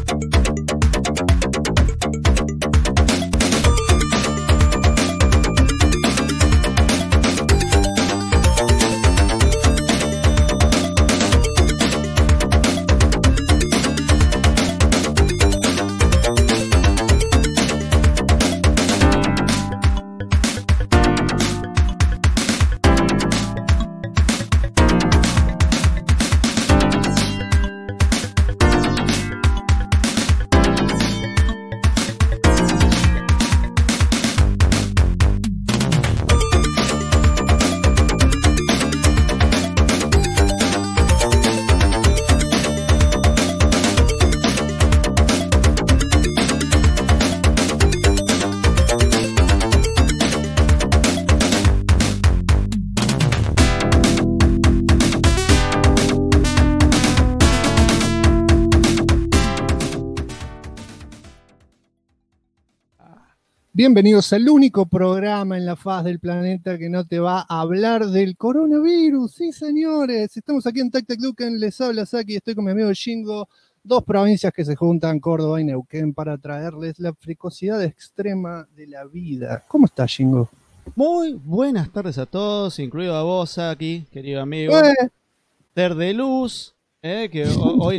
Bienvenidos al único programa en la faz del planeta que no te va a hablar del coronavirus. Sí, señores, estamos aquí en Tactacluken, les habla Saki, estoy con mi amigo Shingo, dos provincias que se juntan, Córdoba y Neuquén, para traerles la fricosidad extrema de la vida. ¿Cómo estás, Shingo? Muy buenas tardes a todos, incluido a vos, Saki, querido amigo. Ser de luz, que hoy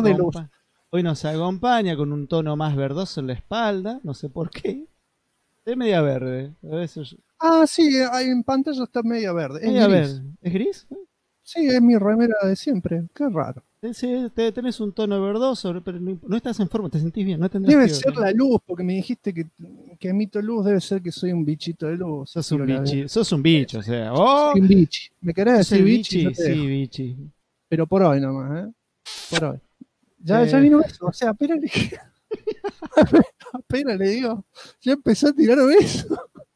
nos acompaña con un tono más verdoso en la espalda, no sé por qué. Es media verde. A veces... sí, en pantalla está media verde. Media verde. ¿Es gris? Sí, es mi remera de siempre. Qué raro. Sí, tenés un tono verdoso, pero no estás en forma, te sentís bien. No debe ser la luz, porque me dijiste que emito luz, debe ser que soy un bichito de luz. Sos un bicho, o sea. Soy un bichi. ¿Me querés decir bichi? Sí, bichi. Pero por hoy nomás, Por hoy. Ya vino eso, o sea, espérale. Apenas le digo, ya empezó a tirar besos.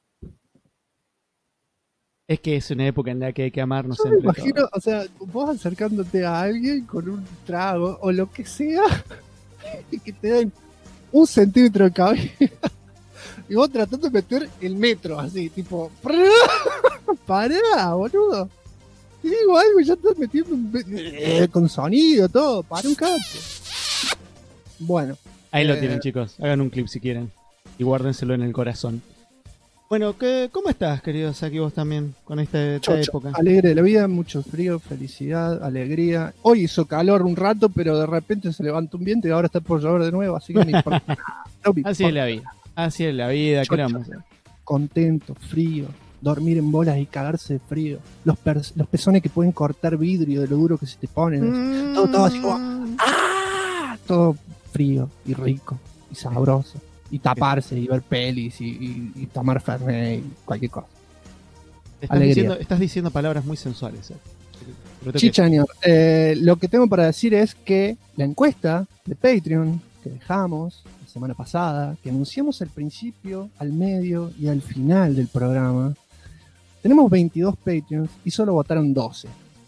Es que es una época en la que hay que amarnos. Yo me imagino, o sea, vos acercándote a alguien con un trago o lo que sea, y que te den 1 centímetro de cabeza, y vos tratando de meter el metro así, tipo, pará, boludo. Te digo algo y ya estás metiendo con sonido, todo, para un cacho. Bueno. Ahí lo tienen, chicos. Hagan un clip si quieren. Y guárdenselo en el corazón. Bueno, ¿cómo estás, querido Saki, vos también, con esta época? Alegre de la vida, mucho frío, felicidad, alegría. Hoy hizo calor un rato, pero de repente se levantó un viento y ahora está por llover de nuevo, así que no importa nada. Así es la vida. Así es la vida, ¿qué vamos a hacer? Contento, frío, dormir en bolas y cagarse de frío. Los pezones que pueden cortar vidrio de lo duro que se te ponen. Todo así como... Todo frío y rico y sabroso, y taparse y ver pelis y tomar Fernet y cualquier cosa. Estás diciendo palabras muy sensuales. Chichañor, lo que tengo para decir es que la encuesta de Patreon que dejamos la semana pasada, que anunciamos al principio, al medio y al final del programa, tenemos 22 Patreons y solo votaron 12.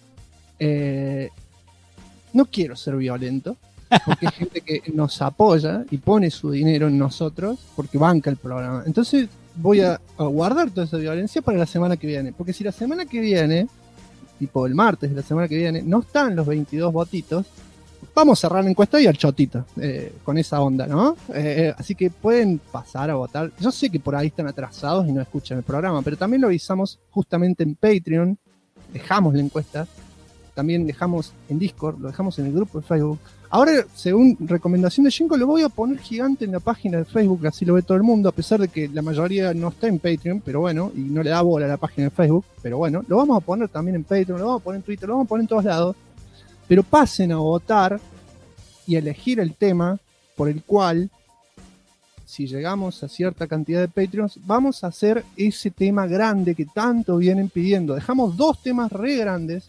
No quiero ser violento, porque hay gente que nos apoya y pone su dinero en nosotros porque banca el programa. Entonces voy a guardar toda esa violencia para la semana que viene, porque si la semana que viene, tipo el martes de la semana que viene, no están los 22 votitos, vamos a cerrar la encuesta y al chotito, con esa onda, ¿no? Así que pueden pasar a votar. Yo sé que por ahí están atrasados y no escuchan el programa, pero también lo avisamos justamente en Patreon, dejamos la encuesta, también dejamos en Discord, lo dejamos en el grupo de Facebook. Ahora, según recomendación de Shingo, lo voy a poner gigante en la página de Facebook, así lo ve todo el mundo, a pesar de que la mayoría no está en Patreon, pero bueno, y no le da bola a la página de Facebook, pero bueno, lo vamos a poner también en Patreon, lo vamos a poner en Twitter, lo vamos a poner en todos lados, pero pasen a votar y a elegir el tema por el cual, si llegamos a cierta cantidad de Patreons, vamos a hacer ese tema grande que tanto vienen pidiendo. Dejamos 2 temas re grandes,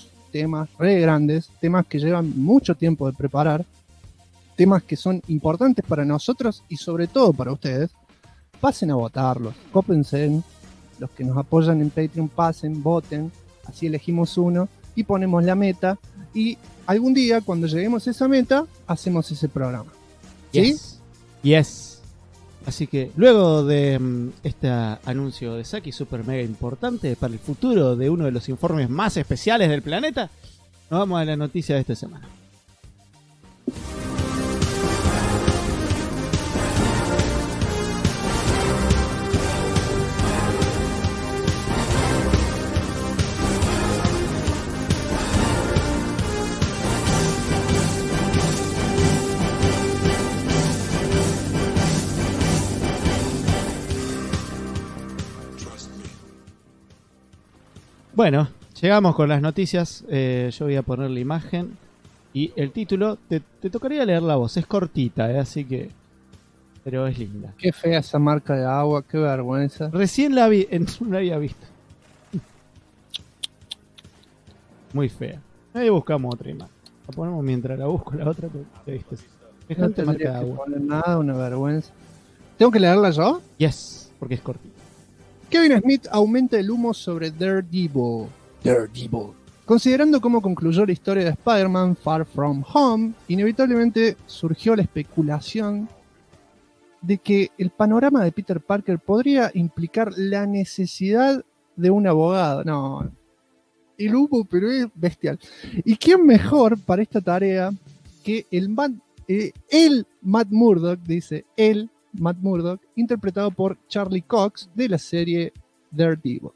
temas que llevan mucho tiempo de preparar, temas que son importantes para nosotros y sobre todo para ustedes. Pasen a votarlos, cópense, los que nos apoyan en Patreon, pasen, voten, así elegimos uno y ponemos la meta y algún día cuando lleguemos a esa meta hacemos ese programa. ¿Sí? Yes. Así que luego de este anuncio de Saki super mega importante para el futuro de uno de los informes más especiales del planeta, nos vamos a la noticia de esta semana. Bueno, llegamos con las noticias. Yo voy a poner la imagen y el título. Te tocaría leer la voz. Es cortita, así que... Pero es linda. Qué fea esa marca de agua, qué vergüenza. Recién la vi, no la había visto. Muy fea. Ahí buscamos otra imagen. La ponemos mientras la busco la otra. No tendría que poner nada, una vergüenza. ¿Tengo que leerla yo? Yes, porque es cortita. Kevin Smith aumenta el humo sobre Daredevil. Considerando cómo concluyó la historia de Spider-Man Far From Home, inevitablemente surgió la especulación de que el panorama de Peter Parker podría implicar la necesidad de un abogado. No, el humo, pero es bestial. ¿Y quién mejor para esta tarea que el Matt Murdock, Matt Murdock, interpretado por Charlie Cox de la serie Daredevil?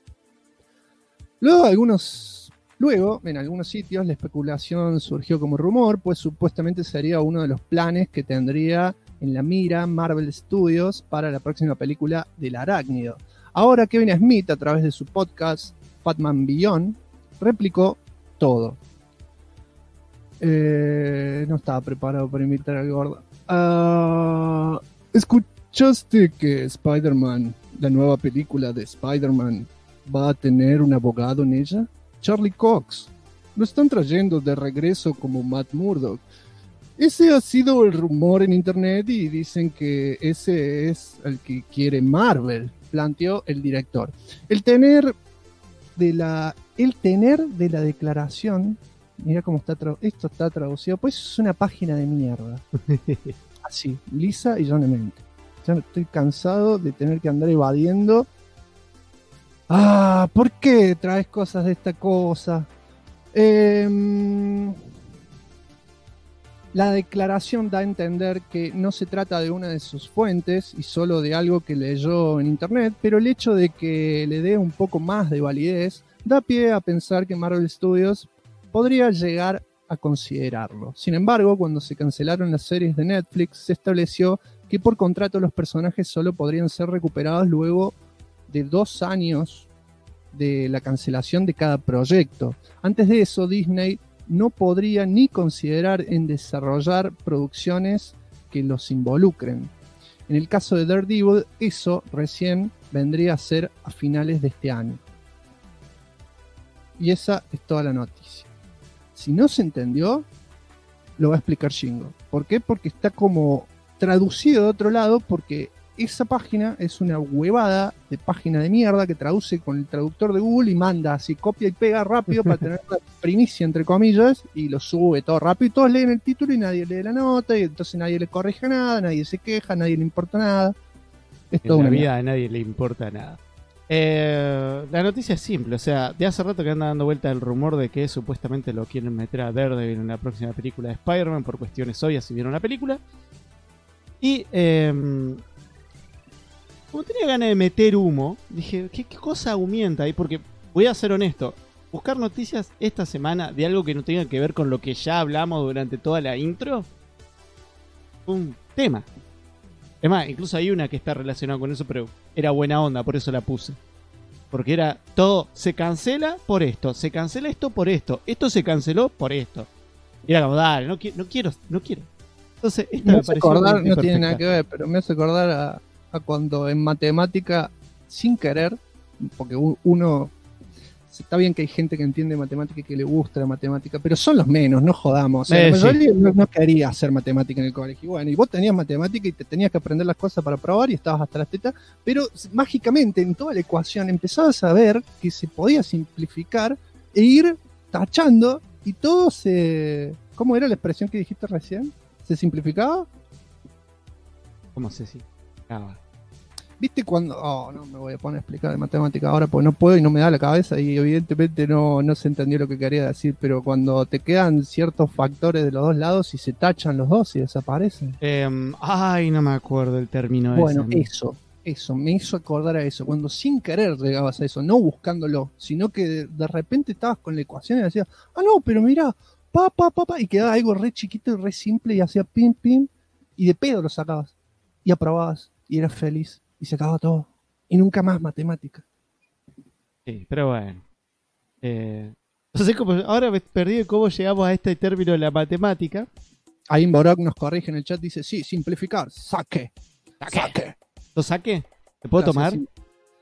Luego, en algunos sitios, la especulación surgió como rumor, pues supuestamente sería uno de los planes que tendría en la mira Marvel Studios para la próxima película del Arácnido. Ahora Kevin Smith, a través de su podcast Batman Beyond, replicó todo. No estaba preparado para imitar al gordo. ¿Escuchaste que Spider-Man, la nueva película de Spider-Man, va a tener un abogado en ella? Charlie Cox. Lo están trayendo de regreso como Matt Murdock. Ese ha sido el rumor en internet y dicen que ese es el que quiere Marvel, planteó el director. El tener de la declaración, mira cómo esto está traducido, pues es una página de mierda. Así, lisa y llanamente. Ya estoy cansado de tener que andar evadiendo. ¿Por qué traes cosas de esta cosa? La declaración da a entender que no se trata de una de sus fuentes y solo de algo que leyó en internet, pero el hecho de que le dé un poco más de validez da pie a pensar que Marvel Studios podría llegar a considerarlo. Sin embargo, cuando se cancelaron las series de Netflix, se estableció que por contrato los personajes solo podrían ser recuperados luego de 2 años de la cancelación de cada proyecto. Antes de eso, Disney no podría ni considerar en desarrollar producciones que los involucren. En el caso de Daredevil, eso recién vendría a ser a finales de este año. Y esa es toda la noticia. Si no se entendió, lo va a explicar Shingo. ¿Por qué? Porque está como traducido de otro lado, porque esa página es una huevada de página de mierda que traduce con el traductor de Google y manda así, copia y pega rápido para tener una primicia, entre comillas, y lo sube todo rápido y todos leen el título y nadie lee la nota y entonces nadie le corrige nada, nadie se queja, nadie le importa nada. Es toda una vida a nadie le importa nada. La noticia es simple, o sea, de hace rato que anda dando vuelta el rumor de que supuestamente lo quieren meter a Daredevil en la próxima película de Spider-Man por cuestiones obvias si vieron la película. Y como tenía ganas de meter humo, dije, ¿qué cosa humienta ahí? Porque voy a ser honesto, buscar noticias esta semana de algo que no tenga que ver con lo que ya hablamos durante toda la intro, fue un tema. Es más, incluso hay una que está relacionada con eso, pero era buena onda, por eso la puse. Porque era todo, se cancela por esto, se cancela esto por esto se canceló por esto. Y era como, dale, no quiero. Entonces, esta me pareció acordar, no tiene nada que ver, pero me hace acordar a cuando en matemática, sin querer, porque uno, está bien que hay gente que entiende matemática y que le gusta la matemática, pero son los menos, no jodamos. O sea, la mayoría no quería hacer matemática en el colegio. Y bueno, y vos tenías matemática y te tenías que aprender las cosas para probar y estabas hasta las tetas, pero mágicamente en toda la ecuación empezabas a ver que se podía simplificar e ir tachando y todo se... ¿Cómo era la expresión que dijiste recién? ¿Se simplificaba? ¿Cómo se simplificaba? ¿Viste cuando...? No me voy a poner a explicar de matemática ahora porque no puedo y no me da la cabeza y evidentemente no se entendió lo que quería decir, pero cuando te quedan ciertos factores de los dos lados y se tachan los dos y desaparecen. No me acuerdo el término bueno, ese. Eso, me hizo acordar a eso, cuando sin querer llegabas a eso, no buscándolo, sino que de repente estabas con la ecuación y decías, no, pero mirá, y quedaba algo re chiquito y re simple y hacía pim, pim, y de pedo lo sacabas y aprobabas y eras feliz y se acababa todo y nunca más matemática. Sí, pero bueno, No sé cómo, ahora me perdí cómo llegamos a este término de la matemática. Ahí Borok nos corrige en el chat, dice, sí, simplificar, saque. ¿Lo saqué? ¿Te puedo tomar? Sí.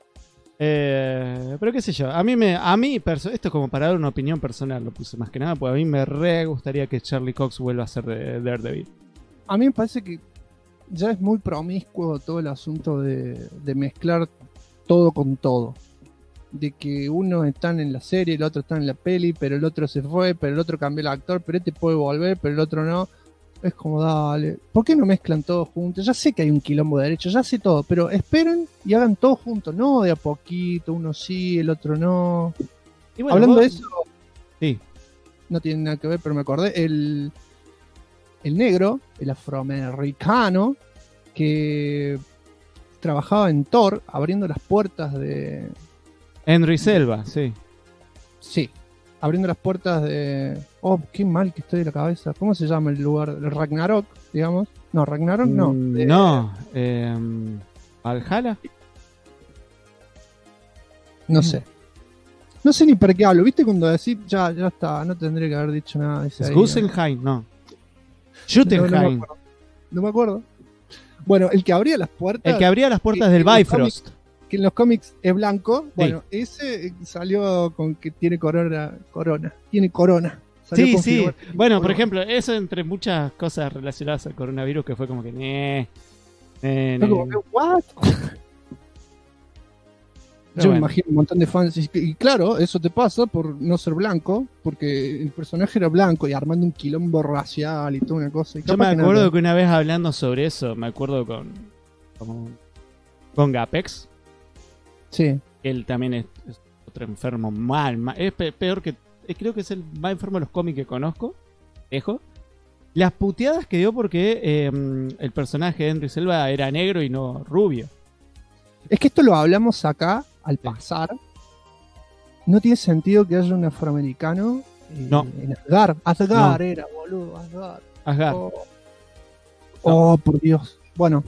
Pero qué sé yo, esto es como para dar una opinión personal, lo puse más que nada, porque a mí me re gustaría que Charlie Cox vuelva a ser de Daredevil. A mí me parece que ya es muy promiscuo todo el asunto de mezclar todo con todo. De que uno está en la serie, el otro está en la peli, pero el otro se fue, pero el otro cambió el actor, pero este puede volver, pero el otro no. Es como, dale, ¿por qué no mezclan todos juntos? Ya sé que hay un quilombo de derechos, ya sé todo, pero esperen y hagan todo juntos, no de a poquito, uno sí, el otro no. Y bueno, hablando de eso, sí, no tiene nada que ver, pero me acordé, el negro, el afroamericano, que trabajaba en Thor, abriendo las puertas de... Henry Selva, sí. Sí, abriendo las puertas de... Oh, qué mal que estoy de la cabeza. ¿Cómo se llama el lugar? El Ragnarok, digamos. No, Ragnarok no. No, ¿Valhalla? No sé. No sé ni para qué hablo. ¿Viste cuando decís, ya está, no tendré que haber dicho nada? Guggenheim, no. Jotunheim. No me acuerdo. Bueno, el que abría las puertas... El que abría las puertas del Bifrost. Que en los cómics es blanco. Sí. Bueno, ese salió con que tiene corona. Tiene corona. Sí. Bueno, por ejemplo, eso entre muchas cosas relacionadas al coronavirus que fue como que... ¿What? Yo me imagino un montón de fans. Y claro, eso te pasa por no ser blanco, porque el personaje era blanco y armando un quilombo racial y toda una cosa. Y yo me acuerdo que una vez hablando sobre eso, me acuerdo con Gapex. Sí. Él también es otro enfermo mal. Es peor que... Creo que es el más enfermo de los cómics que conozco. Las puteadas que dio porque el personaje de Henry Selva era negro y no rubio. Es que esto lo hablamos acá al pasar. No tiene sentido que haya un afroamericano en Asgard. Asgard era, boludo. Asgard. Oh, por Dios. Bueno,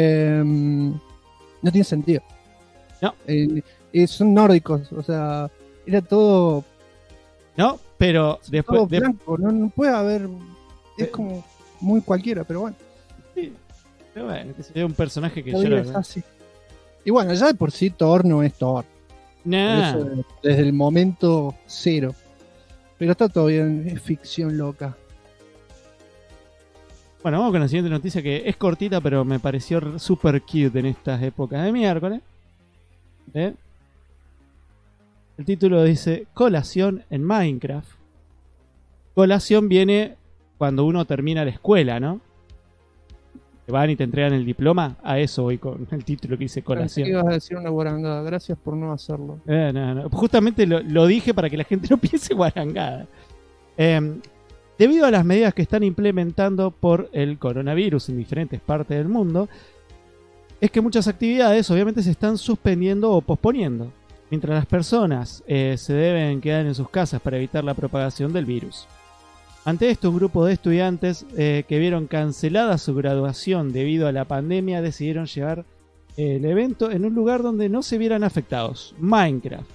no tiene sentido. No. Son nórdicos, o sea, era todo... No, pero después... Todo blanco, no puede haber... Es como muy cualquiera, pero bueno. Sí, pero bueno, que sería un personaje que yo lo así. Y bueno, ya de por sí Thor no es Thor. Nah. Desde el momento cero. Pero está todo bien, es ficción loca. Bueno, vamos con la siguiente noticia que es cortita, pero me pareció super cute en estas épocas de miércoles. El título dice Colación en Minecraft. Colación viene cuando uno termina la escuela, ¿no? Te van y te entregan el diploma. A eso voy con el título que dice Colación. Ibas a decir una guarangada. Gracias por no hacerlo. No. Justamente lo dije para que la gente no piense guarangada. Debido a las medidas que están implementando por el coronavirus en diferentes partes del mundo, es que muchas actividades obviamente se están suspendiendo o posponiendo, mientras las personas se deben quedar en sus casas para evitar la propagación del virus. Ante esto, un grupo de estudiantes que vieron cancelada su graduación debido a la pandemia decidieron llevar el evento en un lugar donde no se vieran afectados, Minecraft.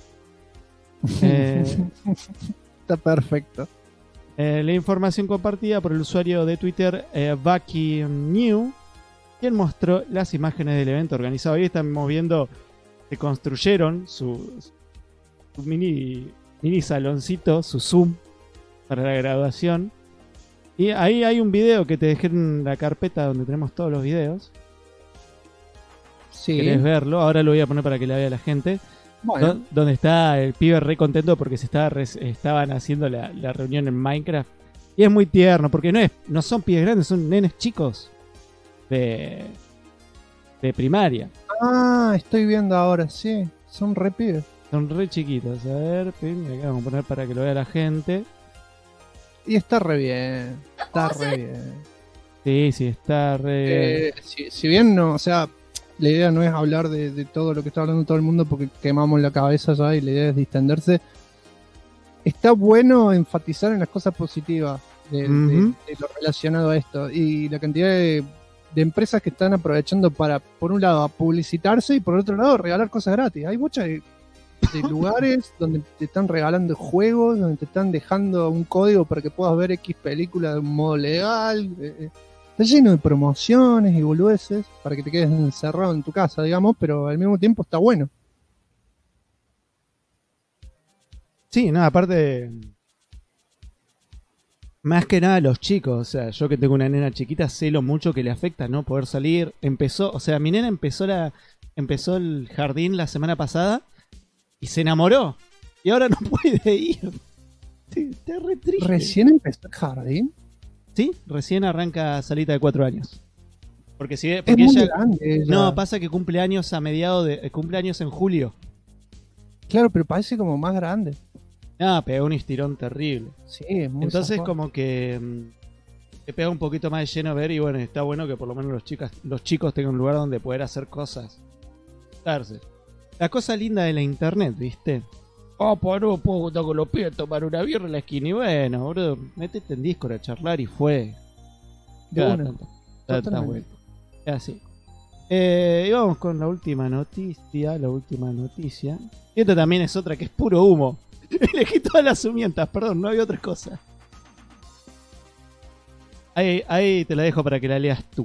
Está perfecto. La información compartida por el usuario de Twitter Bucky New, quien mostró las imágenes del evento organizado. Ahí estamos viendo que construyeron su mini saloncito, su Zoom para la graduación. Y ahí hay un video que te dejé en la carpeta donde tenemos todos los videos. Sí. ¿Querés verlo? Ahora lo voy a poner para que la vea la gente. Bueno. Donde está el pibe re contento porque estaban haciendo la reunión en Minecraft. Y es muy tierno porque no son pibes grandes, son nenes chicos de primaria. Ah, estoy viendo ahora, sí. Son re pibes. Son re chiquitos. A ver, acá vamos a poner para que lo vea la gente. Y está re bien. Está re bien. Sí, está re bien. Si bien no, o sea, la idea no es hablar de todo lo que está hablando todo el mundo porque quemamos la cabeza ya y la idea es distenderse. Está bueno enfatizar en las cosas positivas de lo relacionado a esto y la cantidad de empresas que están aprovechando para, por un lado, publicitarse y por otro lado, regalar cosas gratis. Hay muchas de lugares donde te están regalando juegos, donde te están dejando un código para que puedas ver X película de un modo legal. Está lleno de promociones y boludeces para que te quedes encerrado en tu casa, digamos, pero al mismo tiempo está bueno. Sí, no, aparte, más que nada los chicos, o sea, yo que tengo una nena chiquita sé lo mucho que le afecta no poder salir. Mi nena empezó el jardín la semana pasada y se enamoró y ahora no puede ir. Está re triste. ¿Recién empezó el jardín? Sí, recién arranca Salita de 4 años. Porque es muy grande ella. No, pasa que cumple años cumple años en julio. Claro, pero parece como más grande. Ah, pegó un estirón terrible. Sí, es muy Entonces zafado. como que te pega un poquito más de lleno ver y bueno, está bueno que por lo menos los chicos tengan un lugar donde poder hacer cosas. La cosa linda de la internet, ¿viste? Pues no puedo juntar con los pies, tomar una birra en la esquina y bueno, boludo, métete en Discord a charlar y fue. Está bueno. Es así. Y vamos con la última noticia. Y esta también es otra que es puro humo. Elegí todas las sumientas, perdón, no había otra cosa. Ahí te la dejo para que la leas tú.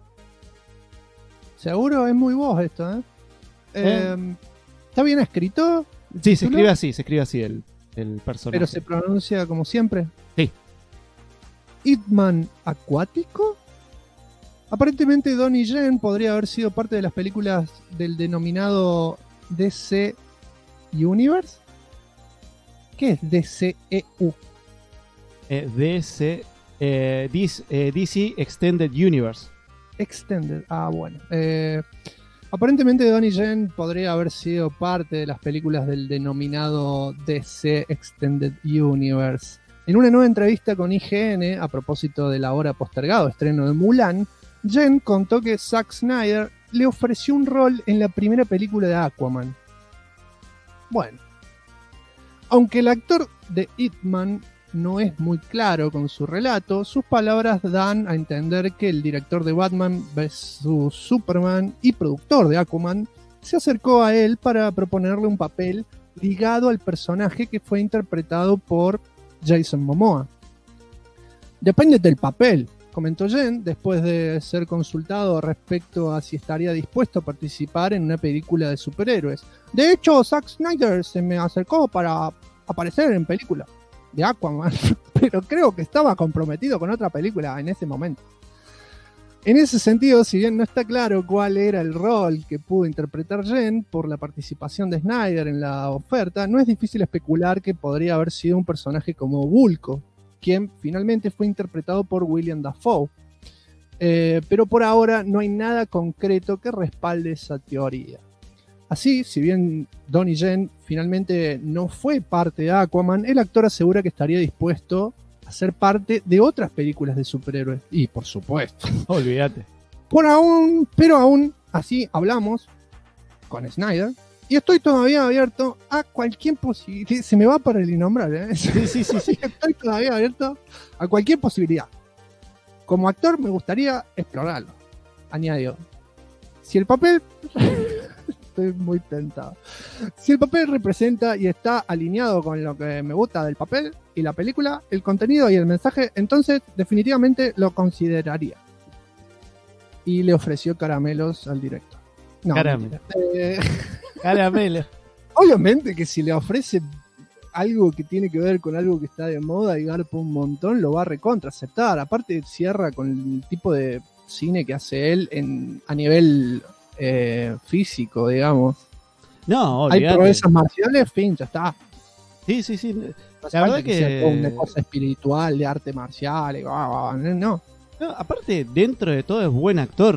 Seguro es muy vos esto, ¿eh? ¿Está bien escrito? Sí, se escribe así el personaje. Pero se pronuncia como siempre. Sí. Hitman acuático. Aparentemente Donnie Yen podría haber sido parte de las películas del denominado DC Universe. ¿Qué es DCEU? DC Extended Universe. Extended, bueno. Aparentemente Donnie Yen podría haber sido parte de las películas del denominado DC Extended Universe. En una nueva entrevista con IGN, a propósito del ahora postergado estreno de Mulan, Yen contó que Zack Snyder le ofreció un rol en la primera película de Aquaman. Bueno, aunque el actor de Hitman no es muy claro con su relato, sus palabras dan a entender que el director de Batman vs Superman y productor de Aquaman se acercó a él para proponerle un papel ligado al personaje que fue interpretado por Jason Momoa. Depende del papel, comentó Yen después de ser consultado respecto a si estaría dispuesto a participar en una película de superhéroes. De hecho, Zack Snyder se me acercó para aparecer en película de Aquaman, pero creo que estaba comprometido con otra película en ese momento. En ese sentido, si bien no está claro cuál era el rol que pudo interpretar Yen por la participación de Snyder en la oferta, no es difícil especular que podría haber sido un personaje como Vulko, quien finalmente fue interpretado por William Dafoe. Pero por ahora no hay nada concreto que respalde esa teoría. Así, si bien Donnie Yen finalmente no fue parte de Aquaman, el actor asegura que estaría dispuesto a ser parte de otras películas de superhéroes. Y por supuesto. Olvídate. Pero aún así hablamos con Snyder. Y estoy todavía abierto a cualquier posibilidad. Se me va para el innombrable, ¿eh? Sí. Estoy todavía abierto a cualquier posibilidad. Como actor me gustaría explorarlo. Añadió. Si el papel... Estoy muy tentado. Si el papel representa y está alineado con lo que me gusta del papel y la película, el contenido y el mensaje, entonces definitivamente lo consideraría. Y le ofreció caramelos al director. No, caramelo. Caramelo. Obviamente que si le ofrece algo que tiene que ver con algo que está de moda y garpa un montón, lo va a recontra aceptar. Aparte cierra con el tipo de cine que hace él a nivel físico, digamos. No, olvídate. Hay proezas marciales, fin, ya está. Sí. No la verdad que sea una cosa espiritual de arte marcial, no. No, aparte, dentro de todo es buen actor.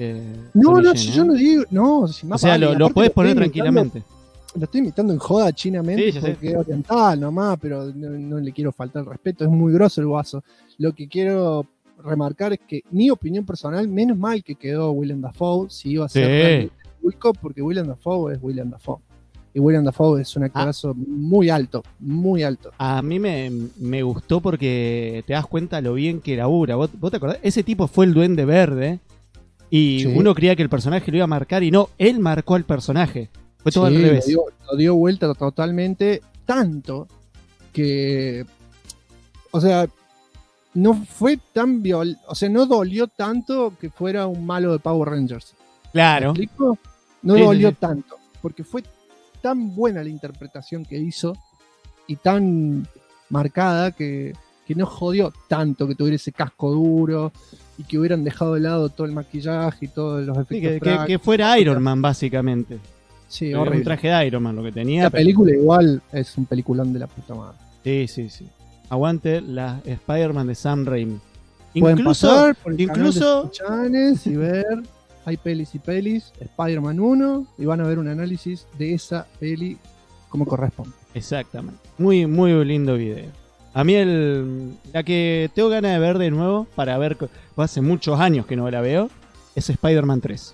Si yo no digo. No, si más o sea, vale. lo puedes poner tranquilamente. Lo estoy imitando en joda chinamente sí, porque es oriental nomás, pero no le quiero faltar el respeto. Es muy grosso el guaso. Lo que quiero remarcar es que mi opinión personal, menos mal que quedó Willem Dafoe si iba a ser Vulko, porque Willem Dafoe es Willem Dafoe. Y Willem Dafoe es un actorazo muy alto, muy alto. A mí me gustó porque te das cuenta lo bien que labura. ¿Vos te acordás? Ese tipo fue el Duende Verde y uno creía que el personaje lo iba a marcar y no, él marcó al personaje. Fue todo al revés. Lo dio vuelta totalmente, tanto que, o sea, no fue tan o sea, no dolió tanto que fuera un malo de Power Rangers. Claro. ¿Me explico? No dolió tanto, porque fue tan buena la interpretación que hizo y tan marcada que no jodió tanto que tuviera ese casco duro y que hubieran dejado de lado todo el maquillaje y todos los efectos. Que fuera Iron Man, básicamente. Sí, horrible. Un traje de Iron Man lo que tenía. La película igual es un peliculón de la puta madre. Sí. Aguante la Spider-Man de Sam Raimi. Pueden pasar por el incluso canal de y ver, hay pelis y pelis, Spider-Man 1, y van a ver un análisis de esa peli como corresponde. Exactamente. Muy, muy lindo video. A mí la que tengo ganas de ver de nuevo, para ver, hace muchos años que no la veo, es Spider-Man 3.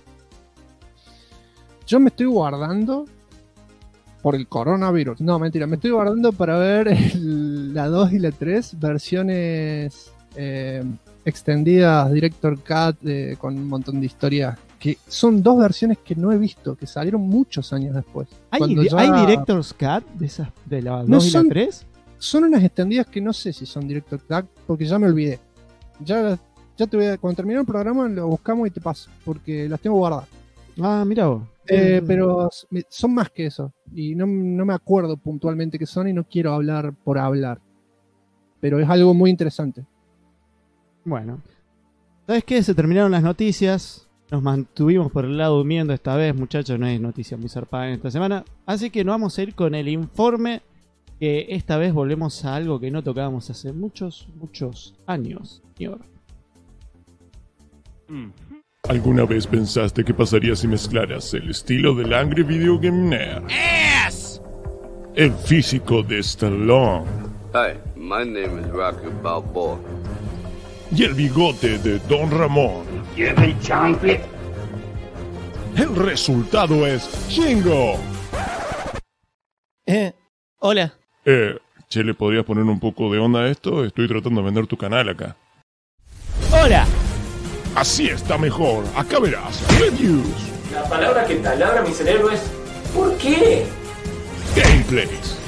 Yo me estoy guardando por el coronavirus. No, mentira, me estoy guardando para ver la 2 y la 3, versiones extendidas, Director Cut, con un montón de historias, que son 2 versiones que no he visto, que salieron muchos años después. ¿Hay Director's Cut de la 2 y la 3? Son unas extendidas que no sé si son Director Cut, porque ya me olvidé. Ya te voy a... Cuando termine el programa lo buscamos y te paso, porque las tengo guardadas. Ah, mira vos. Pero son más que eso. Y no me acuerdo puntualmente qué son y no quiero hablar por hablar. Pero es algo muy interesante. Bueno. ¿Sabes qué? Se terminaron las noticias. Nos mantuvimos por el lado durmiendo esta vez, muchachos. No hay noticias muy zarpadas en esta semana. Así que nos vamos a ir con el informe. Que esta vez volvemos a algo que no tocábamos hace muchos años, señor. ¿Alguna vez pensaste qué pasaría si mezclaras el estilo del Angry Video Game Nerd? Yes! El físico de Stallone. Hi, my name is Rocky Balboa. Y el bigote de Don Ramón. El resultado es Shingo. Hola. Che, ¿le podrías poner un poco de onda a esto? Estoy tratando de vender tu canal acá. Hola. Así está mejor. Acá verás. Reviews. La palabra que taladra mi cerebro es ¿por qué? Gameplays.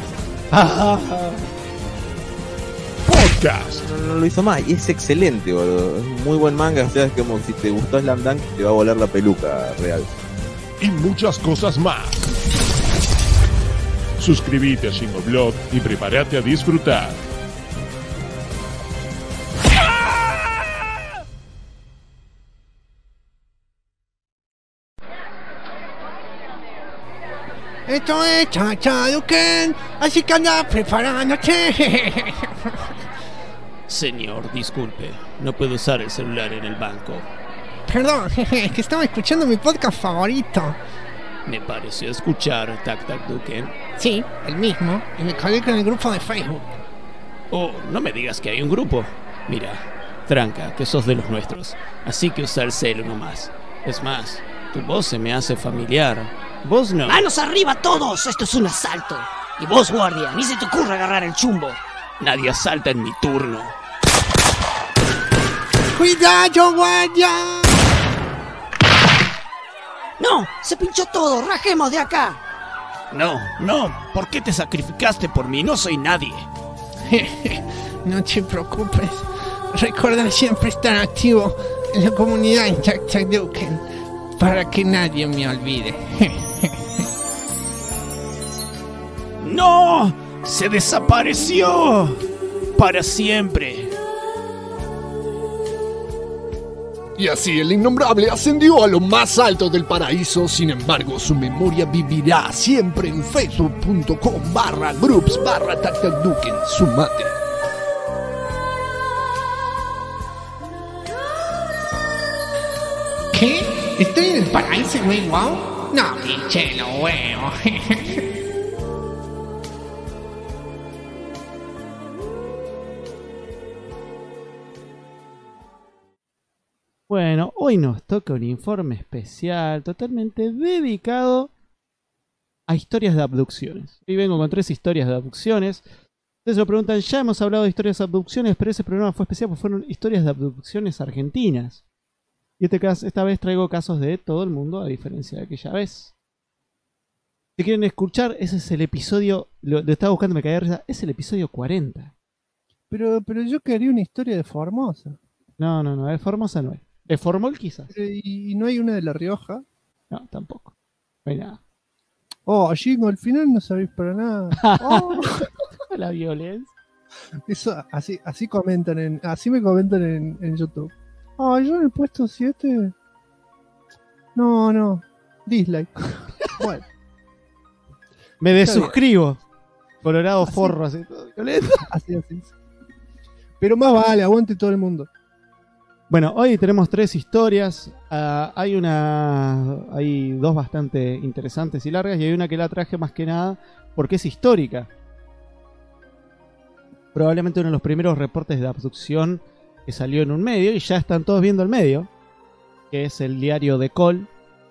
Podcast. No lo hizo más y es excelente, boludo. Es un muy buen manga. O sea, es como si te gustó Slam Dunk, te va a volar la peluca real. Y muchas cosas más. Suscríbete a Shingo Blog y prepárate a disfrutar. Esto es Chachaduken, así que anda preparándote. Señor, disculpe. No puedo usar el celular en el banco. Perdón, es que estaba escuchando mi podcast favorito. Me pareció escuchar Tac Tac Duken. Sí, el mismo, y me colgué con el grupo de Facebook. Oh, no me digas que hay un grupo. Mira, tranca, que sos de los nuestros. Así que usa el celu nomás. Es más, tu voz se me hace familiar. Vos no. ¡Manos arriba todos! Esto es un asalto. Y vos, guardia, ni se te ocurra agarrar el chumbo. Nadie asalta en mi turno. ¡Cuidado, guardia! ¡No! ¡Se pinchó todo! ¡Rajemos de acá! No, ¿por qué te sacrificaste por mí? No soy nadie. No te preocupes. Recuerda siempre estar activo en la comunidad en Chachaduken para que nadie me olvide. ¡No! ¡Se desapareció! Para siempre. Y así el innombrable ascendió a lo más alto del paraíso. Sin embargo, su memoria vivirá siempre en facebook.com/groups/TacTacDuken. Sumate. ¿Qué? ¿Estoy en el paraíso, güey? ¿Wow? No, pinche, no, huevo. Bueno, hoy nos toca un informe especial totalmente dedicado a historias de abducciones. Hoy vengo con 3 historias de abducciones. Ustedes se lo preguntan, ya hemos hablado de historias de abducciones, pero ese programa fue especial porque fueron historias de abducciones argentinas. Y esta vez traigo casos de todo el mundo, a diferencia de aquella vez. Si quieren escuchar, ese es el episodio, lo estaba buscando, me caí de risa, es el episodio 40. Pero yo quería una historia de Formosa. No, de Formosa no es. De Formol quizás. ¿Y no hay una de La Rioja? No, tampoco. No hay nada. Oh, Jingo, al final no sabéis para nada. Oh. La violencia. Eso, así comentan así me comentan en YouTube. Ah, yo en el puesto 7. No. Dislike. Bueno. Me desuscribo. Colorado así, forro, así todo violento. Así. Pero más vale, aguante todo el mundo. Bueno, hoy tenemos 3 historias. Hay dos bastante interesantes y largas, y hay una que la traje más que nada porque es histórica. Probablemente uno de los primeros reportes de abducción que salió en un medio, y ya están todos viendo el medio, que es el diario de Cole.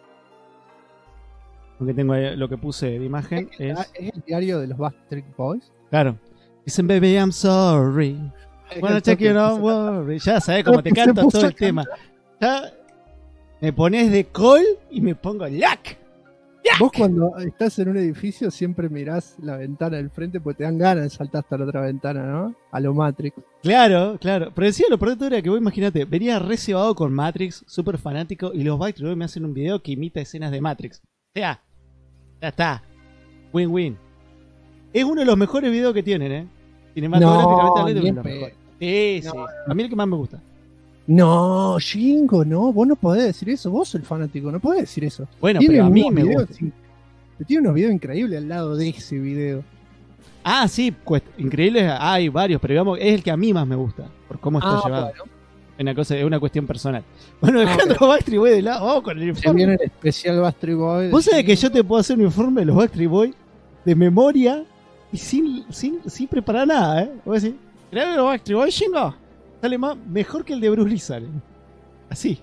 Aunque tengo ahí lo que puse de imagen. ¿Es el diario de los Backstreet Boys? Claro. Dicen, baby, I'm sorry. Wanna take you, don't worry. Ya sabes cómo te canta todo el tema. Ya me pones de Cole y me pongo Jack. Vos cuando estás en un edificio siempre mirás la ventana del frente porque te dan ganas de saltar hasta la otra ventana, ¿no? A lo Matrix. Claro. Pero decía, lo peor era que vos imagínate, venía re cebado con Matrix, súper fanático, y los Backstreet Boys me hacen un video que imita escenas de Matrix. O sea, ya está. Win-win. Es uno de los mejores videos que tienen, ¿eh? Cinematográficamente hablando, uno de los mejores. Sí. A mí el que más me gusta. No, Jingo, no. Vos no podés decir eso. Vos sos el fanático. No podés decir eso. Bueno, pero a mí me gusta. Tiene unos videos increíbles al lado de ese video. Ah, sí. Increíbles. Hay varios, pero digamos, es el que a mí más me gusta. Por cómo está llevado. Bueno. Es una cuestión personal. Bueno, dejando Backstreet Boys de lado, vamos con el informe. Viene el especial Backstreet Boys. ¿Vos sabés que yo te puedo hacer un informe de los Backstreet Boys de memoria y sin preparar nada, ¿eh? Voy a decir, ¿crees los Backstreet Boys, Jingo? Sale mejor que el de Bruce Lee, sale. Así.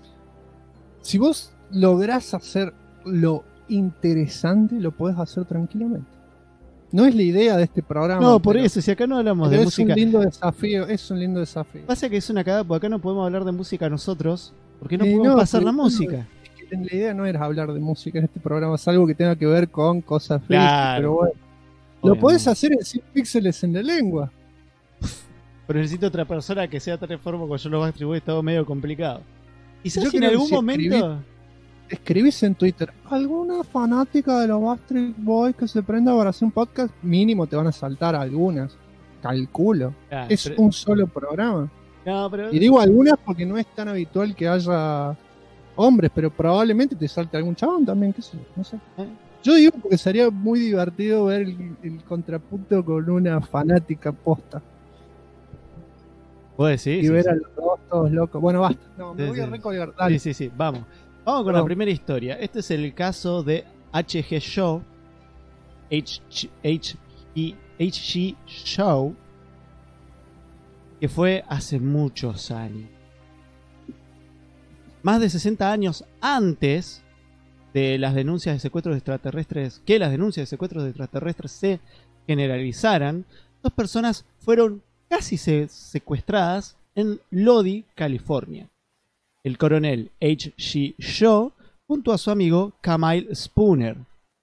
Si vos lográs hacer lo interesante, lo podés hacer tranquilamente. No es la idea de este programa. No, por eso, si acá no hablamos de música. Es un lindo desafío. Pasa que es una cagada, porque acá no podemos hablar de música nosotros, porque no podemos pasar la música. Es que la idea no era hablar de música en este programa, es algo que tenga que ver con cosas claro. Pero bueno. Lo podés hacer en 100 píxeles en la lengua. Pero necesito otra persona que sea tan forma como yo los Backstreet Boys, todo medio complicado. Quizás si en algún momento escribís en Twitter alguna fanática de los Backstreet Boys que se prenda para hacer un podcast, mínimo te van a saltar algunas. Calculo. Un solo programa. No, pero... Y digo algunas porque no es tan habitual que haya hombres, pero probablemente te salte algún chabón también, qué sé yo, no sé. Yo digo porque sería muy divertido ver el contrapunto con una fanática posta. ¿Puedes decir? Y ver a los dos todos locos. Bueno, basta. No, me voy a recolgar. Dale. Sí. Vamos con la primera historia. Este es el caso de H.G. Shaw. H.G. Shaw. Que fue hace muchos años. Más de 60 años antes de las denuncias de secuestros extraterrestres. Que las denuncias de secuestros extraterrestres se generalizaran. 2 personas fueron casi secuestradas en Lodi, California. El coronel H.G. Shaw junto a su amigo Camille Spooner.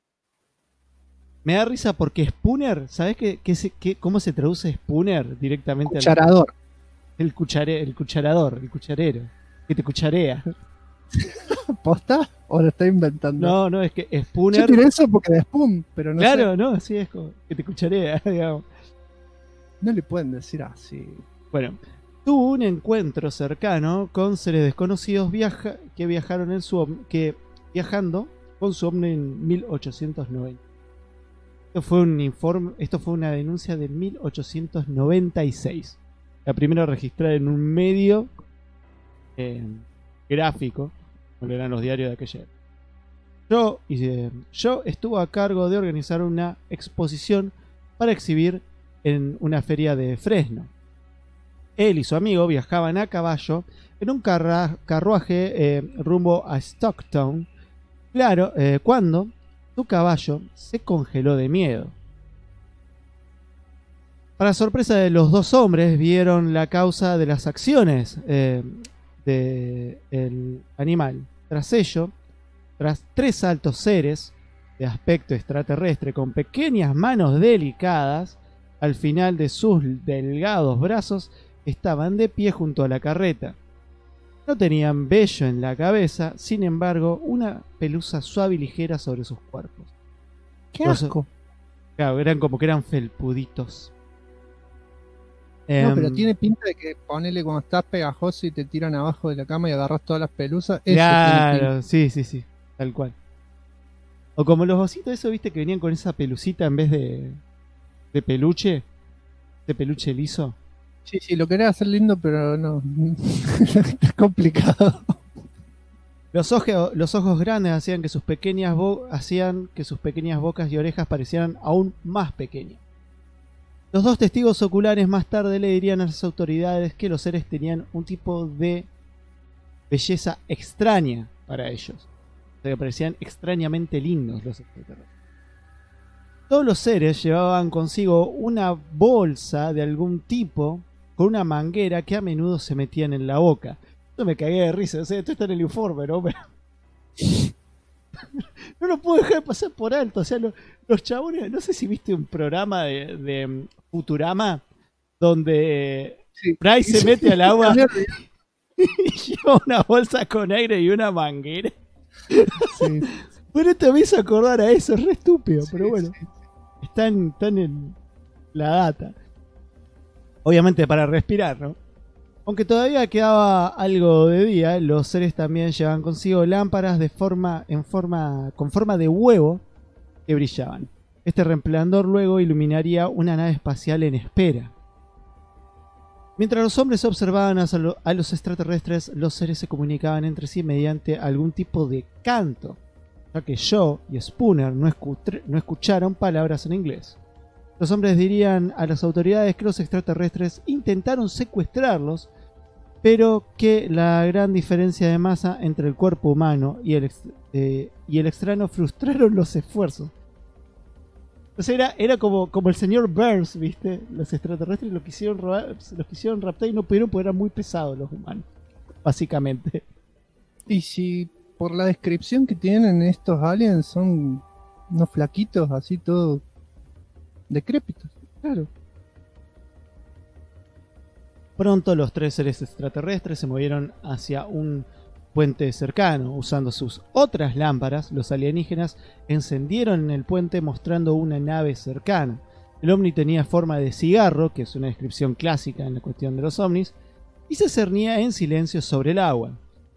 Me da risa porque Spooner, ¿sabes cómo se traduce Spooner directamente? Cucharador. El cucharador, el cucharero, que te cucharea. ¿Posta? ¿O lo está inventando? No, es que Spooner... Yo tiré eso porque de Spoon, pero no claro, sé. no, sí, es como que te cucharea, digamos. No le pueden decir así. Bueno, tuvo un encuentro cercano con seres desconocidos que viajando con su ovni en 1890. Esto fue una denuncia de 1896. La primera registrada en un medio gráfico, como eran los diarios de aquella época. Yo estuvo a cargo de organizar una exposición para exhibir en una feria de Fresno. Él y su amigo viajaban a caballo en un carruaje rumbo a Stockton. Claro, cuando su caballo se congeló de miedo. Para sorpresa de los 2 hombres, vieron la causa de las acciones del animal. Tras ello, tras 3 altos seres de aspecto extraterrestre con pequeñas manos delicadas al final de sus delgados brazos estaban de pie junto a la carreta. No tenían vello en la cabeza, sin embargo, una pelusa suave y ligera sobre sus cuerpos. ¡Qué asco! Claro, eran como que eran felpuditos. No, pero tiene pinta de que ponele cuando estás pegajoso y te tiran abajo de la cama y agarras todas las pelusas. Claro, sí, tal cual. O como los ositos esos, viste, que venían con esa pelucita en vez de peluche, de peluche liso. Sí, lo quería hacer lindo, pero no. Es complicado. Los ojos grandes hacían que sus pequeñas bocas y orejas parecieran aún más pequeñas. Los dos testigos oculares más tarde le dirían a las autoridades que los seres tenían un tipo de belleza extraña para ellos. O sea, que parecían extrañamente lindos los extraterrestres. Todos los seres llevaban consigo una bolsa de algún tipo con una manguera que a menudo se metían en la boca. Yo me cagué de risa, o sea, esto está en el informe, ¿no? Pero no lo puedo dejar de pasar por alto. O sea, los chabones, no sé si viste un programa de Futurama donde Bryce se mete al agua y lleva una bolsa con aire y una manguera. Sí. Bueno, te me hizo acordar a eso, es re estúpido, pero bueno. Están en la data. Obviamente para respirar, ¿no? Aunque todavía quedaba algo de día, los seres también llevaban consigo lámparas con forma de huevo que brillaban. Este resplandor luego iluminaría una nave espacial en espera. Mientras los hombres observaban a los extraterrestres, los seres se comunicaban entre sí mediante algún tipo de canto, ya que Shaw y Spooner no escucharon palabras en inglés. Los hombres dirían a las autoridades que los extraterrestres intentaron secuestrarlos, pero que la gran diferencia de masa entre el cuerpo humano y el extraño frustraron los esfuerzos. O sea, era como el señor Burns, ¿viste? Los extraterrestres los quisieron raptar y no pudieron porque eran muy pesados los humanos, básicamente. Y si por la descripción que tienen estos aliens son unos flaquitos así todo decrépitos, claro. Pronto los tres seres extraterrestres se movieron hacia un puente cercano. Usando sus otras lámparas, los alienígenas encendieron en el puente mostrando una nave cercana. El ovni tenía forma de cigarro, que es una descripción clásica en la cuestión de los ovnis, y se cernía en silencio sobre el agua.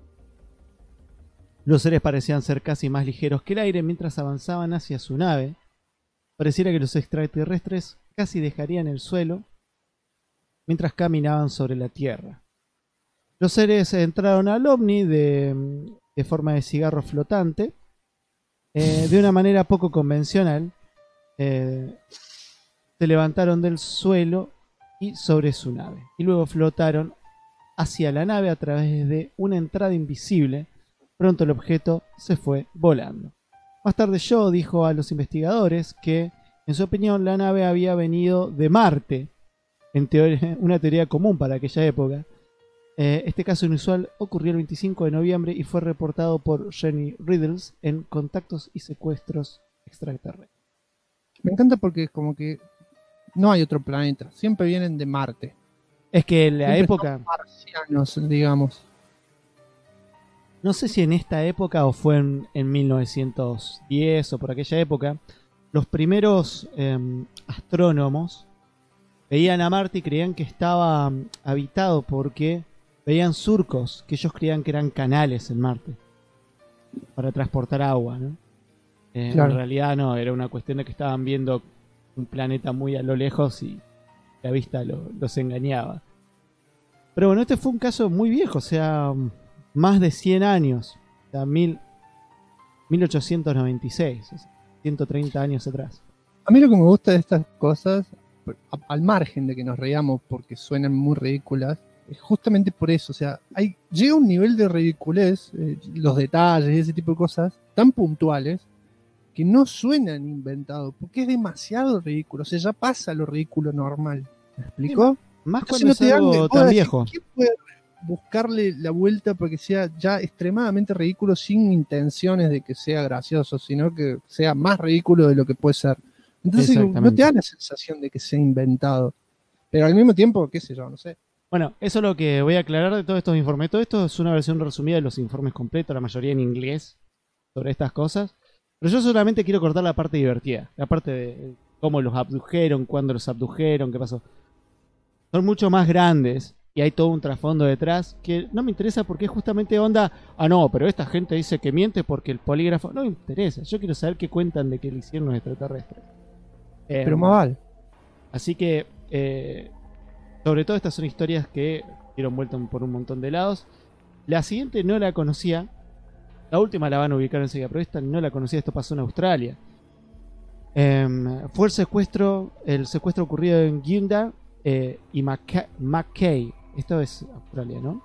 Los seres parecían ser casi más ligeros que el aire mientras avanzaban hacia su nave. Pareciera que los extraterrestres casi dejarían el suelo mientras caminaban sobre la Tierra. Los seres entraron al ovni de forma de cigarro flotante, de una manera poco convencional. Se levantaron del suelo y sobre su nave, y luego flotaron hacia la nave a través de una entrada invisible. Pronto el objeto se fue volando. Más tarde Shaw dijo a los investigadores que, en su opinión, la nave había venido de Marte, una teoría común para aquella época. Este caso inusual ocurrió el 25 de noviembre y fue reportado por Jenny Riddles en Contactos y Secuestros Extraterrestres. Me encanta porque como que no hay otro planeta, siempre vienen de Marte. Es que en la siempre época... son marcianos, digamos. No sé si en esta época o fue en 1910 o por aquella época, los primeros astrónomos veían a Marte y creían que estaba habitado porque veían surcos que ellos creían que eran canales en Marte para transportar agua, ¿no? Claro. En realidad no, era una cuestión de que estaban viendo un planeta muy a lo lejos y la vista los engañaba. Pero bueno, este fue un caso muy viejo, o sea, más de 100 años, o sea, 1896, o sea, 130 años atrás. A mí lo que me gusta de estas cosas, al margen de que nos reíamos porque suenan muy ridículas, es justamente por eso, o sea, llega un nivel de ridiculez, los detalles y ese tipo de cosas, tan puntuales, que no suenan inventados, porque es demasiado ridículo, o sea, ya pasa lo ridículo normal, ¿me explicó? Más cuando es algo tan viejo. buscarle la vuelta para que sea ya extremadamente ridículo sin intenciones de que sea gracioso, sino que sea más ridículo de lo que puede ser. Entonces no te da la sensación de que sea inventado. Pero al mismo tiempo, qué sé yo, no sé. Bueno, eso es lo que voy a aclarar de todos estos informes. Todo esto es una versión resumida de los informes completos, la mayoría en inglés, sobre estas cosas. Pero yo solamente quiero cortar la parte divertida, la parte de cómo los abdujeron, cuándo los abdujeron, qué pasó. Son mucho más grandes y hay todo un trasfondo detrás que no me interesa porque es justamente onda, no, pero esta gente dice que miente porque el polígrafo... No me interesa, yo quiero saber qué cuentan de que le hicieron los extraterrestres. Pero más vale. Así que, sobre todo estas son historias que dieron vuelta por un montón de lados. La siguiente no la conocía. La última la van a ubicar enseguida, pero esta no la conocía, esto pasó en Australia. Fue el secuestro ocurrido en Gunda y Mackay. Esto es Australia, ¿no?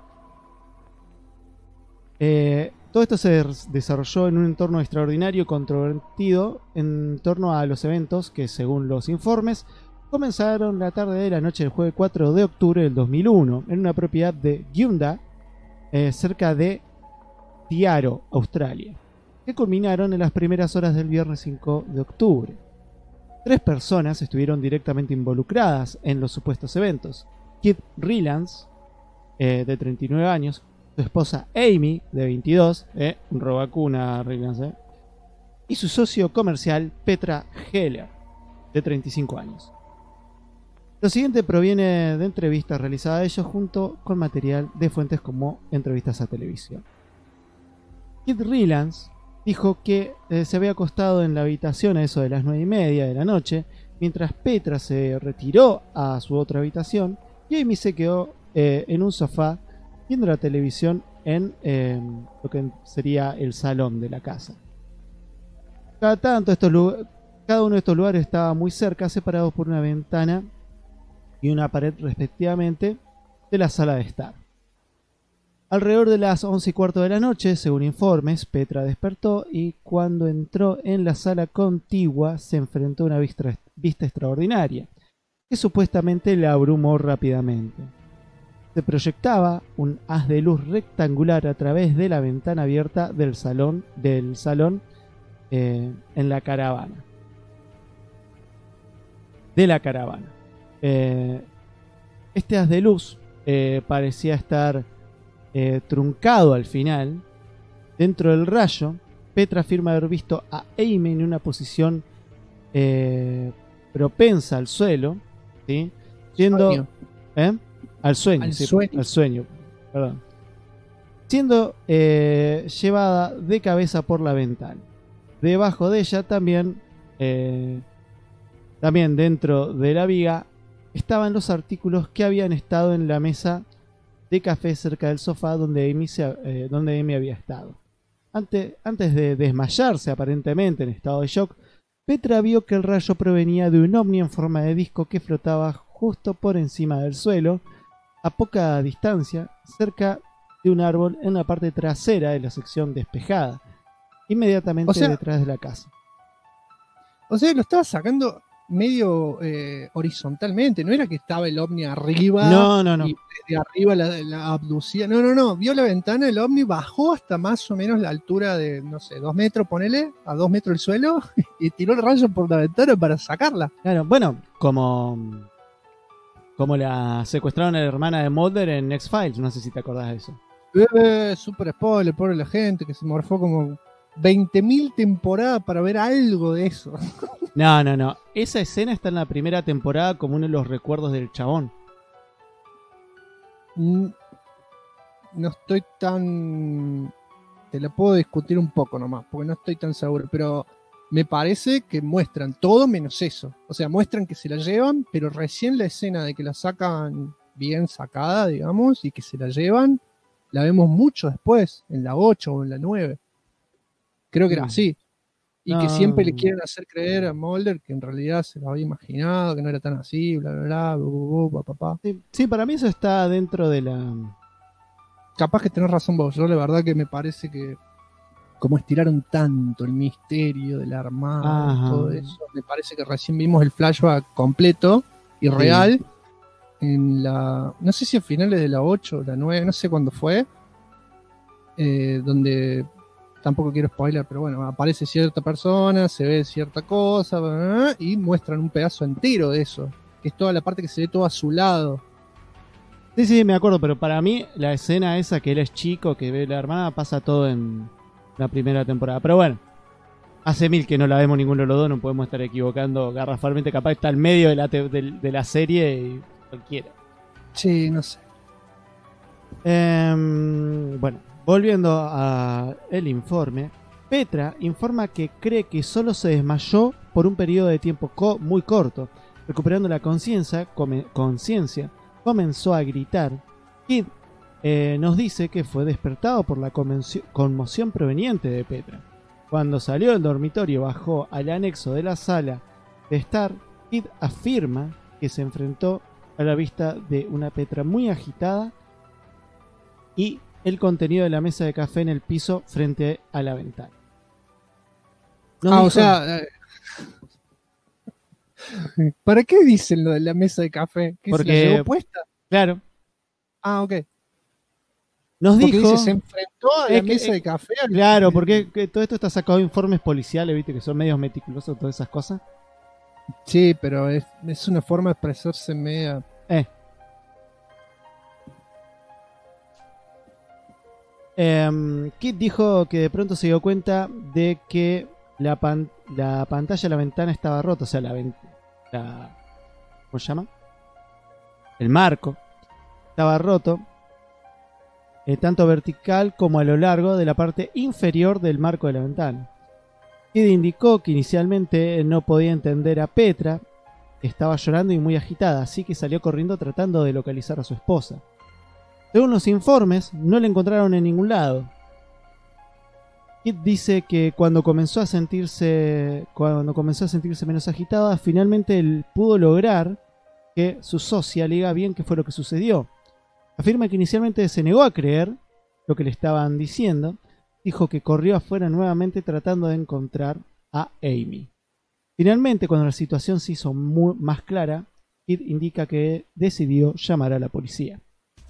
Todo esto se desarrolló en un entorno extraordinario, controvertido en torno a los eventos que, según los informes, comenzaron la tarde de la noche del jueves 4 de octubre del 2001 en una propiedad de Gunda, cerca de Tiaro, Australia, que culminaron en las primeras horas del viernes 5 de octubre. 3 personas estuvieron directamente involucradas en los supuestos eventos. Kit Rylance, de 39 años, su esposa Amy, de 22, un robacuna Rylance, y su socio comercial Petra Heller, de 35 años. Lo siguiente proviene de entrevistas realizadas a ellos junto con material de fuentes como entrevistas a televisión. Kit Rylance dijo que se había acostado en la habitación a eso de las 9:30 de la noche, mientras Petra se retiró a su otra habitación y Amy se quedó en un sofá viendo la televisión en lo que sería el salón de la casa. Cada uno de estos lugares estaba muy cerca, separados por una ventana y una pared respectivamente de la sala de estar. Alrededor de las 11:15 de la noche, según informes, Petra despertó y cuando entró en la sala contigua se enfrentó a una vista extraordinaria, que supuestamente la abrumó rápidamente. Se proyectaba un haz de luz rectangular a través de la ventana abierta del salón en la caravana. Este haz de luz parecía estar truncado al final. Dentro del rayo, Petra afirma haber visto a Amy en una posición propensa al suelo, ¿sí? Yendo al sueño, perdón. Siendo llevada de cabeza por la ventana. Debajo de ella también dentro de la viga estaban los artículos que habían estado en la mesa de café cerca del sofá donde Amy había estado. Antes de desmayarse aparentemente en estado de shock, Petra vio que el rayo provenía de un ovni en forma de disco que flotaba justo por encima del suelo, a poca distancia, cerca de un árbol en la parte trasera de la sección despejada, inmediatamente detrás de la casa. O sea, lo estaba sacando medio horizontalmente, no era que estaba el ovni arriba. No. Y de arriba la abducía. No. Vio la ventana, el ovni bajó hasta más o menos la altura de, 2 metros, ponele, a 2 metros del suelo, y tiró el rayo por la ventana para sacarla. Claro, bueno, como la secuestraron a la hermana de Mulder en X-Files, no sé si te acordás de eso. Super spoiler, pobre la gente que se morfó como 20.000 temporadas para ver algo de eso. No. Esa escena está en la primera temporada como uno de los recuerdos del chabón. No estoy tan... Te la puedo discutir un poco nomás, porque no estoy tan seguro, pero me parece que muestran todo menos eso. O sea, muestran que se la llevan, pero recién la escena de que la sacan bien sacada, digamos, y que se la llevan, la vemos mucho después, en la 8 o en la 9. Creo que era así. Y que siempre le quieren hacer creer a Mulder que en realidad se lo había imaginado, que no era tan así, bla, bla, bla, papá. Sí, para mí eso está dentro de la... Capaz que tenés razón vos. Yo la verdad que me parece que como estiraron tanto el misterio del armado y todo eso, me parece que recién vimos el flashback completo y real no sé si a finales de la 8 o la 9, no sé cuándo fue, donde tampoco quiero spoiler, pero bueno, aparece cierta persona, se ve cierta cosa, y muestran un pedazo entero de eso, que es toda la parte que se ve todo a su lado. Sí, me acuerdo, pero para mí la escena esa que él es chico, que ve la hermana, pasa todo en la primera temporada. Pero bueno, hace 1000 que no la vemos ninguno de los dos, no podemos estar equivocando garrafalmente, capaz está al medio de la serie y cualquiera. Sí, no sé. Bueno, volviendo a el informe, Petra informa que cree que solo se desmayó por un periodo de tiempo muy corto. Recuperando la conciencia, comenzó a gritar. Kid nos dice que fue despertado por la conmoción proveniente de Petra. Cuando salió del dormitorio y bajó al anexo de la sala de estar, Kid afirma que se enfrentó a la vista de una Petra muy agitada y el contenido de la mesa de café en el piso frente a la ventana. O sea, ¿para qué dicen lo de la mesa de café? ¿Que porque se la llevó puesta? Claro. Ok. Nos porque dijo, dice, se enfrentó a la mesa de café. Claro, porque todo esto está sacado de informes policiales, viste, que son medios meticulosos, todas esas cosas. Sí, pero es una forma de expresarse media. Kit dijo que de pronto se dio cuenta de que la pantalla de la ventana estaba rota, o sea, ¿cómo se llama? El marco estaba roto, tanto vertical como a lo largo de la parte inferior del marco de la ventana. Kid indicó que inicialmente no podía entender a Petra, estaba llorando y muy agitada, así que salió corriendo tratando de localizar a su esposa. Según los informes, no la encontraron en ningún lado. Kid dice que cuando comenzó a sentirse menos agitada, finalmente él pudo lograr que su socia le diga bien qué fue lo que sucedió. Afirma que inicialmente se negó a creer lo que le estaban diciendo. Dijo que corrió afuera nuevamente tratando de encontrar a Amy. Finalmente, cuando la situación se hizo más clara, Kid indica que decidió llamar a la policía.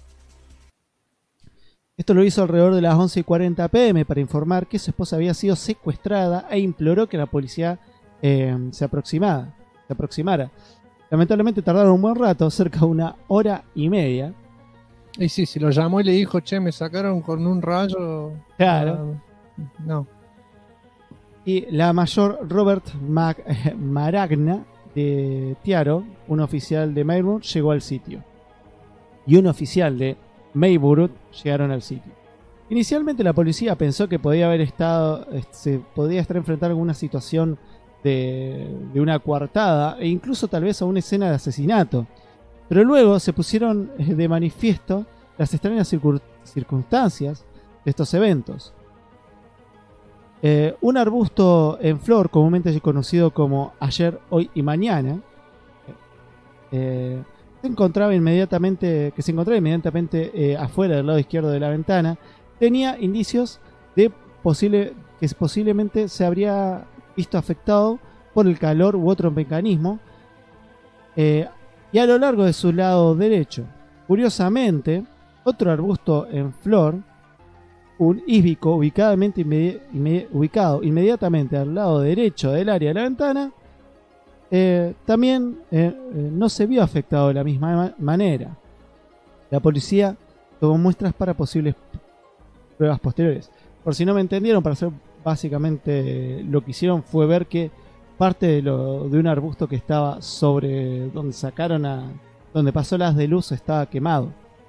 Esto lo hizo alrededor de las 11:40 p.m. para informar que su esposa había sido secuestrada e imploró que la policía se aproximara. Lamentablemente tardaron un buen rato, cerca de 1 hora y media. Y sí, si lo llamó y le dijo, che, me sacaron con un rayo. Claro. No. Y la mayor Robert Maragna de Tiaro, un oficial de Mayburn, llegó al sitio. Y un oficial de Mayburn llegaron al sitio. Inicialmente la policía pensó que se podía estar enfrentando a alguna situación de una coartada e incluso tal vez a una escena de asesinato. Pero luego se pusieron de manifiesto las extrañas circunstancias de estos eventos. Un arbusto en flor, comúnmente conocido como ayer, hoy y mañana, se encontraba inmediatamente afuera del lado izquierdo de la ventana, tenía indicios de que posiblemente se habría visto afectado por el calor u otro mecanismo, y a lo largo de su lado derecho. Curiosamente, otro arbusto en flor, un híbico ubicado inmediatamente al lado derecho del área de la ventana, también no se vio afectado de la misma manera. La policía tomó muestras para posibles pruebas posteriores. Por si no me entendieron, para hacer básicamente lo que hicieron fue ver que parte de un arbusto que estaba sobre donde pasó el haz de luz estaba quemado.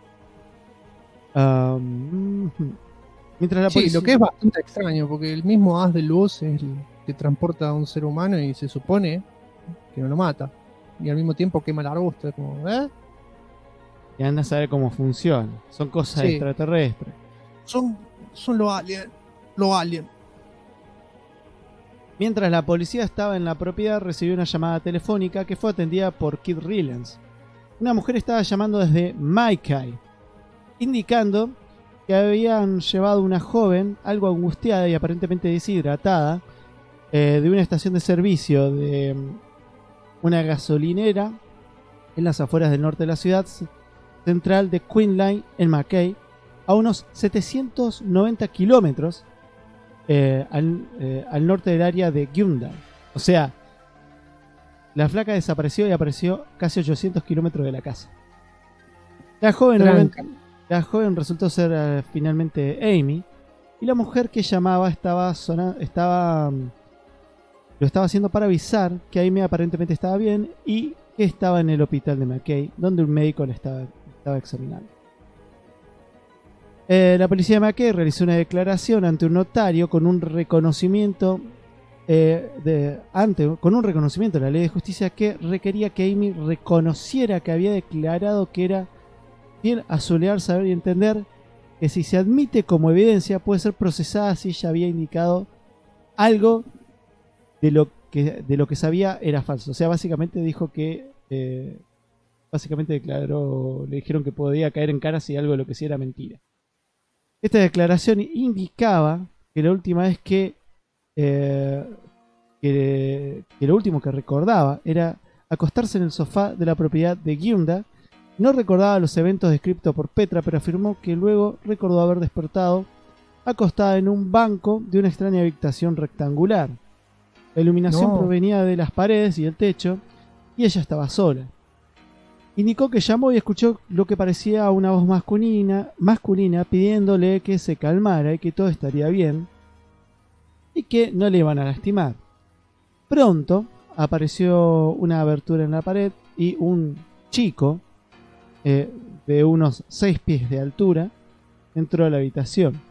Mientras la policía... Sí, lo que es bastante extraño, porque el mismo haz de luz es el que transporta a un ser humano y se supone que no lo mata. Y al mismo tiempo quema el arbusto. Es como, Y anda a saber cómo funciona. Son cosas extraterrestres. Son los aliens. Mientras la policía estaba en la propiedad, recibió una llamada telefónica que fue atendida por Kid Rillens. Una mujer estaba llamando desde Mackay, indicando que habían llevado una joven algo angustiada y aparentemente deshidratada de una estación de servicio de una gasolinera en las afueras del norte de la ciudad central de Queen Line en Mackay, a unos 790 kilómetros al norte del área de Gyundal. O sea, la flaca desapareció y apareció casi 800 kilómetros de la casa. La joven resultó ser finalmente Amy, y la mujer que llamaba lo estaba haciendo para avisar que Amy aparentemente estaba bien y que estaba en el hospital de Mackay, donde un médico la estaba examinando. La policía de Mackay realizó una declaración ante un notario con un reconocimiento de la ley de justicia que requería que Amy reconociera que había declarado que era fiel a su leal saber y entender, que si se admite como evidencia puede ser procesada si ella había indicado algo de lo que sabía era falso. O sea, básicamente dijo que le dijeron que podía caer en cara si algo de lo que sí era mentira. Esta declaración indicaba que la última vez que lo último que recordaba era acostarse en el sofá de la propiedad de Gyunda. No recordaba los eventos descritos por Petra, pero afirmó que luego recordó haber despertado acostada en un banco de una extraña habitación rectangular. La iluminación provenía de las paredes y el techo, y ella estaba sola. Indicó que llamó y escuchó lo que parecía una voz masculina pidiéndole que se calmara y que todo estaría bien y que no le iban a lastimar. Pronto apareció una abertura en la pared y un chico de unos 6 pies de altura entró a la habitación.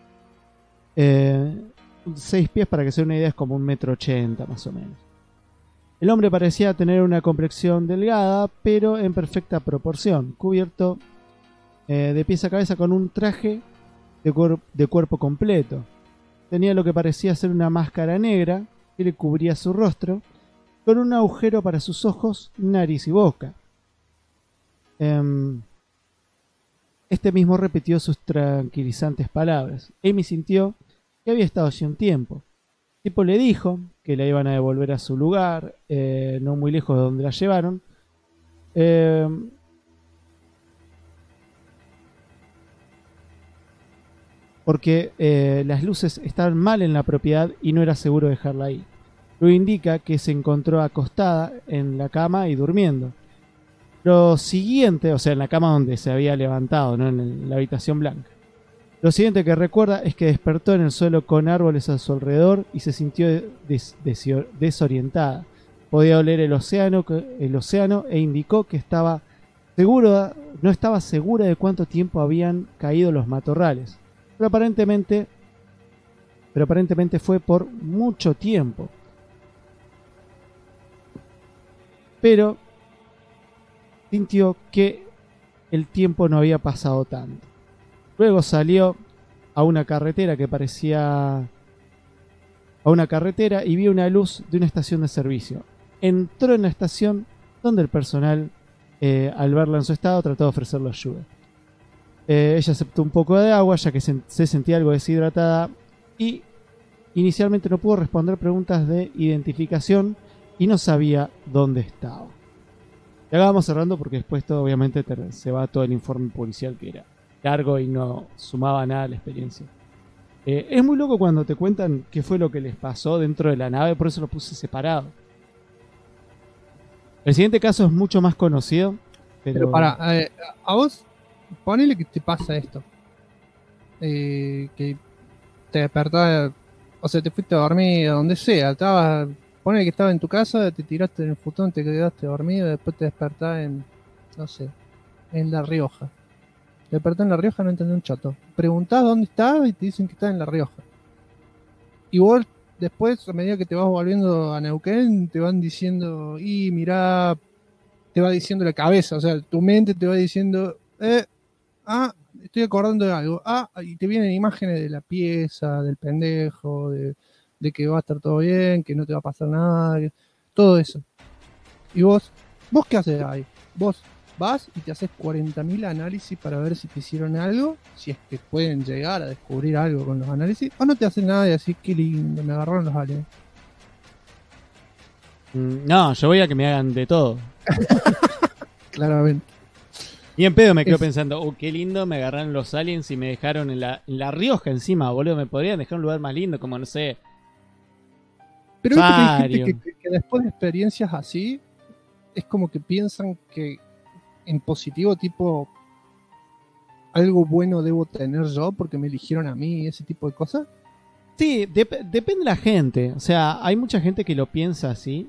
6 pies, para que se dé una idea, es como 1,80 m más o menos. El hombre parecía tener una complexión delgada, pero en perfecta proporción, cubierto de pies a cabeza con un traje de cuerpo completo. Tenía lo que parecía ser una máscara negra que le cubría su rostro, con un agujero para sus ojos, nariz y boca. Este mismo repitió sus tranquilizantes palabras. Amy sintió que había estado allí un tiempo. El tipo le dijo que la iban a devolver a su lugar, no muy lejos de donde la llevaron. Porque las luces estaban mal en la propiedad y no era seguro dejarla ahí. Luego indica que se encontró acostada en la cama y durmiendo. Lo siguiente, o sea, en la cama donde se había levantado, ¿no? En la habitación blanca. Lo siguiente que recuerda es que despertó en el suelo con árboles a su alrededor y se sintió desorientada. Podía oler el océano e indicó que no estaba segura de cuánto tiempo habían caído los matorrales. Pero aparentemente fue por mucho tiempo. Pero sintió que el tiempo no había pasado tanto. Luego salió a una carretera y vio una luz de una estación de servicio. Entró en la estación donde el personal, al verla en su estado, trató de ofrecerle ayuda. Ella aceptó un poco de agua ya que se sentía algo deshidratada y inicialmente no pudo responder preguntas de identificación y no sabía dónde estaba. Y acá vamos cerrando porque después todo, obviamente se va todo el informe policial, que era largo y no sumaba nada a la experiencia. Es muy loco cuando te cuentan qué fue lo que les pasó dentro de la nave, por eso lo puse separado. El siguiente caso es mucho más conocido, pero para, a vos, ponele que te pasa esto. Que te despertás, o sea, te fuiste a dormir donde sea, ponele que estaba en tu casa, te tiraste en el futón, te quedaste dormido, después te despertás en, no sé, en La Rioja. Te despertás en La Rioja, no entendés un chato. Preguntás dónde estás y te dicen que estás en La Rioja. Y vos después, a medida que te vas volviendo a Neuquén, te van diciendo, y mirá, te va diciendo la cabeza, o sea, tu mente te va diciendo, estoy acordando de algo. Y te vienen imágenes de la pieza, del pendejo, de que va a estar todo bien, que no te va a pasar nada, todo eso. Y vos ¿qué haces ahí? Vos vas y te haces 40.000 análisis para ver si te hicieron algo, si es que pueden llegar a descubrir algo con los análisis, o no te hacen nada y así, qué lindo, me agarraron los aliens. No, yo voy a que me hagan de todo. Claramente. Y en pedo me quedo pensando, qué lindo, me agarraron los aliens y me dejaron en la Rioja encima, boludo. Me podrían dejar un lugar más lindo, como no sé. Pero viste que hay gente que después de experiencias así, es como que piensan que en positivo, tipo, algo bueno debo tener yo porque me eligieron a mí, ese tipo de cosas. Sí, depende de la gente. O sea, hay mucha gente que lo piensa así.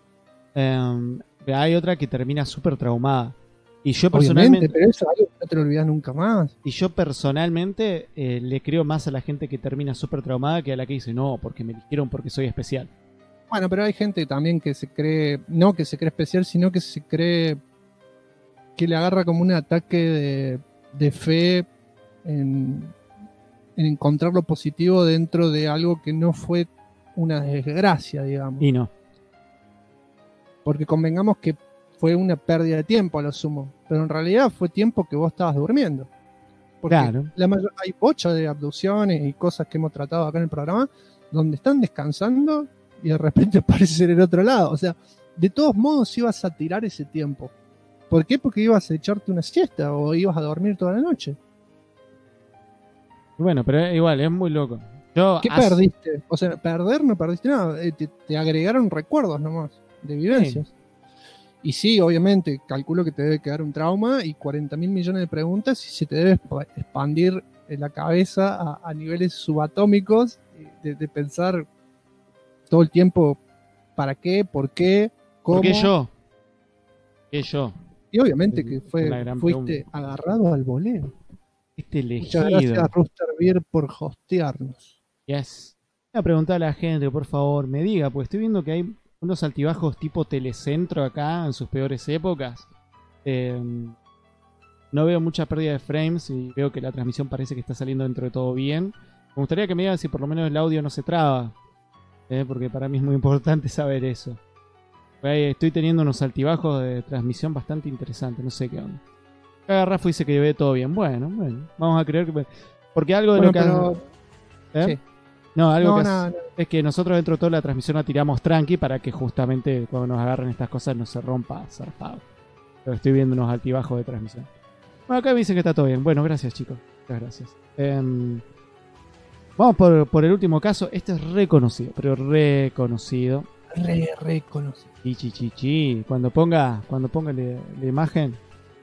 Hay otra que termina súper traumada. Y yo personalmente. Pero eso es algo que no te lo olvidas nunca más. Y yo personalmente le creo más a la gente que termina súper traumada que a la que dice, no, porque me eligieron porque soy especial. Bueno, pero hay gente también que se cree, no que se cree especial, sino que se cree que le agarra como un ataque de fe en encontrar lo positivo dentro de algo que no fue una desgracia, digamos. Y no. Porque convengamos que fue una pérdida de tiempo a lo sumo, pero en realidad fue tiempo que vos estabas durmiendo. Porque claro. Hay bocha de abducciones y cosas que hemos tratado acá en el programa donde están descansando y de repente aparecen en el otro lado. O sea, de todos modos ibas a tirar ese tiempo. ¿Por qué? Porque ibas a echarte una siesta o ibas a dormir toda la noche. Bueno, pero igual, es muy loco. ¿Qué perdiste? O sea, perder no perdiste nada. Te agregaron recuerdos nomás, de vivencias. Sí. Y sí, obviamente, calculo que te debe quedar un trauma y 40.000 millones de preguntas y se te debe expandir la cabeza a niveles subatómicos de pensar todo el tiempo ¿para qué? ¿Por qué? ¿Cómo? ¿Por qué yo? ¿Qué yo? Y obviamente que fuiste agarrado al voleo. Elegido. Muchas gracias, Rooster Beer, por hostearnos. Yes. Voy a preguntar a la gente, por favor, me diga, porque estoy viendo que hay unos altibajos tipo Telecentro acá en sus peores épocas. No veo mucha pérdida de frames y veo que la transmisión parece que está saliendo dentro de todo bien. Me gustaría que me digan si por lo menos el audio no se traba, porque para mí es muy importante saber eso. Estoy teniendo unos altibajos de transmisión bastante interesantes, no sé qué onda. Acá Rafa dice que ve todo bien. Bueno, vamos a creer que... Porque algo de lo que... Sí. No, algo es que nosotros dentro de toda la transmisión la tiramos tranqui para que justamente cuando nos agarren estas cosas no se rompa zarpado. Pero estoy viendo unos altibajos de transmisión. Bueno, acá me dicen que está todo bien. Bueno, gracias, chicos. Muchas gracias. Vamos por el último caso. Este es reconocido, pero reconocido. Reconocido. Chichichichi. Cuando ponga la imagen.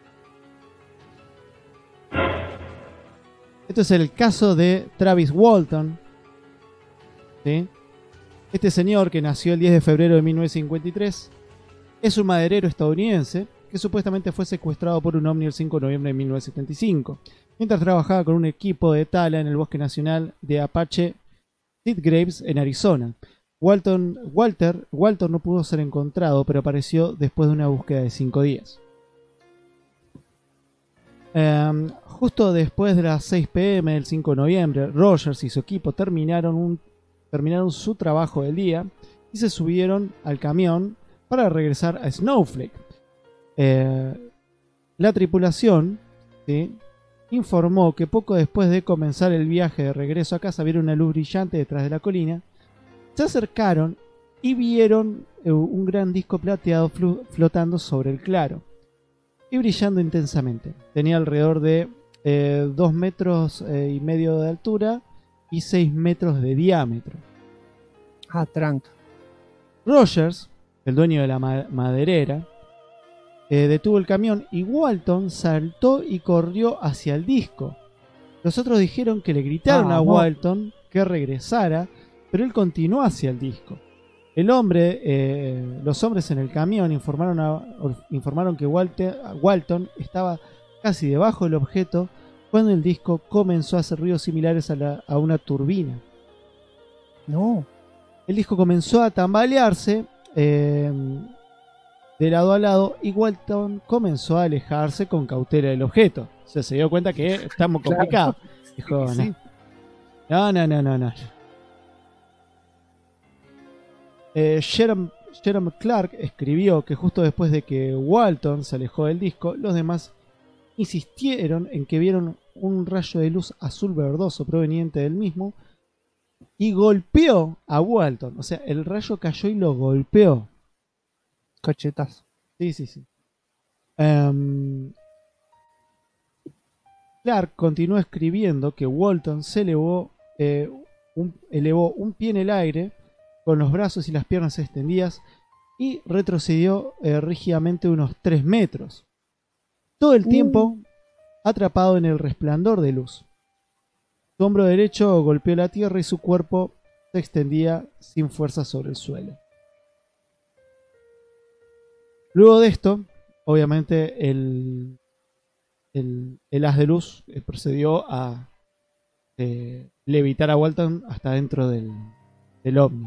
Esto es el caso de Travis Walton. ¿Sí? Este señor, que nació el 10 de febrero de 1953, es un maderero estadounidense que supuestamente fue secuestrado por un ovni el 5 de noviembre de 1975, mientras trabajaba con un equipo de tala en el bosque nacional de Apache Sitgraves en Arizona. Walter no pudo ser encontrado, pero apareció después de una búsqueda de 5 días. Justo después de las 6 p.m. del 5 de noviembre, Rogers y su equipo terminaron su trabajo del día y se subieron al camión para regresar a Snowflake. La tripulación, ¿sí?, informó que poco después de comenzar el viaje de regreso a casa vieron una luz brillante detrás de la colina. Se acercaron y vieron un gran disco plateado flotando sobre el claro y brillando intensamente. Tenía alrededor de 2 metros y medio de altura y 6 metros de diámetro. Ah, tranca. Rogers, el dueño de la maderera, detuvo el camión y Walton saltó y corrió hacia el disco. Los otros dijeron que le gritaron a Walton que regresara, pero él continuó hacia el disco. Los hombres en el camión informaron que Walton estaba casi debajo del objeto cuando el disco comenzó a hacer ruidos similares a una turbina. No. El disco comenzó a tambalearse de lado a lado y Walton comenzó a alejarse con cautela del objeto. O sea, se dio cuenta que estamos complicados. Dijo, sí. No. Jerome Clark escribió que justo después de que Walton se alejó del disco, los demás insistieron en que vieron un rayo de luz azul verdoso proveniente del mismo y golpeó a Walton. O sea, el rayo cayó y lo golpeó. Cachetazo. Sí. Clark continuó escribiendo que Walton se elevó un pie en el aire con los brazos y las piernas extendidas y retrocedió rígidamente unos 3 metros. Todo el tiempo atrapado en el resplandor de luz. Su hombro derecho golpeó la tierra y su cuerpo se extendía sin fuerza sobre el suelo. Luego de esto, obviamente el haz de luz procedió a levitar a Walton hasta dentro del ovni.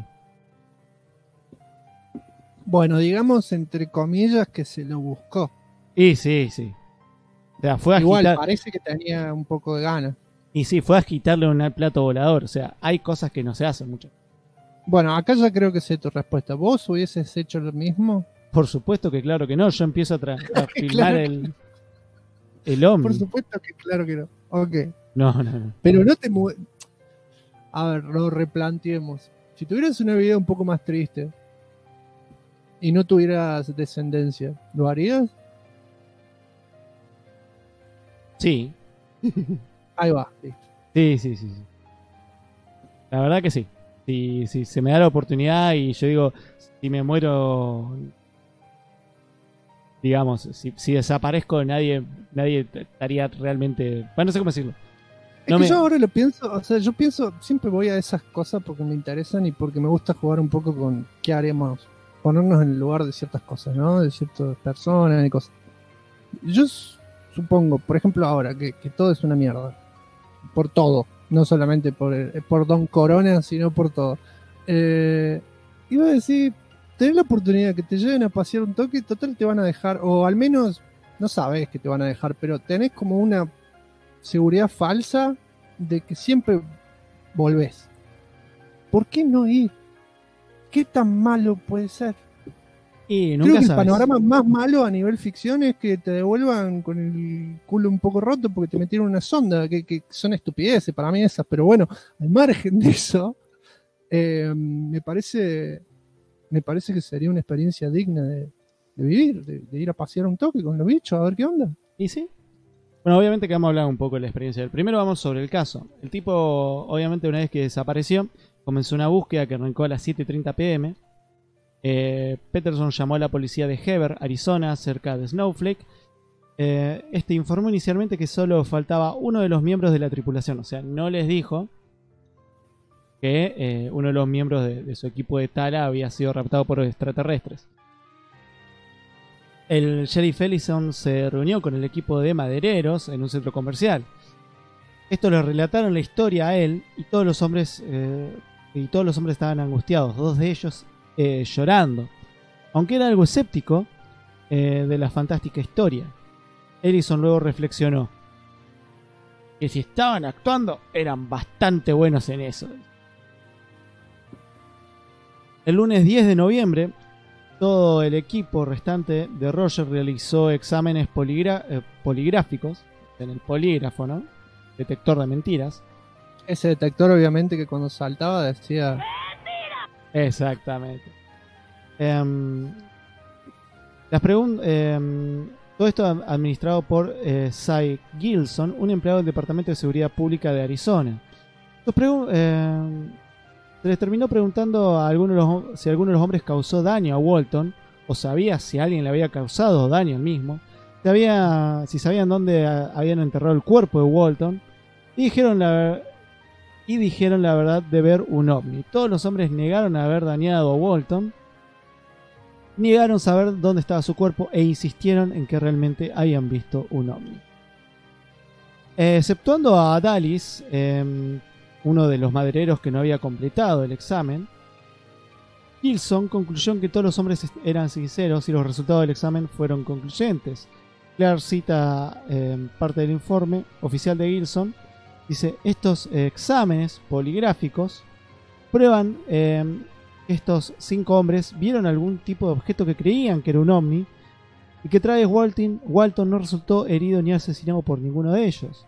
Bueno, digamos entre comillas que se lo buscó. Y sí. O sea, fue a igual, agitar... parece que tenía un poco de ganas. Y sí, fue a quitarle un plato volador. O sea, hay cosas que no se hacen mucho. Bueno, acá ya creo que sé tu respuesta. ¿Vos hubieses hecho lo mismo? Por supuesto que claro que no. Yo empiezo a filmar Claro. el ovni. Por supuesto que claro que no. Ok. No. Pero no te A ver, lo replanteemos. Si tuvieras una vida un poco más triste y no tuvieras descendencia, ¿lo harías? Sí. Ahí va. Sí. La verdad que sí. Si se me da la oportunidad y yo digo, si me muero, digamos, si desaparezco, nadie estaría realmente... Bueno, no sé cómo decirlo. Yo ahora lo pienso, o sea, yo pienso, siempre voy a esas cosas porque me interesan y porque me gusta jugar un poco con qué haremos, ponernos en el lugar de ciertas cosas, ¿no? De ciertas personas y cosas. Yo supongo, por ejemplo, ahora que todo es una mierda. Por todo. No solamente por Don Corona, sino por todo. Iba a decir, tenés la oportunidad que te lleven a pasear un toque, total te van a dejar, o al menos, no sabes que te van a dejar, pero tenés como una seguridad falsa de que siempre volvés. ¿Por qué no ir? ¿Qué tan malo puede ser? Y nunca creo que sabes. el panorama más malo a nivel ficción es que te devuelvan con el culo un poco roto porque te metieron una sonda, que son estupideces para mí esas, pero bueno, al margen de eso, me parece que sería una experiencia digna de vivir, de ir a pasear un toque con los bichos, a ver qué onda. ¿Y sí? Bueno, obviamente que vamos a hablar un poco de la experiencia del primero. Vamos sobre el caso. El tipo, obviamente, una vez que desapareció, comenzó una búsqueda que arrancó a las 7:30 p.m. Peterson llamó a la policía de Heber, Arizona, cerca de Snowflake. Este informó inicialmente que solo faltaba uno de los miembros de la tripulación. O sea, no les dijo que uno de los miembros de su equipo de Tala había sido raptado por extraterrestres. El sheriff Ellison se reunió con el equipo de madereros en un centro comercial. Estos le relataron la historia a él y todos los hombres estaban angustiados, dos de ellos llorando, aunque era algo escéptico de la fantástica historia. Ellison luego reflexionó que si estaban actuando eran bastante buenos en eso. El lunes 10 de noviembre todo el equipo restante de Roger realizó exámenes poligráficos en el polígrafo, ¿no? Detector de mentiras. Ese detector, obviamente, que cuando saltaba decía... Exactamente. Todo esto administrado por Cy Gilson, un empleado del Departamento de Seguridad Pública de Arizona. Se les terminó preguntando si alguno de los hombres causó daño a Walton, o sabía si alguien le había causado daño al mismo, si sabían dónde habían enterrado el cuerpo de Walton, y dijeron la verdad de ver un ovni. Todos los hombres negaron haber dañado a Walton, negaron saber dónde estaba su cuerpo e insistieron en que realmente habían visto un ovni. Exceptuando a Dallas, uno de los madereros que no había completado el examen, Gilson concluyó en que todos los hombres eran sinceros y los resultados del examen fueron concluyentes. Clark cita parte del informe oficial de Gilson. Dice, estos exámenes poligráficos prueban que estos 5 hombres vieron algún tipo de objeto que creían que era un ovni y que Travis Walton no resultó herido ni asesinado por ninguno de ellos.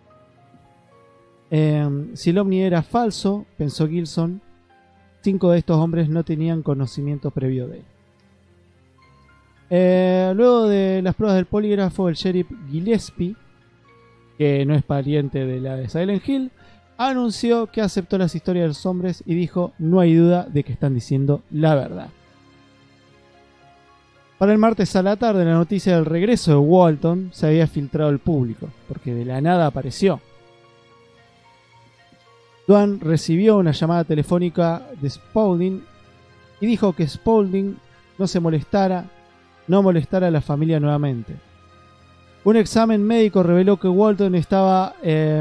Si el ovni era falso, pensó Gilson, 5 de estos hombres no tenían conocimiento previo de él. Luego de las pruebas del polígrafo, el sheriff Gillespie, que no es pariente de la de Silent Hill, anunció que aceptó las historias de los hombres y dijo: no hay duda de que están diciendo la verdad. Para el martes a la tarde, la noticia del regreso de Walton se había filtrado al público, porque de la nada apareció. Dwan recibió una llamada telefónica de Spaulding y dijo que Spaulding no molestara a la familia nuevamente. Un examen médico reveló que Walton estaba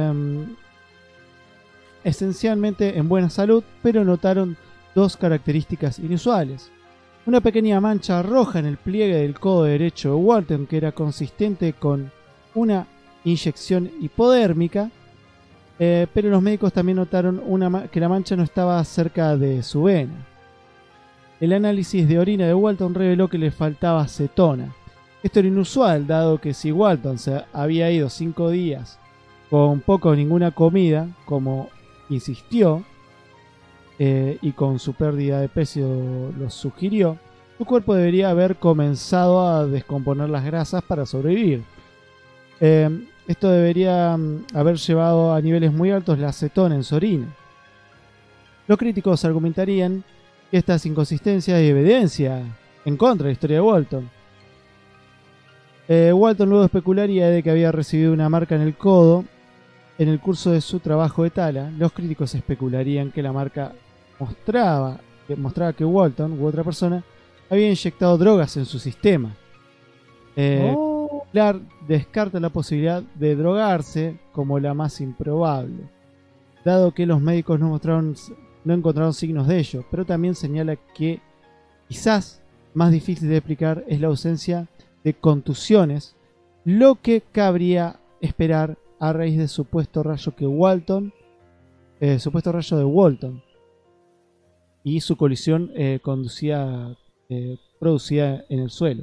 esencialmente en buena salud, pero notaron dos características inusuales. Una pequeña mancha roja en el pliegue del codo derecho de Walton, que era consistente con una inyección hipodérmica, pero los médicos también notaron que la mancha no estaba cerca de su vena. El análisis de orina de Walton reveló que le faltaba acetona. Esto era inusual, dado que si Walton se había ido 5 días con poco o ninguna comida, como insistió, y con su pérdida de peso lo sugirió, su cuerpo debería haber comenzado a descomponer las grasas para sobrevivir. Esto debería haber llevado a niveles muy altos la acetona en su orina. Los críticos argumentarían que estas inconsistencias y evidencia en contra de la historia de Walton. Walton luego especularía de que había recibido una marca en el codo en el curso de su trabajo de tala. Los críticos especularían que la marca mostraba que Walton u otra persona había inyectado drogas en su sistema. Clark descarta la posibilidad de drogarse como la más improbable, dado que los médicos no encontraron signos de ello, pero también señala que quizás más difícil de explicar es la ausencia de contusiones, lo que cabría esperar a raíz del supuesto rayo de Walton y su colisión producida en el suelo.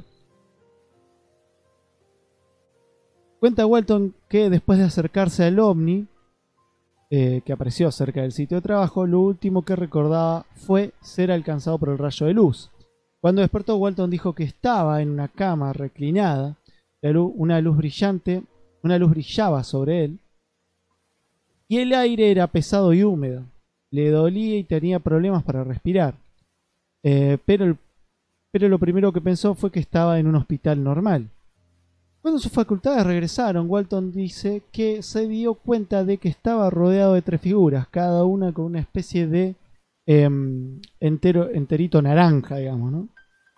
Cuenta Walton que después de acercarse al ovni que apareció cerca del sitio de trabajo, lo último que recordaba fue ser alcanzado por el rayo de luz. Cuando despertó, Walton dijo que estaba en una cama reclinada, una luz brillaba sobre él y el aire era pesado y húmedo. Le dolía y tenía problemas para respirar, pero lo primero que pensó fue que estaba en un hospital normal. Cuando sus facultades regresaron, Walton dice que se dio cuenta de que estaba rodeado de 3 figuras, cada una con una especie de enterito naranja, digamos, ¿no?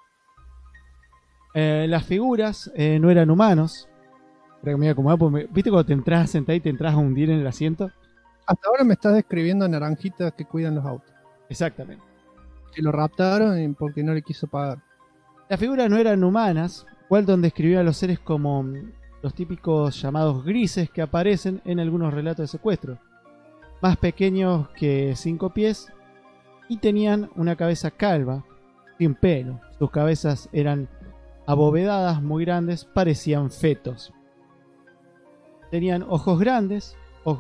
Las figuras no eran humanos. Espera que me voy a acomodar, porque ¿viste cuando te entras a sentar y te entras a hundir en el asiento? Hasta ahora me estás describiendo naranjitas que cuidan los autos. Exactamente. Que lo raptaron porque no le quiso pagar. Las figuras no eran humanas. Walton describió a los seres como los típicos llamados grises que aparecen en algunos relatos de secuestro. Más pequeños que 5 pies y tenían una cabeza calva, sin pelo. Sus cabezas eran abovedadas, muy grandes, parecían fetos. Tenían ojos grandes,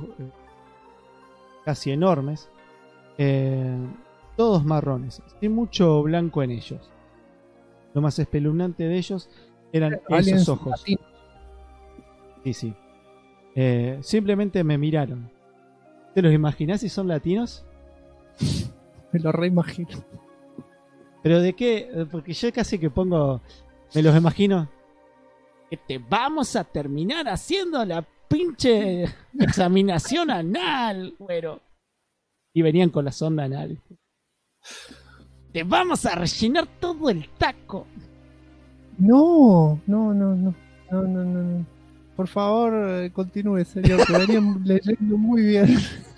casi enormes, todos marrones, sin mucho blanco en ellos. Lo más espeluznante de ellos eran esos ojos. Latinos. Sí. Simplemente me miraron. ¿Te los imaginás si son latinos? Me lo reimagino. ¿Pero de qué? Porque yo casi que me los imagino. Que te vamos a terminar haciendo la pinche examinación anal, güero. Y venían con la sonda anal. Te vamos a rellenar todo el taco. No. Por favor, continúe, señor, que venían leyendo muy bien.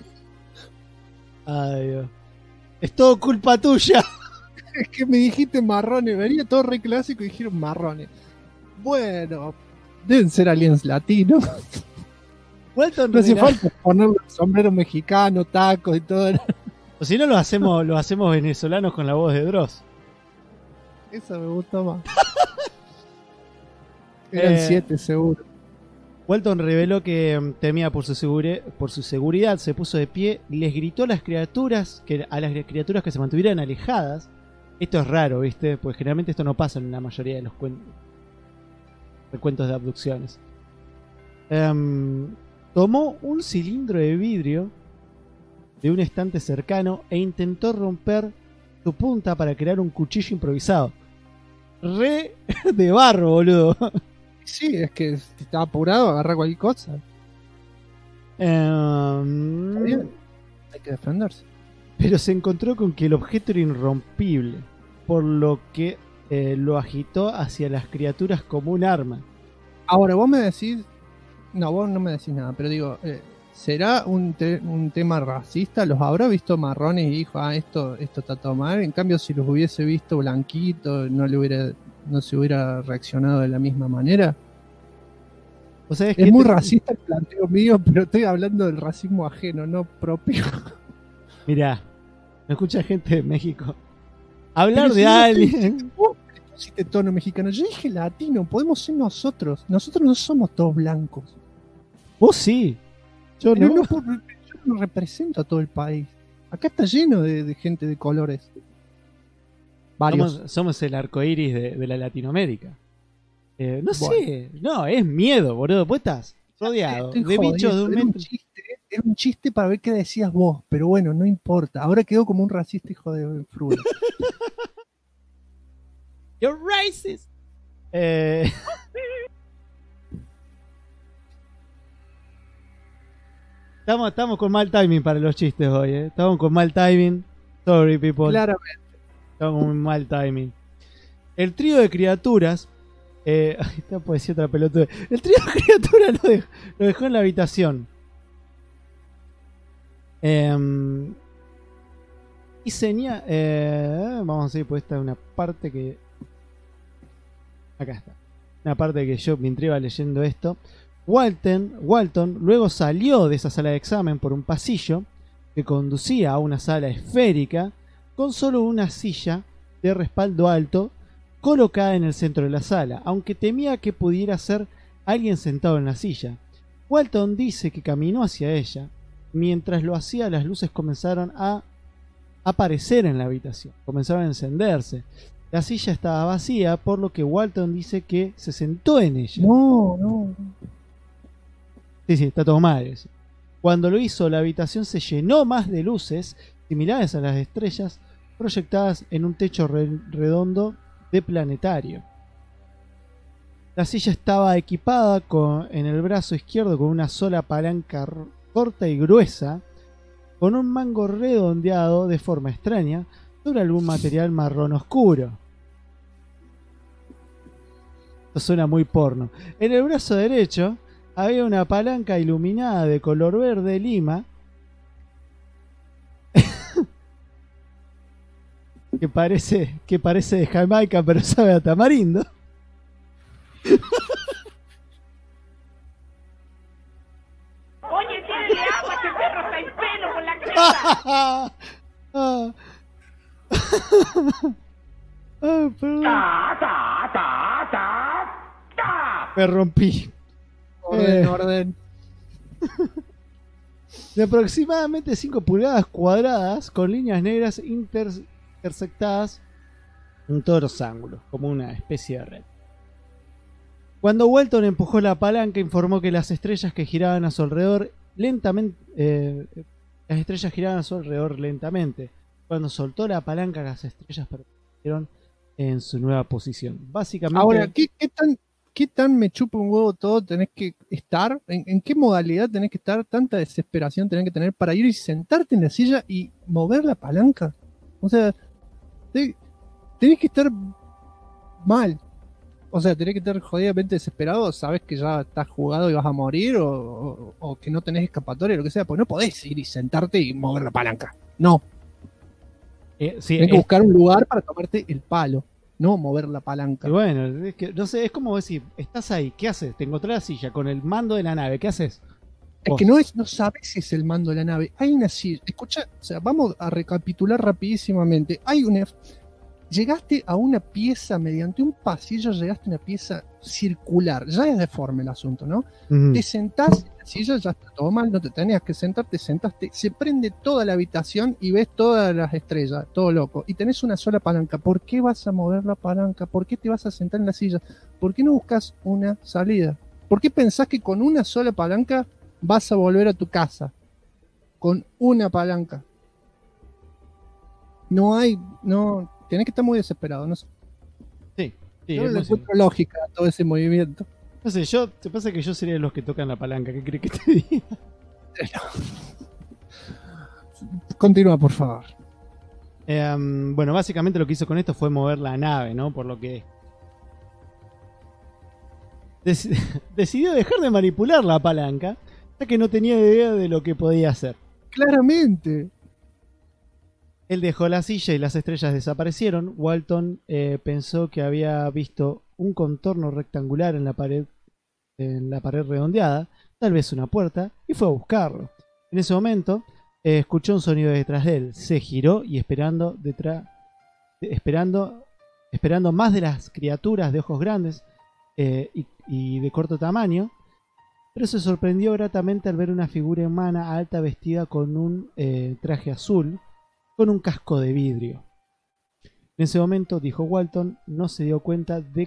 Ay, Dios. Es todo culpa tuya. Es que me dijiste marrones, venía todo re clásico y dijeron marrones. Bueno, deben ser aliens latinos. Walton no hace falta ponerle sombrero mexicano, tacos y todo. O si no, lo hacemos venezolanos con la voz de Dross. Eso me gustó más. Eran 7 seguro. Walton reveló que temía por su seguridad, se puso de pie, les gritó a las criaturas que se mantuvieran alejadas Esto es raro, ¿viste? Pues generalmente esto no pasa en la mayoría de los recuentos de abducciones. Tomó un cilindro de vidrio de un estante cercano e intentó romper su punta para crear un cuchillo improvisado. Re de barro, boludo. Sí, es que si estaba apurado, agarra cualquier cosa. Está bien. Hay que defenderse. Pero se encontró con que el objeto era irrompible, por lo que lo agitó hacia las criaturas como un arma. Ahora, vos me decís... No, vos no me decís nada, pero digo... ¿será un tema racista? ¿Los habrá visto marrones y dijo, esto está todo mal? En cambio, si los hubiese visto blanquitos, no se hubiera reaccionado de la misma manera. O sea, es muy racista el planteo mío, pero estoy hablando del racismo ajeno, no propio. Mirá, me escucha gente de México. Hablar de alguien. Vos pusiste tono mexicano. Yo dije latino, podemos ser nosotros. Nosotros no somos todos blancos. Vos sí. Yo no represento a todo el país. Acá está lleno de gente de colores. Varios. Somos el arcoíris de la Latinoamérica. No sé. No, es miedo, boludo. Vos estás rodeado de bichos de un metro. Era un chiste para ver qué decías vos. Pero bueno, no importa. Ahora quedó como un racista hijo de fruta. You're racist. Estamos con mal timing para los chistes hoy, Estamos con mal timing. Sorry, people. Claramente. Estamos con mal timing. El trío de criaturas... esta puede ser otra pelotuda. El trío de criaturas lo dejó en la habitación. Y señala... vamos a ver, pues esta es una parte que... Acá está. Una parte que yo mientras iba leyendo esto... Walton luego salió de esa sala de examen por un pasillo que conducía a una sala esférica con solo una silla de respaldo alto colocada en el centro de la sala, aunque temía que pudiera ser alguien sentado en la silla. Walton dice que caminó hacia ella. Mientras lo hacía, las luces comenzaron a aparecer en la habitación, comenzaron a encenderse. La silla estaba vacía, por lo que Walton dice que se sentó en ella. No. Sí, está todo mal eso. Cuando lo hizo, la habitación se llenó más de luces similares a las estrellas proyectadas en un techo redondo de planetario. La silla estaba equipada en el brazo izquierdo con una sola palanca corta y gruesa, con un mango redondeado de forma extraña sobre algún material marrón oscuro. Esto suena muy porno. En el brazo derecho había una palanca iluminada de color verde lima que parece de Jamaica, pero sabe a tamarindo. Oye, tírenle agua, este perro está en pelo con la crema. Me rompí. Orden. De aproximadamente 5 pulgadas cuadradas con líneas negras intersectadas en todos los ángulos, como una especie de red. Cuando Walton empujó la palanca, informó que las estrellas que giraban a su alrededor lentamente. Cuando soltó la palanca, las estrellas permanecieron en su nueva posición. Básicamente. Ahora, ¿qué tan me chupa un huevo todo tenés que estar? ¿En qué modalidad tenés que estar? ¿Tanta desesperación tenés que tener para ir y sentarte en la silla y mover la palanca? O sea, tenés que estar mal. O sea, tenés que estar jodidamente desesperado. Sabés que ya estás jugado y vas a morir, o que no tenés escapatoria, lo que sea. Pues no podés ir y sentarte y mover la palanca. No. Sí, tenés que buscar un lugar para tomarte el palo. No mover la palanca. Y bueno, es que no sé, es como decir, estás ahí, ¿qué haces? Te encontrás la silla con el mando de la nave, ¿qué haces? Es que no sabes si es el mando de la nave. Hay una silla. Escucha, o sea, vamos a recapitular rapidísimamente. llegaste a una pieza, mediante un pasillo llegaste a una pieza circular, ya es deforme el asunto, ¿no? Te sentás en la silla, ya está todo mal, no te tenías que sentar, te sentaste, se prende toda la habitación y ves todas las estrellas, todo loco, y tenés una sola palanca. ¿Por qué vas a mover la palanca? ¿Por qué te vas a sentar en la silla? ¿Por qué no buscas una salida? ¿Por qué pensás que con una sola palanca vas a volver a tu casa? Con una palanca. No, tenés que estar muy desesperado, no sé. Sí, yo le encuentro lógica a todo ese movimiento. No sé, te pasa que yo sería de los que tocan la palanca. ¿Qué crees que te diga? Continúa, por favor. Bueno, básicamente lo que hizo con esto fue mover la nave, ¿no? Por lo que decidió dejar de manipular la palanca, ya que no tenía idea de lo que podía hacer. Claramente. Él dejó la silla y las estrellas desaparecieron. Walton pensó que había visto un contorno rectangular en la pared redondeada, tal vez una puerta, y fue a buscarlo. En ese momento escuchó un sonido detrás de él. Se giró y esperando más de las criaturas de ojos grandes y de corto tamaño, pero se sorprendió gratamente al ver una figura humana alta vestida con un traje azul, con un casco de vidrio. En ese momento, dijo Walton, no se dio cuenta de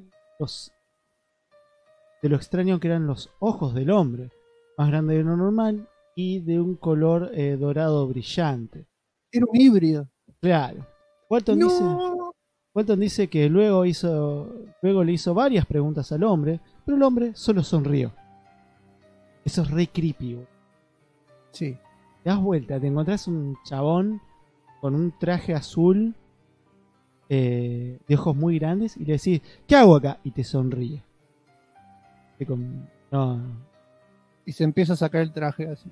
lo extraño que eran los ojos del hombre, más grandes de lo normal y de un color dorado brillante. Era un híbrido. Claro. Walton dice que luego le hizo varias preguntas al hombre, pero el hombre solo sonrió. Eso es re creepy. Sí. Te das vuelta, te encontrás un chabón con un traje azul de ojos muy grandes y le decís, ¿qué hago acá? Y te sonríe. No. Y se empieza a sacar el traje así.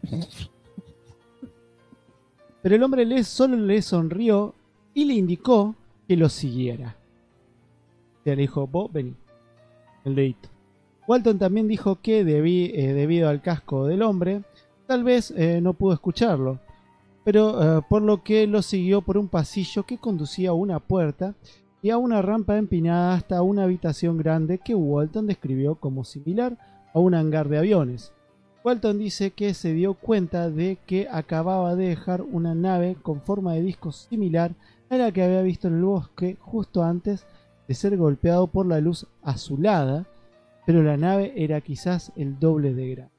Pero el hombre solo le sonrió y le indicó que lo siguiera. O sea, le dijo, vos vení. El dedito. Walton también dijo que debido al casco del hombre, tal vez no pudo escucharlo, pero por lo que lo siguió por un pasillo que conducía a una puerta y a una rampa empinada hasta una habitación grande que Walton describió como similar a un hangar de aviones. Walton dice que se dio cuenta de que acababa de dejar una nave con forma de disco similar a la que había visto en el bosque justo antes de ser golpeado por la luz azulada, pero la nave era quizás el doble de grande.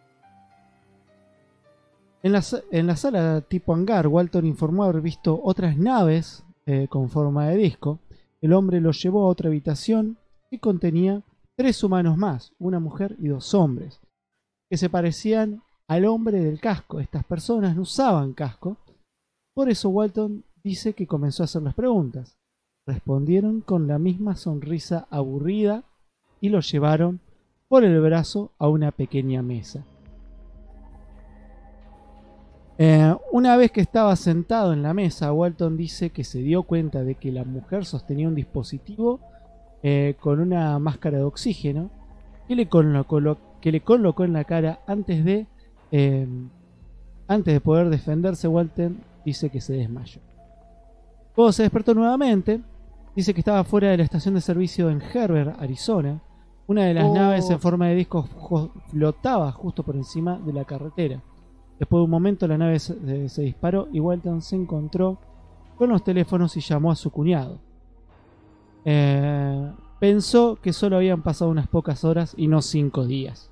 En la sala tipo hangar, Walton informó haber visto otras naves con forma de disco. El hombre lo llevó a otra habitación que contenía 3 humanos más, una mujer y 2 hombres, que se parecían al hombre del casco. Estas personas no usaban casco, por eso Walton dice que comenzó a hacer las preguntas. Respondieron con la misma sonrisa aburrida y lo llevaron por el brazo a una pequeña mesa. Una vez que estaba sentado en la mesa, Walton dice que se dio cuenta de que la mujer sostenía un dispositivo con una máscara de oxígeno que le colocó en la cara antes de poder defenderse. Walton dice que se desmayó. Cuando se despertó nuevamente, dice que estaba fuera de la estación de servicio en Herbert, Arizona. Una de las naves en forma de disco flotaba justo por encima de la carretera. Después de un momento la nave se disparó y Walton se encontró con los teléfonos y llamó a su cuñado. Pensó que solo habían pasado unas pocas horas y no 5 días.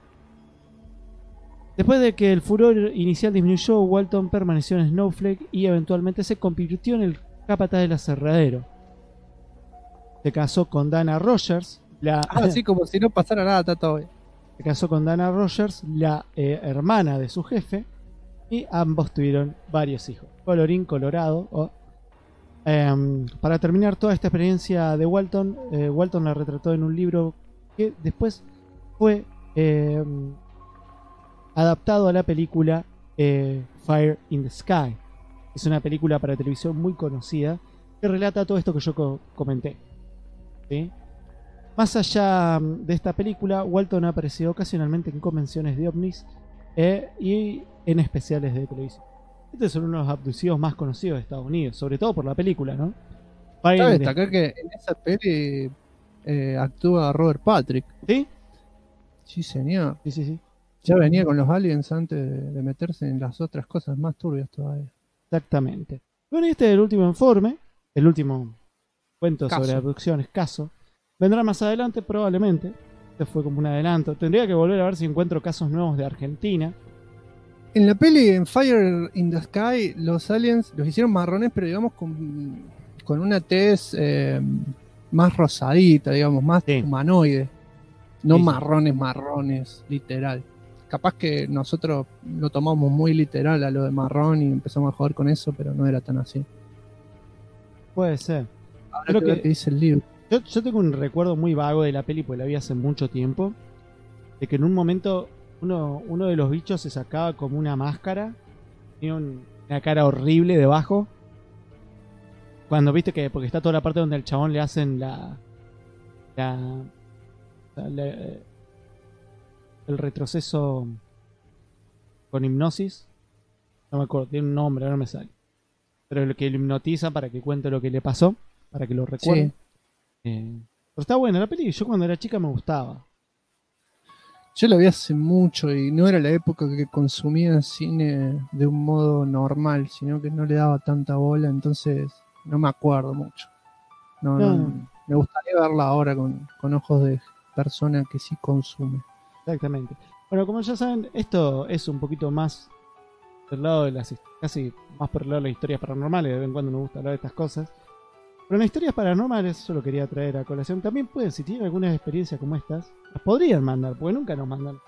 Después de que el furor inicial disminuyó, Walton permaneció en Snowflake y eventualmente se convirtió en el capataz del aserradero. Se casó con Dana Rogers, así como si no pasara nada, está todo bien. Se casó con Dana Rogers, la hermana de su jefe, y ambos tuvieron varios hijos. Colorín colorado. Para terminar toda esta experiencia de Walton, Walton la retrató en un libro que después fue adaptado a la película Fire in the Sky. Es una película para televisión muy conocida que relata todo esto que yo comenté. ¿Sí? Más allá de esta película, Walton ha aparecido ocasionalmente en convenciones de ovnis y en especiales de televisión. Este es uno de los abducidos más conocidos de Estados Unidos, sobre todo por la película, ¿no? Cabe destacar que en esa peli actúa Robert Patrick. ¿Sí? Sí, señor. Sí. Ya venía con los aliens antes de meterse en las otras cosas más turbias todavía. Exactamente. Bueno, este es el último informe, el último cuento sobre la producción escaso. Vendrá más adelante probablemente. Este fue como un adelanto. Tendría que volver a ver si encuentro casos nuevos de Argentina. En la peli en Fire in the Sky, los aliens los hicieron marrones, pero digamos con una tez más rosadita, digamos, más humanoide. No marrones, literal. Capaz que nosotros lo tomamos muy literal a lo de marrón y empezamos a jugar con eso, pero no era tan así. Puede ser. Creo que dice el libro. Yo tengo un recuerdo muy vago de la peli, porque la vi hace mucho tiempo, de que en un momento uno de los bichos se sacaba como una máscara, tenía una cara horrible debajo. Cuando viste que, porque está toda la parte donde al chabón le hacen el retroceso con hipnosis, no me acuerdo, tiene un nombre, ahora no me sale, pero lo que lo hipnotiza para que cuente lo que le pasó, para que lo recuerde. Pero está buena la peli. Yo cuando era chica me gustaba. Yo la vi hace mucho y no era la época que consumía cine de un modo normal, sino que no le daba tanta bola, entonces no me acuerdo mucho. No. Me gustaría verla ahora con ojos de persona que sí consume. Exactamente. Bueno, como ya saben, esto es un poquito más del lado de casi más por el lado de las historias paranormales. De vez en cuando nos gusta hablar de estas cosas. Pero en las historias paranormales, eso lo quería traer a colación. También pueden, si tienen algunas experiencias como estas, las podrían mandar, porque nunca nos mandan.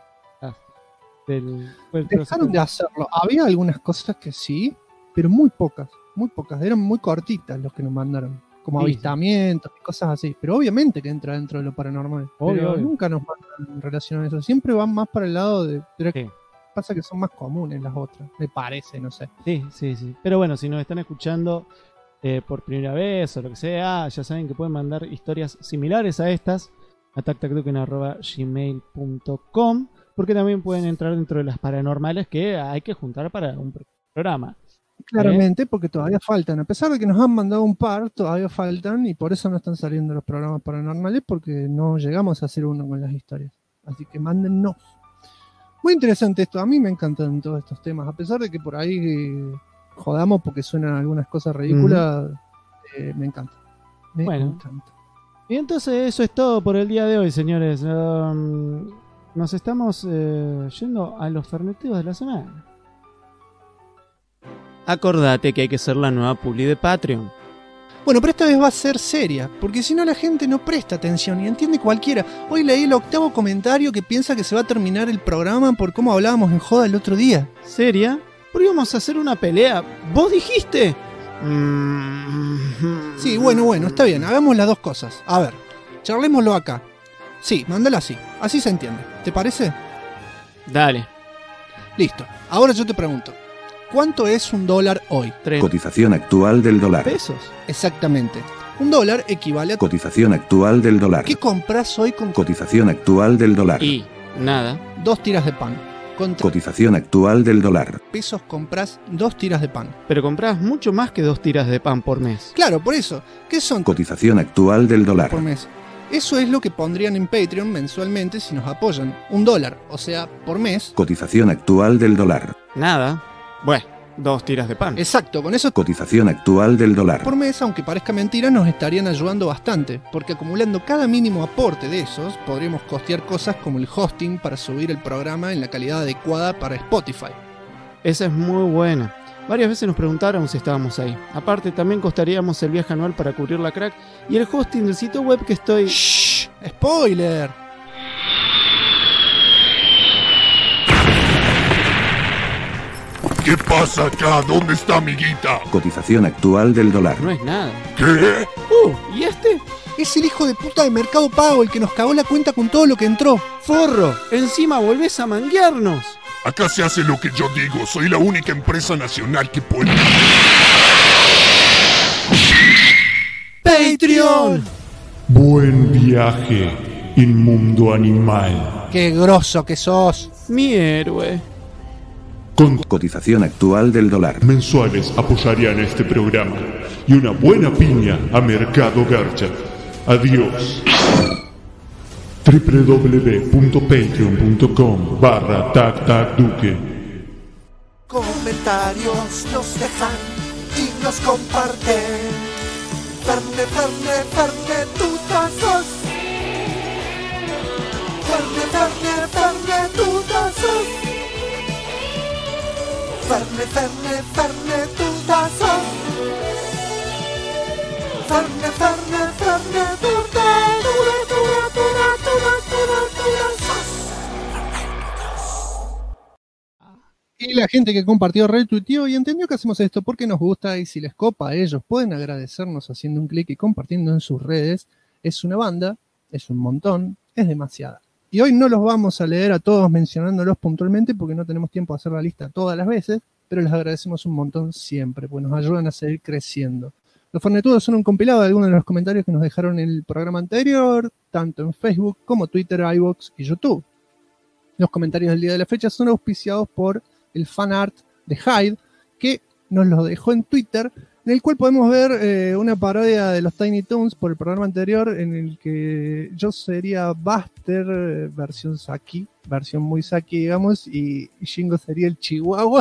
Dejaron de hacerlo. Había algunas cosas que sí, pero muy pocas. Eran muy cortitas los que nos mandaron. Como avistamientos y cosas así. Pero obviamente que entra dentro de lo paranormal. Pero nunca nos mandan en relación a eso. Siempre van más para el lado de... Pasa que son más comunes las otras. Me parece, no sé. Sí. Pero bueno, si nos están escuchando por primera vez o lo que sea, ya saben que pueden mandar historias similares a estas a tactactuken@gmail.com, porque también pueden entrar dentro de las paranormales que hay que juntar para un programa. Claramente, porque todavía faltan. A pesar de que nos han mandado un par, todavía faltan y por eso no están saliendo los programas paranormales, porque no llegamos a hacer uno con las historias. Así que mándennos. Muy interesante esto. A mí me encantan todos estos temas. A pesar de que por ahí jodamos porque suenan algunas cosas ridículas, me encanta. Me encanta. Y entonces eso es todo por el día de hoy, señores. Nos estamos yendo a los ferneteos de la semana. Acordate que hay que ser la nueva publi de Patreon. Bueno, pero esta vez va a ser seria, porque si no la gente no presta atención y entiende cualquiera. Hoy leí el 8º comentario que piensa que se va a terminar el programa por cómo hablábamos en joda el otro día. ¿Seria? ¿Por qué íbamos a hacer una pelea? ¿Vos dijiste? Sí, bueno, está bien, hagamos las dos cosas. A ver, charlémoslo acá. Sí, mándala así, así se entiende. ¿Te parece? Dale. Listo, ahora yo te pregunto. ¿Cuánto es $1 hoy? Cotización actual del dólar. ¿Pesos? Exactamente. $1 equivale a... Cotización actual del dólar. ¿Qué compras hoy con... Cotización actual del dólar. Y nada. 2 tiras de pan. Cotización actual del dólar. Pesos compras 2 tiras de pan. Pero compras mucho más que 2 tiras de pan por mes. Claro, por eso. ¿Qué son? Cotización actual del dólar. Por mes. Eso es lo que pondrían en Patreon mensualmente si nos apoyan. $1, o sea, por mes. Cotización actual del dólar. Nada. Bueno, 2 tiras de pan. Exacto, con eso... Cotización actual del dólar. Por mes, aunque parezca mentira, nos estarían ayudando bastante, porque acumulando cada mínimo aporte de esos, podríamos costear cosas como el hosting para subir el programa en la calidad adecuada para Spotify. Esa es muy buena. Varias veces nos preguntaron si estábamos ahí. Aparte, también costaríamos el viaje anual para cubrir la crack y el hosting del sitio web que estoy... ¡Shh! ¡Spoiler! ¿Qué pasa acá? ¿Dónde está mi guita? Cotización actual del dólar. No es nada. ¿Qué? ¿Y este? Es el hijo de puta de Mercado Pago, el que nos cagó la cuenta con todo lo que entró. ¡Forro! Encima volvés a manguearnos. Acá se hace lo que yo digo. Soy la única empresa nacional que puede... ¡Patreon! Buen viaje, inmundo animal. ¡Qué grosso que sos! Mi héroe. Con cotización actual del dólar. mensuales apoyarían este programa y una buena piña a Mercado Garcha. Adiós. www.patreon.com/tactacduque. Comentarios nos dejan y nos comparten. Ferne, Ferne, Ferne, tutazos. Ferne, Ferne, Ferne, tutazos. Ferne, Ferne, Ferne, tutazos. Ferne, Ferne, Ferne, Y la gente que compartió, retuiteó y entendió que hacemos esto porque nos gusta, y si les copa a ellos pueden agradecernos haciendo un clic y compartiendo en sus redes. Es una banda, es un montón, es demasiada. Y hoy no los vamos a leer a todos mencionándolos puntualmente porque no tenemos tiempo de hacer la lista todas las veces, pero les agradecemos un montón siempre, pues nos ayudan a seguir creciendo. Los Fornetudos son un compilado de algunos de los comentarios que nos dejaron en el programa anterior, tanto en Facebook como Twitter, iVoox y YouTube. Los comentarios del día de la fecha son auspiciados por el fanart de Hyde, que nos lo dejó en Twitter, en el cual podemos ver una parodia de los Tiny Toons por el programa anterior, en el que yo sería Buster, versión Saki, versión muy Saki, digamos, y Shingo sería el Chihuahua.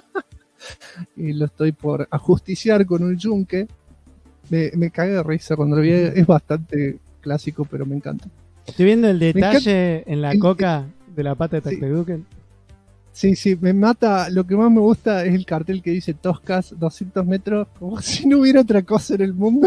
Y lo estoy por ajusticiar con un yunque. Me cagué de risa cuando lo vi, es bastante clásico, pero me encanta. Estoy viendo el detalle en la coca de la pata de Tactaduque. Sí, me mata. Lo que más me gusta es el cartel que dice Toscas 200 metros, como si no hubiera otra cosa en el mundo.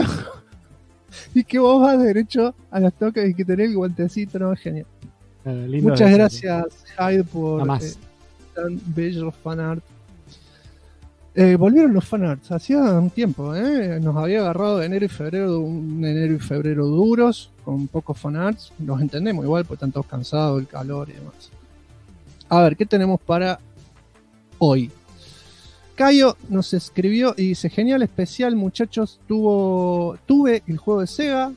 Y que vos vas derecho a las tocas y que tenés el guantecito, no, es genial. Muchas gracias, Hyde, por tan bello fanart. Volvieron los fanarts, hacía un tiempo, nos había agarrado enero y febrero duros, con pocos fanarts, los entendemos igual, porque están todos cansados, el calor y demás. A ver, ¿qué tenemos para hoy? Cayo nos escribió y dice: genial especial, muchachos, tuve el juego de Sega,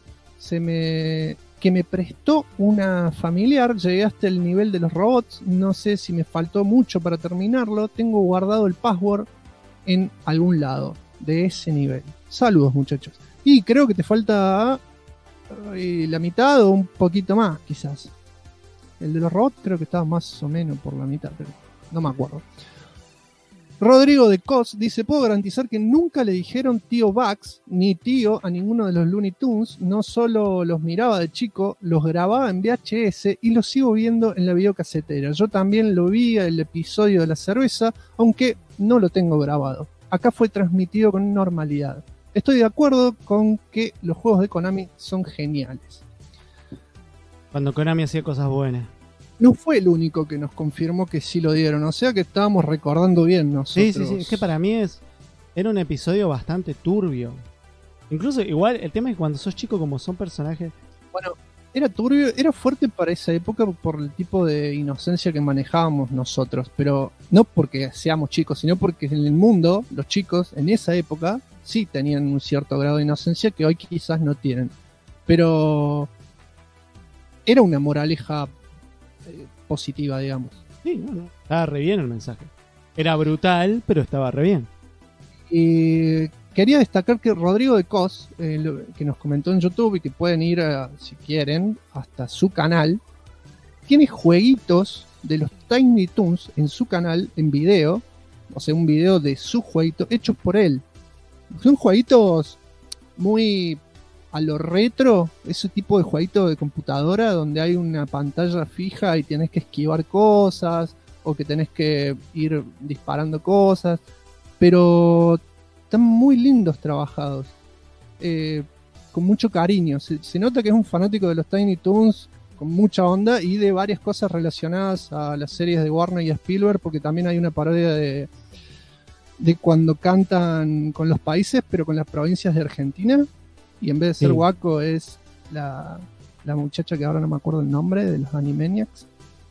que me prestó una familiar, llegué hasta el nivel de los robots, no sé si me faltó mucho para terminarlo, tengo guardado el password en algún lado de ese nivel. Saludos, muchachos. Y creo que te falta la mitad o un poquito más, quizás. El de los robots creo que estaba más o menos por la mitad, pero no me acuerdo. Rodrigo de Cos dice: puedo garantizar que nunca le dijeron tío Bugs ni tío a ninguno de los Looney Tunes. No solo los miraba de chico, los grababa en VHS y los sigo viendo en la videocasetera. Yo también lo vi el episodio de la cerveza, aunque no lo tengo grabado. Acá fue transmitido con normalidad. Estoy de acuerdo con que los juegos de Konami son geniales. Cuando Konami hacía cosas buenas. No fue el único que nos confirmó que sí lo dieron, o sea que estábamos recordando bien nosotros. Sí, es que para mí era un episodio bastante turbio. Incluso igual el tema es que cuando sos chico, como son personajes... Bueno, era turbio, era fuerte para esa época por el tipo de inocencia que manejábamos nosotros, pero no porque seamos chicos, sino porque en el mundo los chicos en esa época sí tenían un cierto grado de inocencia que hoy quizás no tienen. Pero era una moraleja positiva, digamos. Sí, estaba re bien el mensaje. Era brutal, pero estaba re bien. Y quería destacar que Rodrigo de Cos, que nos comentó en YouTube y que pueden ir, si quieren, hasta su canal, tiene jueguitos de los Tiny Toons en su canal en video, o sea, un video de su jueguito hechos por él. Son jueguitos muy a lo retro, ese tipo de jueguito de computadora donde hay una pantalla fija y tenés que esquivar cosas o que tenés que ir disparando cosas, pero están muy lindos trabajados, con mucho cariño. Se nota que es un fanático de los Tiny Toons con mucha onda y de varias cosas relacionadas a las series de Warner y a Spielberg, porque también hay una parodia de cuando cantan con los países pero con las provincias de Argentina. Y en vez de ser Waco es la muchacha que ahora no me acuerdo el nombre, de los Animaniacs.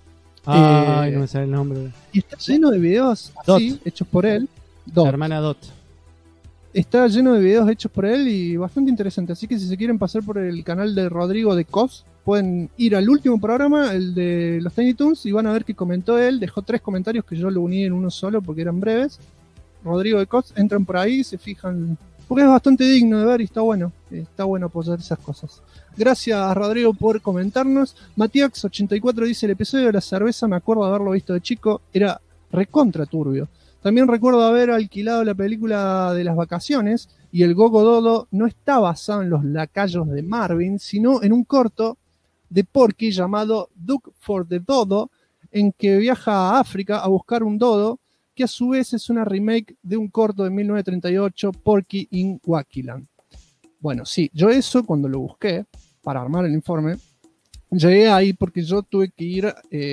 Ay, no me sale el nombre. Y está lleno de videos así, hechos por él. La hermana Dot. Está lleno de videos hechos por él y bastante interesante. Así que si se quieren pasar por el canal de Rodrigo de Cos, pueden ir al último programa, el de los Tiny Toons, y van a ver que comentó él. Dejó 3 comentarios que yo lo uní en uno solo porque eran breves. Rodrigo de Cots, entran por ahí, se fijan, porque es bastante digno de ver y está bueno apoyar esas cosas. Gracias, Rodrigo, por comentarnos. Matías84 dice: el episodio de la cerveza me acuerdo de haberlo visto de chico, era recontra turbio. También recuerdo haber alquilado la película de las vacaciones, y el Gogo Dodo no está basado en los lacayos de Marvin, sino en un corto de Porky llamado Duck for the Dodo, en que viaja a África a buscar un dodo, que a su vez es una remake de un corto de 1938, Porky in Wakiland. Bueno, sí, yo eso cuando lo busqué para armar el informe, llegué ahí porque yo tuve que ir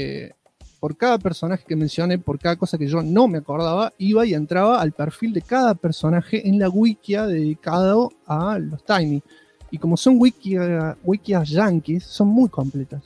por cada personaje que mencioné, por cada cosa que yo no me acordaba, iba y entraba al perfil de cada personaje en la wikia dedicado a los Tiny. Y como son wikias yankees, son muy completas.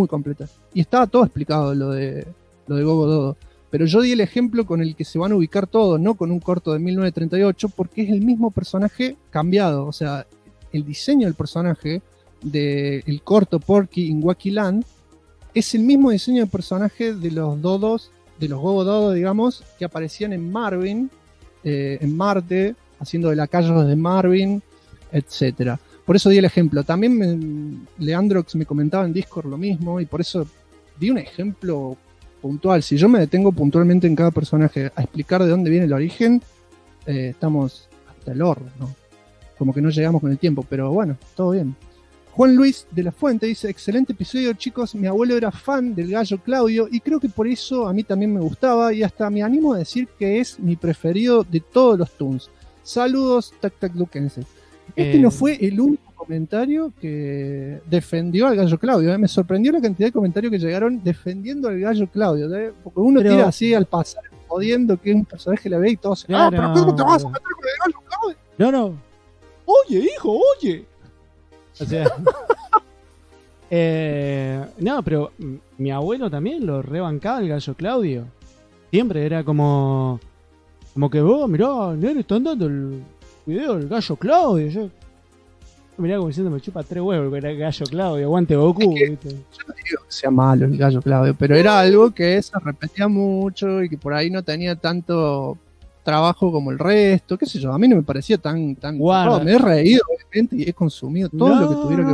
Y estaba todo explicado lo de Gogo Dodo. Pero yo di el ejemplo con el que se van a ubicar todos, no con un corto de 1938, porque es el mismo personaje cambiado. O sea, el diseño del personaje del corto Porky in Wacky Land es el mismo diseño de personaje de los dodos, de los Gogo Dodo, digamos, que aparecían en Marvin, en Marte, haciendo de lacayos de Marvin, etcétera. Por eso di el ejemplo. También Leandrox me comentaba en Discord lo mismo, y por eso di un ejemplo puntual. Si yo me detengo puntualmente en cada personaje a explicar de dónde viene el origen, estamos hasta el horno, ¿no? Como que no llegamos con el tiempo, pero bueno, todo bien. Juan Luis de la Fuente dice: excelente episodio, chicos, mi abuelo era fan del gallo Claudio y creo que por eso a mí también me gustaba, y hasta me animo a decir que es mi preferido de todos los Toons. Saludos, Tac Tac Luquense. Este no fue el único comentario que defendió al gallo Claudio. Me sorprendió la cantidad de comentarios que llegaron defendiendo al gallo Claudio, porque uno tira así al pasar, jodiendo que es un personaje la ve y todos claro. pero ¿cómo te vas a meter con el gallo Claudio? No. Oye, hijo, oye. O sea, no, pero mi abuelo también lo rebancaba el gallo Claudio. Siempre era como que vos, mirá, nene, están dando el video del gallo Claudio. Yo mirá como diciendo, me chupa 3 huevos que era el gallo Claudio, aguante Goku. Es que, yo no digo que sea malo el gallo Claudio, pero era algo que se repetía mucho y que por ahí no tenía tanto trabajo como el resto, qué sé yo, a mí no me parecía tan me he reído obviamente y he consumido todo lo que tuviera que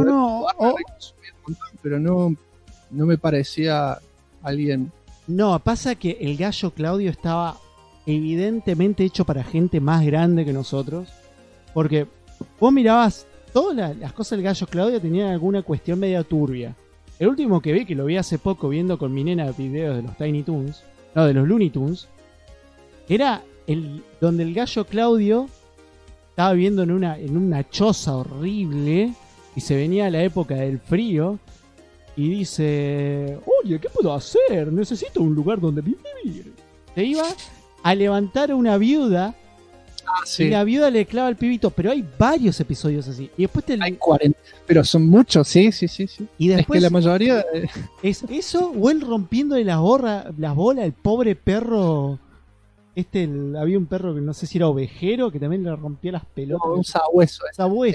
ver, pero no me parecía alguien. No, pasa que el gallo Claudio estaba evidentemente hecho para gente más grande que nosotros, porque vos mirabas todas las cosas del gallo Claudio tenían alguna cuestión media turbia. El último que vi, que lo vi hace poco viendo con mi nena videos de los Tiny Toons, no, de los Looney Tunes, era donde el gallo Claudio estaba viviendo en una choza horrible y se venía la época del frío y dice: oye, ¿qué puedo hacer? Necesito un lugar donde vivir. Se iba a levantar a una viuda y la viuda le clava al pibito, pero hay varios episodios así. Y después hay 40, pero son muchos, sí. Y después es que la mayoría es eso, o él rompiéndole las bolas al pobre perro. Había un perro que no sé si era ovejero, que también le rompía las pelotas. No, un sabueso.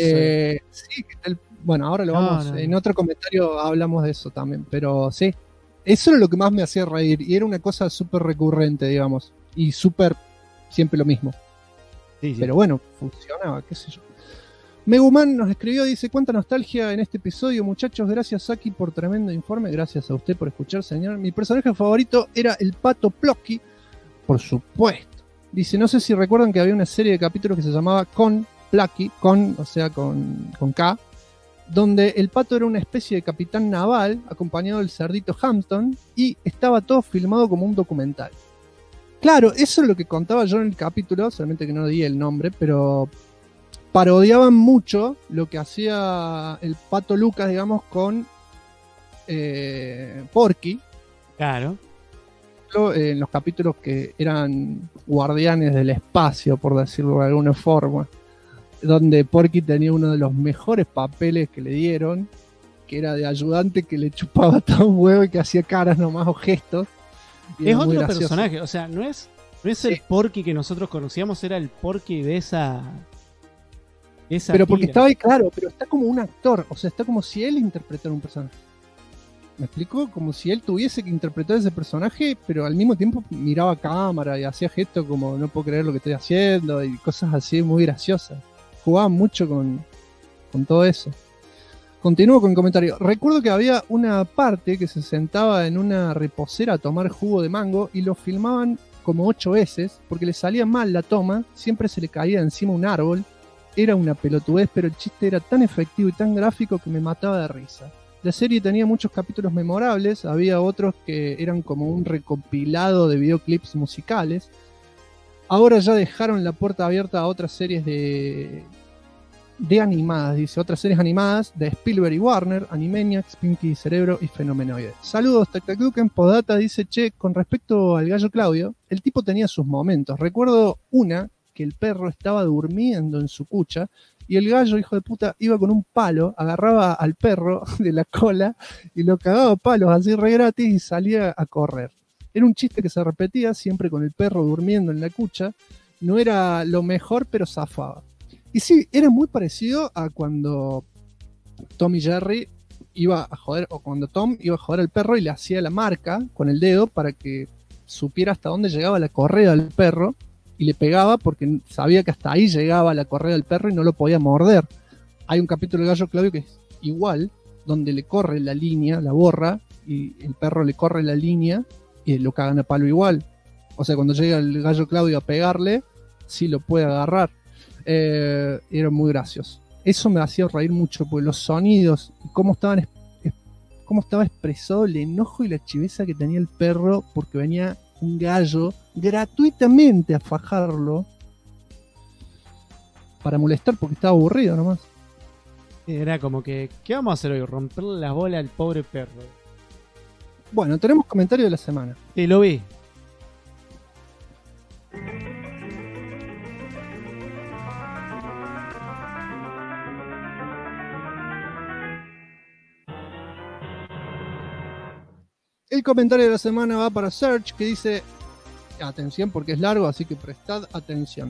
Sí, bueno, ahora lo vamos. En otro comentario hablamos de eso también, pero sí. Eso era lo que más me hacía reír, y era una cosa súper recurrente, digamos, y súper siempre lo mismo. Sí. Pero bueno, funcionaba, qué sé yo. Meguman nos escribió, dice: cuánta nostalgia en este episodio, muchachos, gracias Saki por tremendo informe, gracias a usted por escuchar, señor. Mi personaje favorito era el pato Plocky, por supuesto. Dice: no sé si recuerdan que había una serie de capítulos que se llamaba Con Plucky, o sea, con K, donde el pato era una especie de capitán naval acompañado del cerdito Hampton y estaba todo filmado como un documental. Claro, eso es lo que contaba yo en el capítulo, solamente que no di el nombre, pero parodiaban mucho lo que hacía el pato Lucas, digamos, con Porky. Claro. En los capítulos que eran guardianes del espacio, por decirlo de alguna forma, donde Porky tenía uno de los mejores papeles que le dieron, que era de ayudante que le chupaba todo un huevo y que hacía caras nomás o gestos. Es otro personaje, o sea, no es el Porky que nosotros conocíamos, era el Porky de esa pero porque estaba ahí, claro, pero está como un actor, o sea, está como si él interpretara un personaje. ¿Me explico? Como si él tuviese que interpretar ese personaje, pero al mismo tiempo miraba a cámara y hacía gestos como no puedo creer lo que estoy haciendo y cosas así muy graciosas. Jugaba mucho con todo eso. Continúo con el comentario. Recuerdo que había una parte que se sentaba en una reposera a tomar jugo de mango y lo filmaban como 8 veces porque le salía mal la toma, siempre se le caía encima un árbol. Era una pelotudez, pero el chiste era tan efectivo y tan gráfico que me mataba de risa. La serie tenía muchos capítulos memorables, había otros que eran como un recopilado de videoclips musicales. Ahora ya dejaron la puerta abierta a otras series de animadas, dice, otras series animadas de Spielberg y Warner, Animaniacs, Pinky Cerebro y Fenomenoide. Saludos, Tactacuken. Podata dice, che, con respecto al gallo Claudio, el tipo tenía sus momentos. Recuerdo una que el perro estaba durmiendo en su cucha y el gallo, hijo de puta, iba con un palo, agarraba al perro de la cola y lo cagaba a palos así re gratis y salía a correr. Era un chiste que se repetía siempre con el perro durmiendo en la cucha. No era lo mejor, pero zafaba. Y sí, era muy parecido a cuando Tom y Jerry iba a joder, o cuando Tom iba a joder al perro y le hacía la marca con el dedo para que supiera hasta dónde llegaba la correa del perro. Y le pegaba porque sabía que hasta ahí llegaba la correa del perro y no lo podía morder. Hay un capítulo del gallo Claudio que es igual, donde le corre la línea, la borra, y el perro le corre la línea y lo cagan a palo igual. O sea, cuando llega el gallo Claudio a pegarle, sí lo puede agarrar. Era muy gracioso. Eso me hacía reír mucho, porque los sonidos, cómo estaba expresado el enojo y la chiveza que tenía el perro porque venía un gallo gratuitamente a fajarlo para molestar porque estaba aburrido nomás. Era como que, ¿qué vamos a hacer hoy? Romperle las bolas al pobre perro. Bueno, tenemos comentario de la semana. Sí, lo vi. El comentario de la semana va para Serge, que dice, atención porque es largo, así que prestad atención.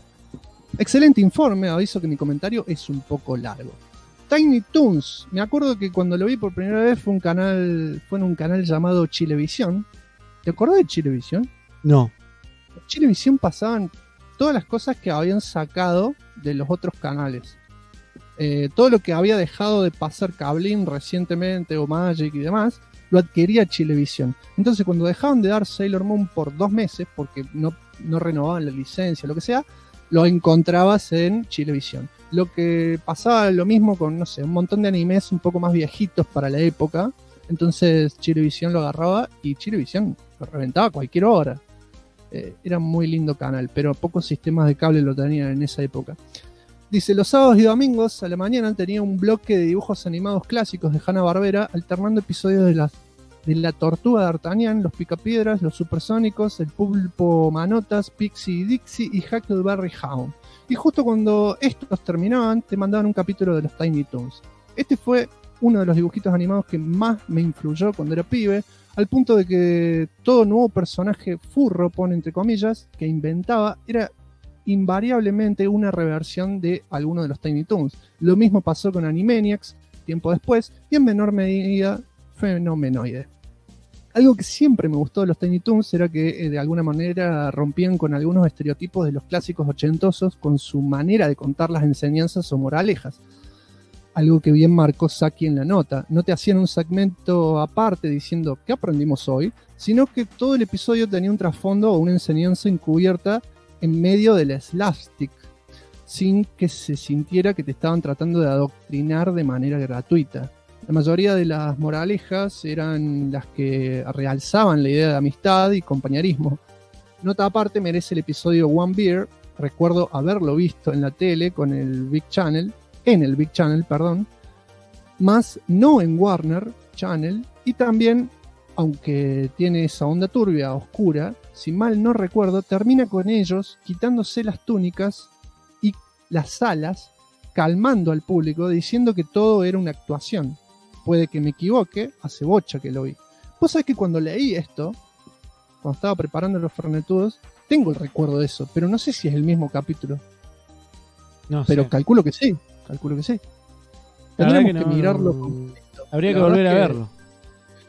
Excelente informe, aviso que mi comentario es un poco largo. Tiny Toons, me acuerdo que cuando lo vi por primera vez fue en un canal llamado Chilevisión. ¿Te acordás de Chilevisión? No. En Chilevisión pasaban todas las cosas que habían sacado de los otros canales. Todo lo que había dejado de pasar Cablín recientemente o Magic y demás, lo adquiría Chilevisión. Entonces cuando dejaban de dar Sailor Moon por 2 meses, porque no renovaban la licencia, lo que sea, lo encontrabas en Chilevisión. Lo que pasaba lo mismo con, no sé, un montón de animes un poco más viejitos para la época. Entonces Chilevisión lo agarraba y Chilevisión lo reventaba a cualquier hora. Era muy lindo canal, pero pocos sistemas de cable lo tenían en esa época. Dice, los sábados y domingos a la mañana tenía un bloque de dibujos animados clásicos de Hanna-Barbera, alternando episodios de la Tortuga de D'Artagnan, los Picapiedras, los Supersónicos, el Pulpo Manotas, Pixie y Dixie y Huckleberry Hound. Y justo cuando estos terminaban, te mandaban un capítulo de los Tiny Toons. Este fue uno de los dibujitos animados que más me influyó cuando era pibe, al punto de que todo nuevo personaje furro, pone entre comillas, que inventaba, era invariablemente una reversión de alguno de los Tiny Toons. Lo mismo pasó con Animaniacs tiempo después y en menor medida Fenomenoide. Algo que siempre me gustó de los Tiny Toons era que de alguna manera rompían con algunos estereotipos de los clásicos ochentosos con su manera de contar las enseñanzas o moralejas. Algo que bien marcó Saki en la nota. No te hacían un segmento aparte diciendo ¿qué aprendimos hoy?, sino que todo el episodio tenía un trasfondo o una enseñanza encubierta en medio del slapstick, sin que se sintiera que te estaban tratando de adoctrinar de manera gratuita. La mayoría de las moralejas eran las que realzaban la idea de amistad y compañerismo. Nota aparte merece el episodio One Beer. Recuerdo haberlo visto en la tele en el Big Channel, más no en Warner Channel, y también, aunque tiene esa onda turbia, oscura, si mal no recuerdo, termina con ellos quitándose las túnicas y las alas, calmando al público, diciendo que todo era una actuación. Puede que me equivoque, hace bocha que lo vi. Vos sabés que cuando leí esto, cuando estaba preparando los Fernetudos, tengo el recuerdo de eso, pero no sé si es el mismo capítulo. No pero sé. calculo que sí. Tendremos que mirarlo completo. Habría que volver a verlo.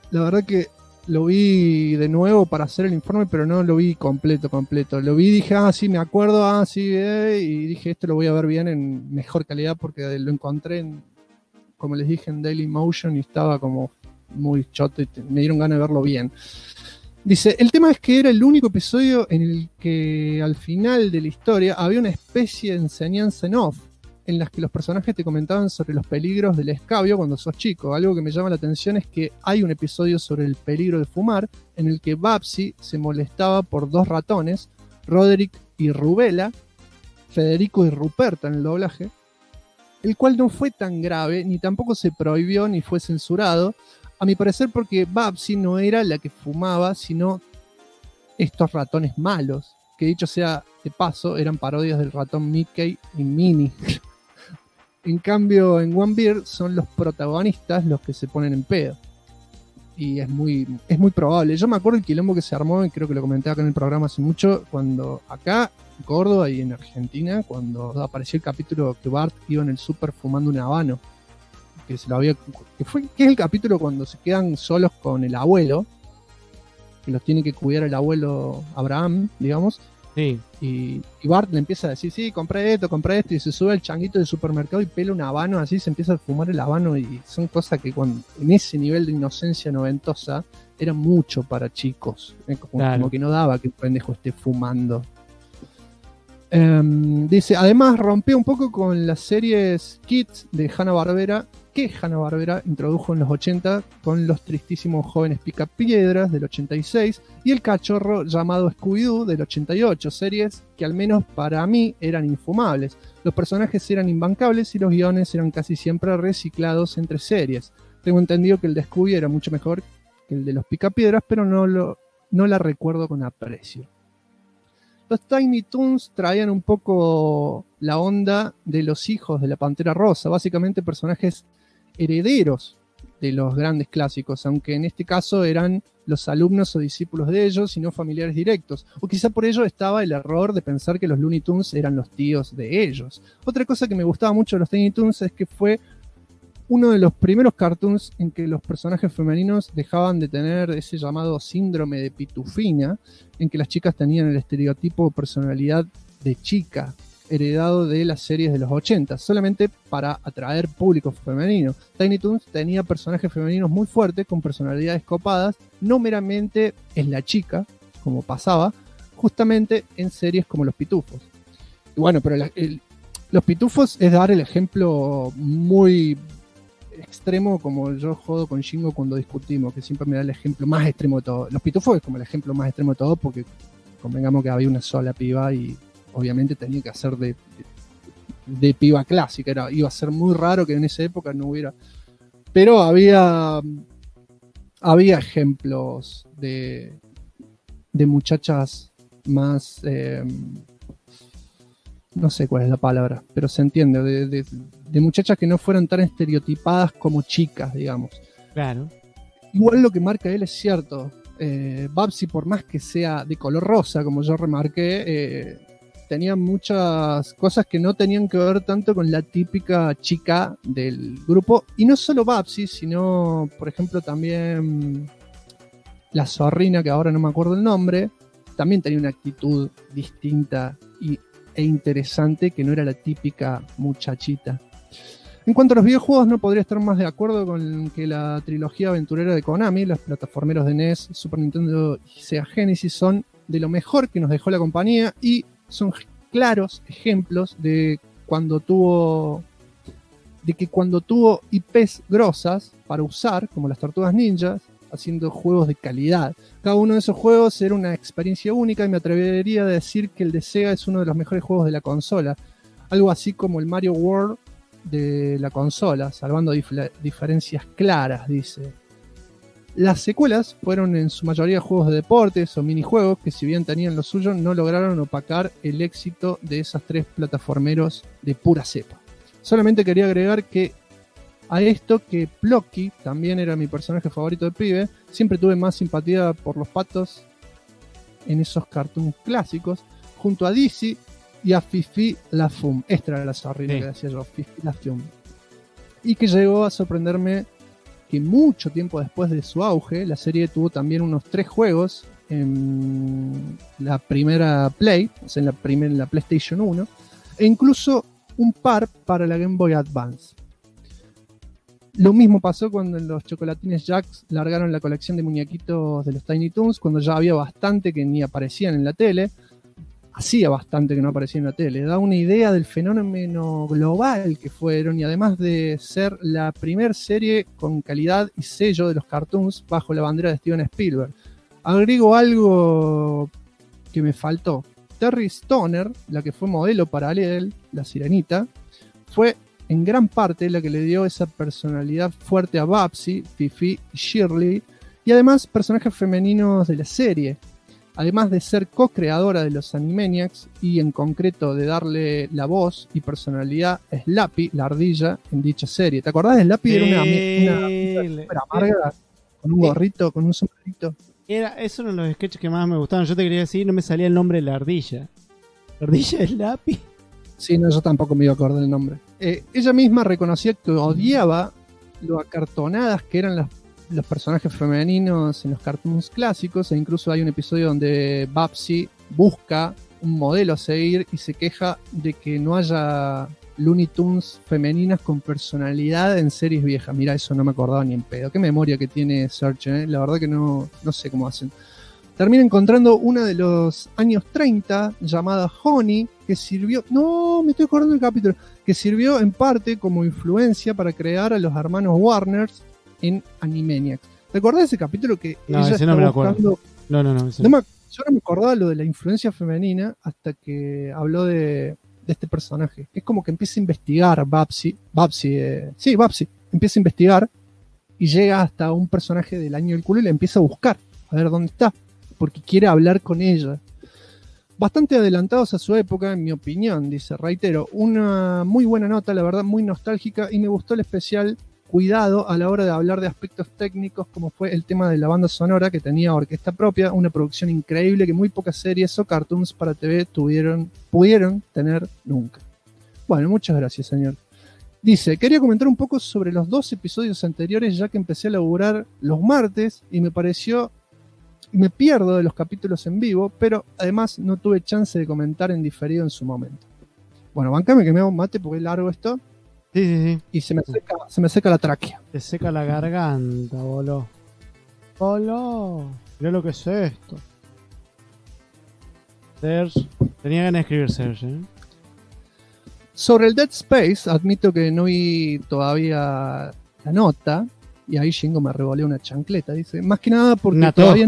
la verdad que lo vi de nuevo para hacer el informe, pero no lo vi completo. Lo vi y dije, sí, me acuerdo, sí, y dije, esto lo voy a ver bien en mejor calidad porque lo encontré, como les dije, en Dailymotion y estaba como muy choto y me dieron ganas de verlo bien. Dice, el tema es que era el único episodio en el que al final de la historia había una especie de enseñanza en off, en las que los personajes te comentaban sobre los peligros del escabio cuando sos chico. Algo que me llama la atención es que hay un episodio sobre el peligro de fumar, en el que Babsy se molestaba por 2 ratones, Roderick y Rubela, Federico y Ruperta en el doblaje, el cual no fue tan grave, ni tampoco se prohibió ni fue censurado, a mi parecer porque Babsy no era la que fumaba, sino estos ratones malos, que dicho sea de paso, eran parodias del ratón Mickey y Minnie. En cambio, en One Beer son los protagonistas los que se ponen en pedo. Y es muy probable. Yo me acuerdo el quilombo que se armó, y creo que lo comenté acá en el programa hace mucho, cuando acá, en Córdoba y en Argentina, cuando apareció el capítulo que Bart iba en el súper fumando un habano. Que es el capítulo cuando se quedan solos con el abuelo, que los tiene que cuidar el abuelo Abraham, digamos. Sí. Y Bart le empieza a decir, sí, compré esto, y se sube al changuito del supermercado y pela un habano, así se empieza a fumar el habano, y son cosas que en ese nivel de inocencia noventosa era mucho para chicos, como que no daba que un pendejo esté fumando. Dice, además rompió un poco con las series Kids de Hanna-Barbera, que Hanna-Barbera introdujo en los 80 con los tristísimos Jóvenes Picapiedras del 86 y El Cachorro llamado Scooby-Doo del 88, series que al menos para mí eran infumables. Los personajes eran imbancables y los guiones eran casi siempre reciclados entre series. Tengo entendido que el de Scooby era mucho mejor que el de los Picapiedras, pero no la recuerdo con aprecio. Los Tiny Toons traían un poco la onda de los hijos de la Pantera Rosa, básicamente personajes herederos de los grandes clásicos, aunque en este caso eran los alumnos o discípulos de ellos y no familiares directos. O quizá por ello estaba el error de pensar que los Looney Tunes eran los tíos de ellos. Otra cosa que me gustaba mucho de los Tiny Toons es que fue uno de los primeros cartoons en que los personajes femeninos dejaban de tener ese llamado síndrome de pitufina, en que las chicas tenían el estereotipo de personalidad de chica, heredado de las series de los 80, solamente para atraer público femenino. Tiny Toons tenía personajes femeninos muy fuertes, con personalidades copadas, no meramente es la chica, como pasaba, justamente en series como Los Pitufos. Y bueno, pero Los Pitufos es dar el ejemplo muy extremo, como yo jodo con Shingo cuando discutimos, que siempre me da el ejemplo más extremo de todo. Los Pitufos es como el ejemplo más extremo de todo, porque convengamos que había una sola piba y obviamente tenía que hacer de piba clásica. Iba a ser muy raro que en esa época no hubiera. Pero había ejemplos de muchachas más. No sé cuál es la palabra, pero se entiende. De muchachas que no fueran tan estereotipadas como chicas, digamos. Claro. Igual lo que marca él es cierto. Babsy, por más que sea de color rosa, como yo remarqué, tenía muchas cosas que no tenían que ver tanto con la típica chica del grupo. Y no solo Babsy, sino, por ejemplo, también la zorrina, que ahora no me acuerdo el nombre, también tenía una actitud distinta e interesante, que no era la típica muchachita. En cuanto a los videojuegos, no podría estar más de acuerdo con que la trilogía aventurera de Konami, los plataformeros de NES, Super Nintendo y Sega Genesis, son de lo mejor que nos dejó la compañía y son claros ejemplos de que cuando tuvo IPs grosas para usar, como las Tortugas Ninjas, haciendo juegos de calidad. Cada uno de esos juegos era una experiencia única y me atrevería a decir que el de Sega es uno de los mejores juegos de la consola. Algo así como el Mario World de la consola, salvando diferencias claras, dice. Las secuelas fueron en su mayoría juegos de deportes o minijuegos que, si bien tenían lo suyo, no lograron opacar el éxito de esos 3 plataformeros de pura cepa. Solamente quería agregar que a esto que Plocky también era mi personaje favorito de pibe, siempre tuve más simpatía por los patos en esos cartoons clásicos, junto a Dizzy y a Fifi la Fum. Esta era la zorrina que decía yo, Fifi la Fum. Y que llegó a sorprenderme que mucho tiempo después de su auge, la serie tuvo también unos 3 juegos en la primera Play, o sea, en la PlayStation 1, e incluso un par para la Game Boy Advance. Lo mismo pasó cuando los Chocolatines Jacks largaron la colección de muñequitos de los Tiny Toons, cuando ya había bastante que ni aparecían en la tele. Hacía bastante que no aparecía en la tele. Da una idea del fenómeno global que fueron, y además de ser la primer serie con calidad y sello de los cartoons bajo la bandera de Steven Spielberg. Agrego algo que me faltó. Terry Stoner, la que fue modelo para Ariel, la Sirenita, fue en gran parte la que le dio esa personalidad fuerte a Babsy, Fifi y Shirley, y además personajes femeninos de la serie. Además de ser co-creadora de los Animaniacs y en concreto de darle la voz y personalidad a Slappy, la ardilla, en dicha serie. ¿Te acordás de Slappy? Era una super amarga, con un gorrito, con un sombrerito. Es uno de los sketches que más me gustaban. Yo te quería decir, no me salía el nombre de la ardilla. ¿La ardilla es Slappy? Sí, no, yo tampoco me iba a acordar el nombre. Ella misma reconocía que odiaba lo acartonadas que eran los personajes femeninos en los cartoons clásicos, e incluso hay un episodio donde Babsy busca un modelo a seguir y se queja de que no haya Looney Tunes femeninas con personalidad en series viejas. Mira, eso no me acordaba ni en pedo. Qué memoria que tiene Search, ¿eh? La verdad que no sé cómo hacen. Termina encontrando una de los años 30 llamada Honey, que sirvió... No, me estoy acordando del capítulo. Que sirvió en parte como influencia para crear a los hermanos Warners en Animaniacs. ¿Te acordás de ese capítulo que no, ella ese no me lo acuerdo. No. Yo no me acordaba lo de la influencia femenina hasta que habló de este personaje. Es como que empieza a investigar Babsy. Babsy empieza a investigar y llega hasta un personaje del año del culo y la empieza a buscar, a ver dónde está, porque quiere hablar con ella. Bastante adelantados a su época, en mi opinión, dice, reitero, una muy buena nota, la verdad, muy nostálgica, y me gustó el especial cuidado a la hora de hablar de aspectos técnicos, como fue el tema de la banda sonora, que tenía orquesta propia, una producción increíble que muy pocas series o cartoons para TV pudieron tener nunca. Bueno, muchas gracias, señor. Dice, quería comentar un poco sobre los 2 episodios anteriores, ya que empecé a laburar los martes y me pierdo de los capítulos en vivo, pero además no tuve chance de comentar en diferido en su momento. Bueno, bancame que me hago un mate porque es largo esto. Sí. Y se me seca la tráquea. Te seca la garganta, boludo. Mirá lo que es esto. Serge. Tenía ganas de escribir Serge, ¿eh? Sobre el Dead Space, admito que no vi todavía la nota. Y ahí Shingo me revolea una chancleta. Dice, más que nada porque todavía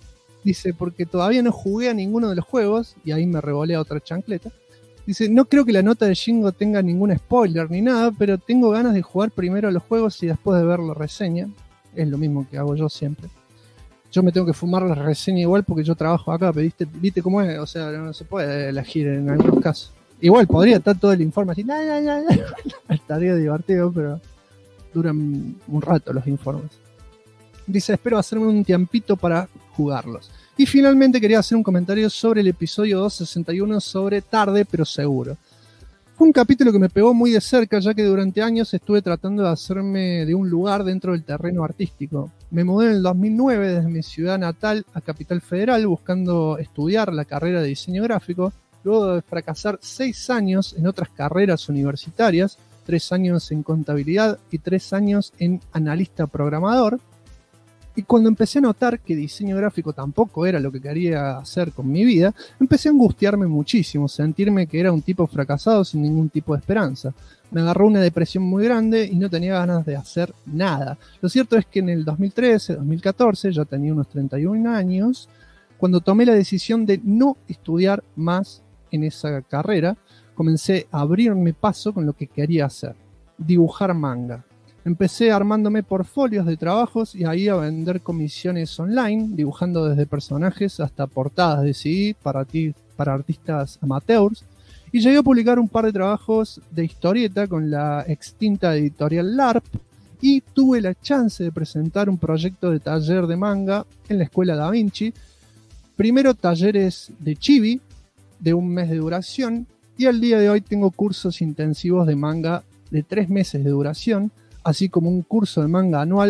no jugué a ninguno de los juegos. Y ahí me revolea otra chancleta. Dice, no creo que la nota de Shingo tenga ningún spoiler ni nada, pero tengo ganas de jugar primero a los juegos y después de ver la reseña. Es lo mismo que hago yo siempre. Yo me tengo que fumar la reseña igual porque yo trabajo acá, pero ¿viste cómo es? O sea, no se puede elegir en algunos casos. Igual podría estar todo el informe así, estaría divertido, pero duran un rato los informes. Dice, espero hacerme un tiempito para jugarlos. Y finalmente quería hacer un comentario sobre el episodio 261 sobre Tarde pero Seguro. Fue un capítulo que me pegó muy de cerca, ya que durante años estuve tratando de hacerme de un lugar dentro del terreno artístico. Me mudé en el 2009 desde mi ciudad natal a Capital Federal buscando estudiar la carrera de diseño gráfico, luego de fracasar 6 años en otras carreras universitarias, 3 años en contabilidad y 3 años en analista programador. Y cuando empecé a notar que diseño gráfico tampoco era lo que quería hacer con mi vida, empecé a angustiarme muchísimo, sentirme que era un tipo fracasado sin ningún tipo de esperanza. Me agarró una depresión muy grande y no tenía ganas de hacer nada. Lo cierto es que en el 2013, 2014, ya tenía unos 31 años, cuando tomé la decisión de no estudiar más en esa carrera, comencé a abrirme paso con lo que quería hacer, dibujar manga. Empecé armándome portfolios de trabajos y ahí a vender comisiones online, dibujando desde personajes hasta portadas de CD para artistas amateurs. Y llegué a publicar un par de trabajos de historieta con la extinta editorial LARP y tuve la chance de presentar un proyecto de taller de manga en la Escuela Da Vinci. Primero talleres de chibi de 1 mes de duración y al día de hoy tengo cursos intensivos de manga de 3 meses de duración, así como un curso de manga anual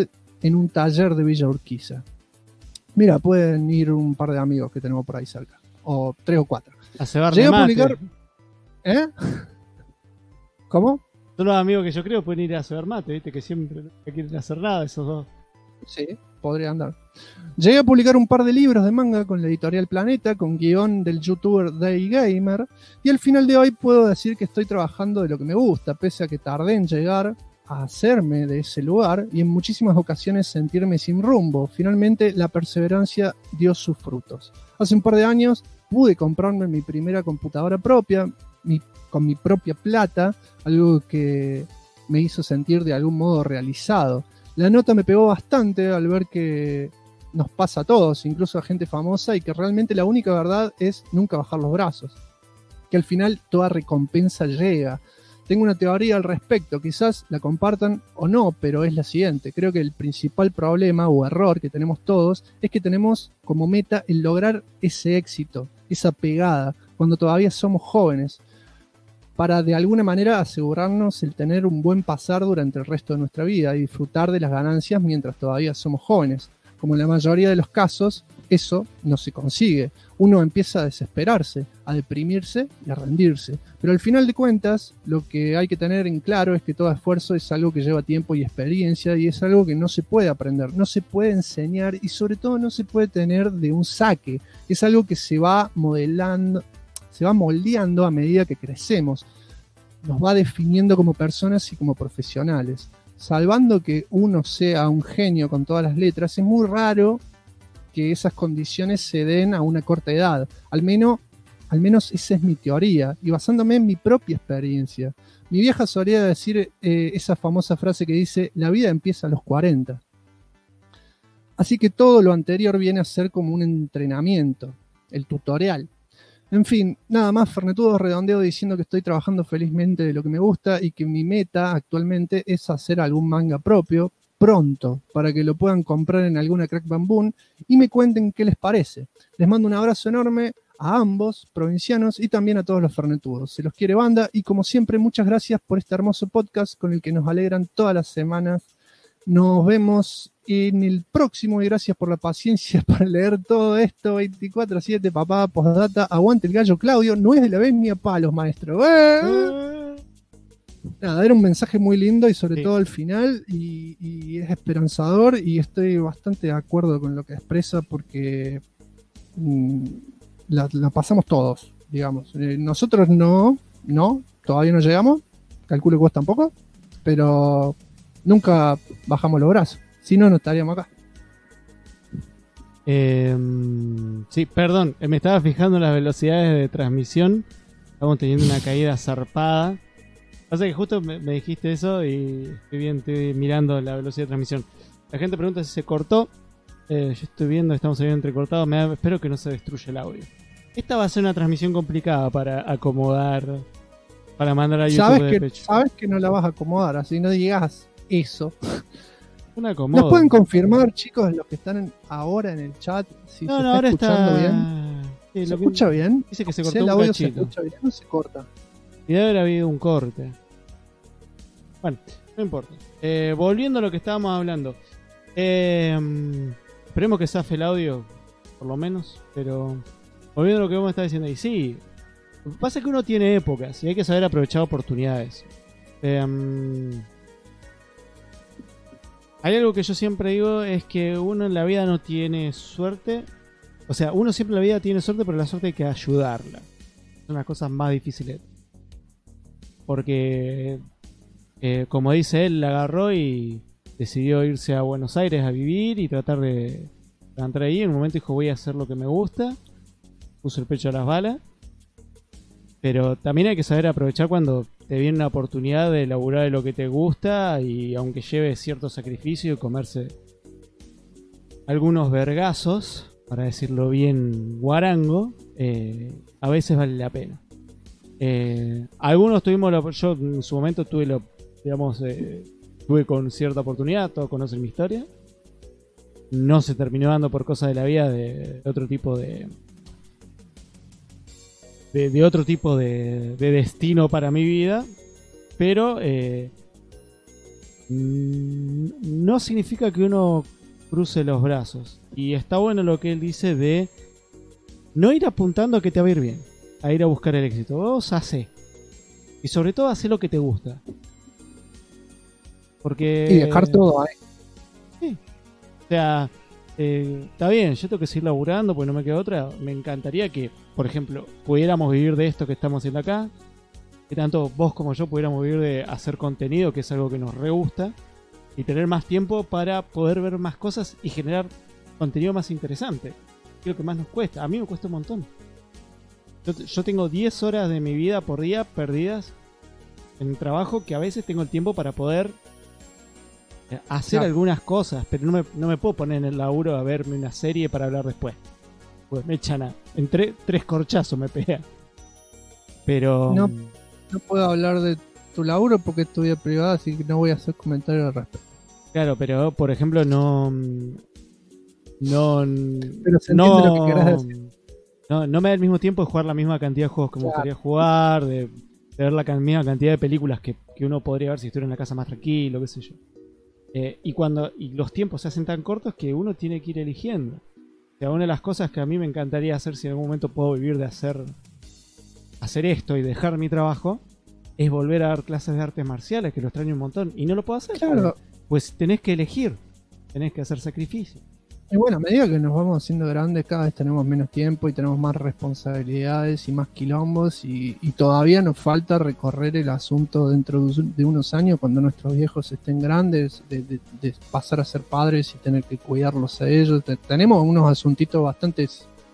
en un taller de Villa Urquiza. Mira, pueden ir un par de amigos que tenemos por ahí cerca, o 3 o 4. A cebar Llegué de a mate. publicar... ¿Eh? ¿Cómo? Son los amigos que yo creo pueden ir a cebar mate, viste, que siempre no quieren hacer nada esos dos. Sí, podría andar. Llegué a publicar un par de libros de manga con la editorial Planeta, con guión del youtuber Day Gamer, y al final de hoy puedo decir que estoy trabajando de lo que me gusta, pese a que tardé en llegar a hacerme de ese lugar y en muchísimas ocasiones sentirme sin rumbo. Finalmente la perseverancia dio sus frutos. Hace un par de años pude comprarme mi primera computadora propia, con mi propia plata, algo que me hizo sentir de algún modo realizado. La nota me pegó bastante al ver que nos pasa a todos, incluso a gente famosa, y que realmente la única verdad es nunca bajar los brazos. Que al final toda recompensa llega. Tengo una teoría al respecto, quizás la compartan o no, pero es la siguiente. Creo que el principal problema o error que tenemos todos es que tenemos como meta el lograr ese éxito, esa pegada, cuando todavía somos jóvenes, para de alguna manera asegurarnos el tener un buen pasar durante el resto de nuestra vida y disfrutar de las ganancias mientras todavía somos jóvenes. Como en la mayoría de los casos, eso no se consigue. Uno empieza a desesperarse, a deprimirse y a rendirse. Pero al final de cuentas, lo que hay que tener en claro es que todo esfuerzo es algo que lleva tiempo y experiencia, y es algo que no se puede aprender, no se puede enseñar y sobre todo no se puede tener de un saque. Es algo que se va modelando, se va moldeando a medida que crecemos, nos va definiendo como personas y como profesionales. Salvando que uno sea un genio con todas las letras, es muy raro que esas condiciones se den a una corta edad. Al menos esa es mi teoría, y basándome en mi propia experiencia. Mi vieja solía decir esa famosa frase que dice: la vida empieza a los 40. Así que todo lo anterior viene a ser como un entrenamiento, el tutorial. En fin, nada más, Fernetudo, redondeo diciendo que estoy trabajando felizmente de lo que me gusta y que mi meta actualmente es hacer algún manga propio pronto, para que lo puedan comprar en alguna Crack Bamboo y me cuenten qué les parece. Les mando un abrazo enorme a ambos, provincianos, y también a todos los fernetudos. Se los quiere banda, y como siempre, muchas gracias por este hermoso podcast con el que nos alegran todas las semanas. Nos vemos en el próximo y gracias por la paciencia para leer todo esto. 24/7, papá, postdata, aguante el gallo Claudio, no es de la vez ni a palos, maestro. Nada, era un mensaje muy lindo y sobre todo al final, y es esperanzador, y estoy bastante de acuerdo con lo que expresa porque la pasamos todos, digamos. Nosotros no, todavía no llegamos, calculo que vos tampoco, pero nunca bajamos los brazos, si no, no estaríamos acá. Sí, perdón, me estaba fijando en las velocidades de transmisión, estamos teniendo una caída zarpada. Pasa que justo me dijiste eso y estoy mirando la velocidad de transmisión. La gente pregunta si se cortó. Yo estoy viendo, estamos saliendo entrecortados. Espero que no se destruya el audio. Esta va a ser una transmisión complicada para acomodar, para mandar a YouTube. Sabes que no la vas a acomodar, así no digas eso. Una acomodo. ¿Nos pueden confirmar, chicos, los que están ahora en el chat, si se está escuchando bien? Sí, ¿Se escucha bien? Dice que se cortó el un audio cachito. ¿Se escucha bien o se corta? Y debe haber habido un corte. Bueno, no importa. Volviendo a lo que estábamos hablando. Esperemos que zafe el audio, por lo menos. Pero volviendo a lo que vos me estás diciendo. Y sí, lo que pasa es que uno tiene épocas y hay que saber aprovechar oportunidades. Hay algo que yo siempre digo, es que uno en la vida no tiene suerte. O sea, uno siempre en la vida tiene suerte, pero la suerte hay que ayudarla. Son las cosas más difíciles. Porque, como dice él, la agarró y decidió irse a Buenos Aires a vivir y tratar de entrar ahí. En un momento dijo, voy a hacer lo que me gusta. Puso el pecho a las balas. Pero también hay que saber aprovechar cuando te viene una oportunidad de laburar de lo que te gusta, y aunque lleve cierto sacrificio y comerse algunos vergazos, para decirlo bien guarango, a veces vale la pena. Algunos tuvimos yo en su momento tuve con cierta oportunidad, todos conocen mi historia. No se terminó dando por cosas de la vida de otro tipo de otro tipo de destino para mi vida, pero no significa que uno cruce los brazos. Y está bueno lo que él dice de no ir apuntando a que te va a ir bien, a ir a buscar el éxito. Vos hacé. Y sobre todo hacé lo que te gusta. Porque... Y dejar todo ahí. Sí. O sea, está bien, yo tengo que seguir laburando porque no me queda otra. Me encantaría que, por ejemplo, pudiéramos vivir de esto que estamos haciendo acá. Que tanto vos como yo pudiéramos vivir de hacer contenido, que es algo que nos re gusta. Y tener más tiempo para poder ver más cosas y generar contenido más interesante. Que es lo que más nos cuesta. A mí me cuesta un montón. Yo tengo 10 horas de mi vida por día perdidas en el trabajo, que a veces tengo el tiempo para poder hacer algunas cosas, pero no me puedo poner en el laburo a verme una serie para hablar después. Pues me echan entre 3 corchazos me pegan. Pero... No puedo hablar de tu laburo porque es tu vida privada, así que no voy a hacer comentarios al respecto. Claro, pero por ejemplo no... Pero se entiende lo que querés decir. No me da el mismo tiempo de jugar la misma cantidad de juegos que me gustaría jugar, de ver la misma cantidad de películas que uno podría ver si estuviera en la casa más tranquilo, qué sé yo. Y los tiempos se hacen tan cortos que uno tiene que ir eligiendo. O sea, una de las cosas que a mí me encantaría hacer si en algún momento puedo vivir de hacer esto y dejar mi trabajo, es volver a dar clases de artes marciales, que lo extraño un montón. Y no lo puedo hacer. Claro. Pues tenés que elegir, tenés que hacer sacrificio. Y bueno, a medida que nos vamos haciendo grandes, cada vez tenemos menos tiempo y tenemos más responsabilidades y más quilombos y todavía nos falta recorrer el asunto dentro de unos años, cuando nuestros viejos estén grandes, de pasar a ser padres y tener que cuidarlos a ellos. Tenemos unos asuntitos bastante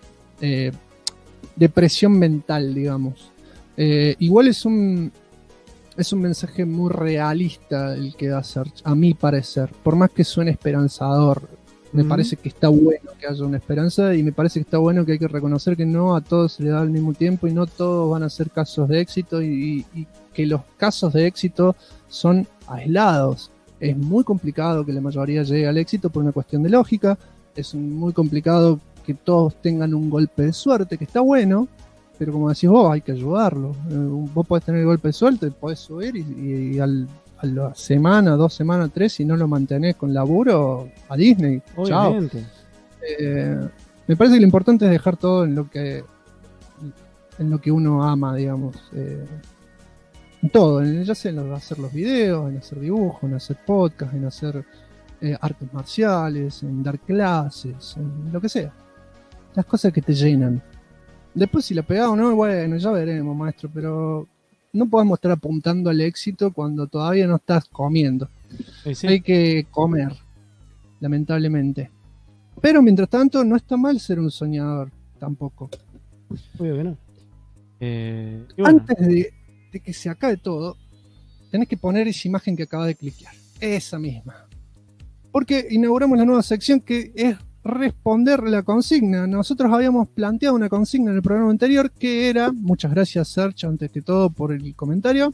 de presión mental, digamos. Igual es un mensaje muy realista el que da Search, a mi parecer, por más que suene esperanzador. Me parece que está bueno que haya una esperanza y me parece que está bueno que hay que reconocer que no a todos se les da al mismo tiempo y no todos van a ser casos de éxito y que los casos de éxito son aislados. Es muy complicado que la mayoría llegue al éxito por una cuestión de lógica, es muy complicado que todos tengan un golpe de suerte, que está bueno, pero como decís vos, hay que ayudarlo. Vos podés tener el golpe de suerte, podés subir y a la semana, 2 semanas, 3, si no lo mantenés con laburo, a Disney. Obviamente. Chao. Me parece que lo importante es dejar todo en lo que uno ama, digamos. En todo, ya sea en hacer los videos, en hacer dibujos, en hacer podcast, en hacer artes marciales, en dar clases, en lo que sea. Las cosas que te llenan. Después si la pegás o no, bueno, ya veremos, maestro, pero no podemos estar apuntando al éxito cuando todavía no estás comiendo. Sí. Hay que comer, lamentablemente. Pero mientras tanto, no está mal ser un soñador, tampoco. Obvio que no. Bueno. Antes de que se acabe todo, tenés que poner esa imagen que acabas de cliquear. Esa misma. Porque inauguramos la nueva sección que es responder la consigna. Nosotros habíamos planteado una consigna en el programa anterior que era, muchas gracias Sergio antes que todo por el comentario,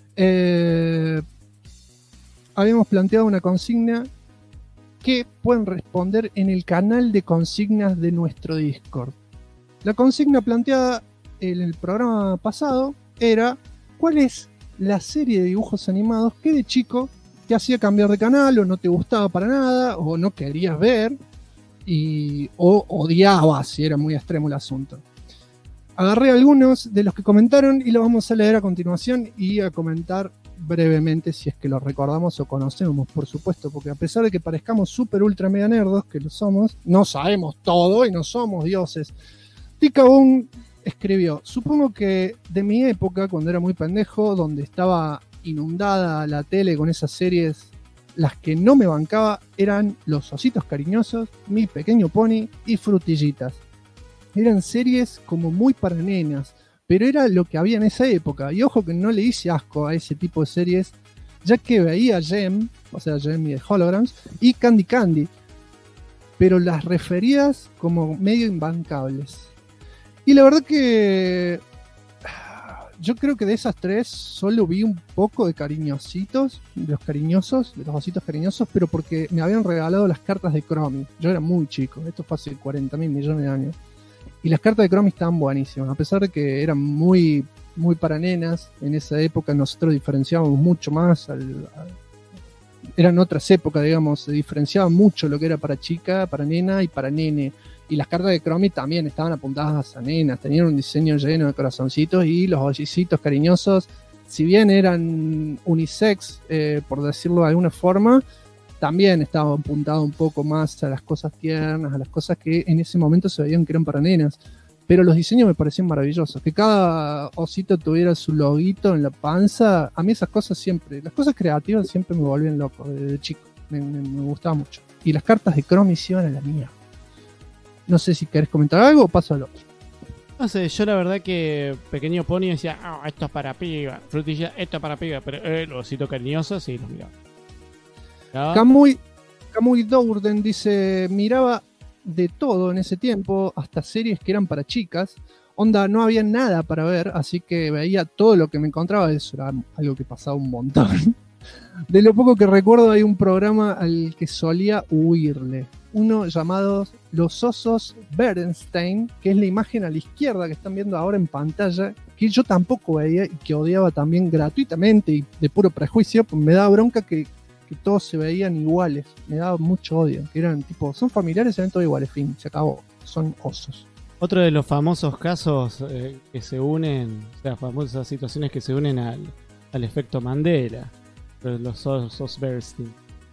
habíamos planteado una consigna que pueden responder en el canal de consignas de nuestro Discord. La consigna planteada en el programa pasado era: ¿cuál es la serie de dibujos animados que de chico te hacía cambiar de canal o no te gustaba para nada o no querías ver o odiabas si era muy extremo el asunto? Agarré algunos de los que comentaron y los vamos a leer a continuación y a comentar brevemente si es que los recordamos o conocemos, por supuesto, porque a pesar de que parezcamos super ultra mega nerdos, que lo somos, no sabemos todo y no somos dioses. Ticabun escribió: supongo que de mi época, cuando era muy pendejo, donde estaba inundada la tele con esas series, las que no me bancaba eran Los Ositos Cariñosos, Mi Pequeño Pony y Frutillitas. Eran series como muy para nenas, pero era lo que había en esa época. Y ojo que no le hice asco a ese tipo de series, ya que veía Gem, o sea, Gem y de Holograms, y Candy Candy, pero las referidas como medio imbancables. Y la verdad que yo creo que de esas 3 solo vi un poco de Cariñositos, de los Ositos Cariñosos, pero porque me habían regalado las cartas de Chromie. Yo era muy chico, esto fue hace 40.000 millones de años. Y las cartas de Chromie estaban buenísimas, a pesar de que eran muy, muy para nenas. En esa época nosotros diferenciábamos mucho más eran otras épocas, digamos, se diferenciaba mucho lo que era para chica, para nena y para nene. Y las cartas de Chromie también estaban apuntadas a nenas, tenían un diseño lleno de corazoncitos y los hoyicitos cariñosos, si bien eran unisex, por decirlo de alguna forma, también estaba apuntado un poco más a las cosas tiernas, a las cosas que en ese momento se veían que eran para nenas. Pero los diseños me parecían maravillosos. Que cada osito tuviera su loguito en la panza. A mí esas cosas siempre, las cosas creativas siempre me volvían loco desde chico. Me gustaba mucho. Y las cartas de Chromie se iban a la mía. No sé si querés comentar algo o paso al otro. No sé, yo la verdad que Pequeño Pony decía, esto es para piba. Frutilla, esto es para piba. Pero los ositos cariñosos sí los miraba. Kamui Dourden dice, miraba de todo en ese tiempo, hasta series que eran para chicas. Onda, no había nada para ver, así que veía todo lo que me encontraba. Eso era algo que pasaba un montón. De lo poco que recuerdo, hay un programa al que solía huirle. Uno llamado Los Osos Bernstein, que es la imagen a la izquierda que están viendo ahora en pantalla, que yo tampoco veía y que odiaba también gratuitamente y de puro prejuicio, pues me daba bronca que todos se veían iguales, me daba mucho odio, que eran tipo, son familiares, se ven todos iguales, fin, se acabó, son osos. Otro de los famosos casos que se unen, o sea, famosas situaciones que se unen al efecto Mandela, los osos Bernstein.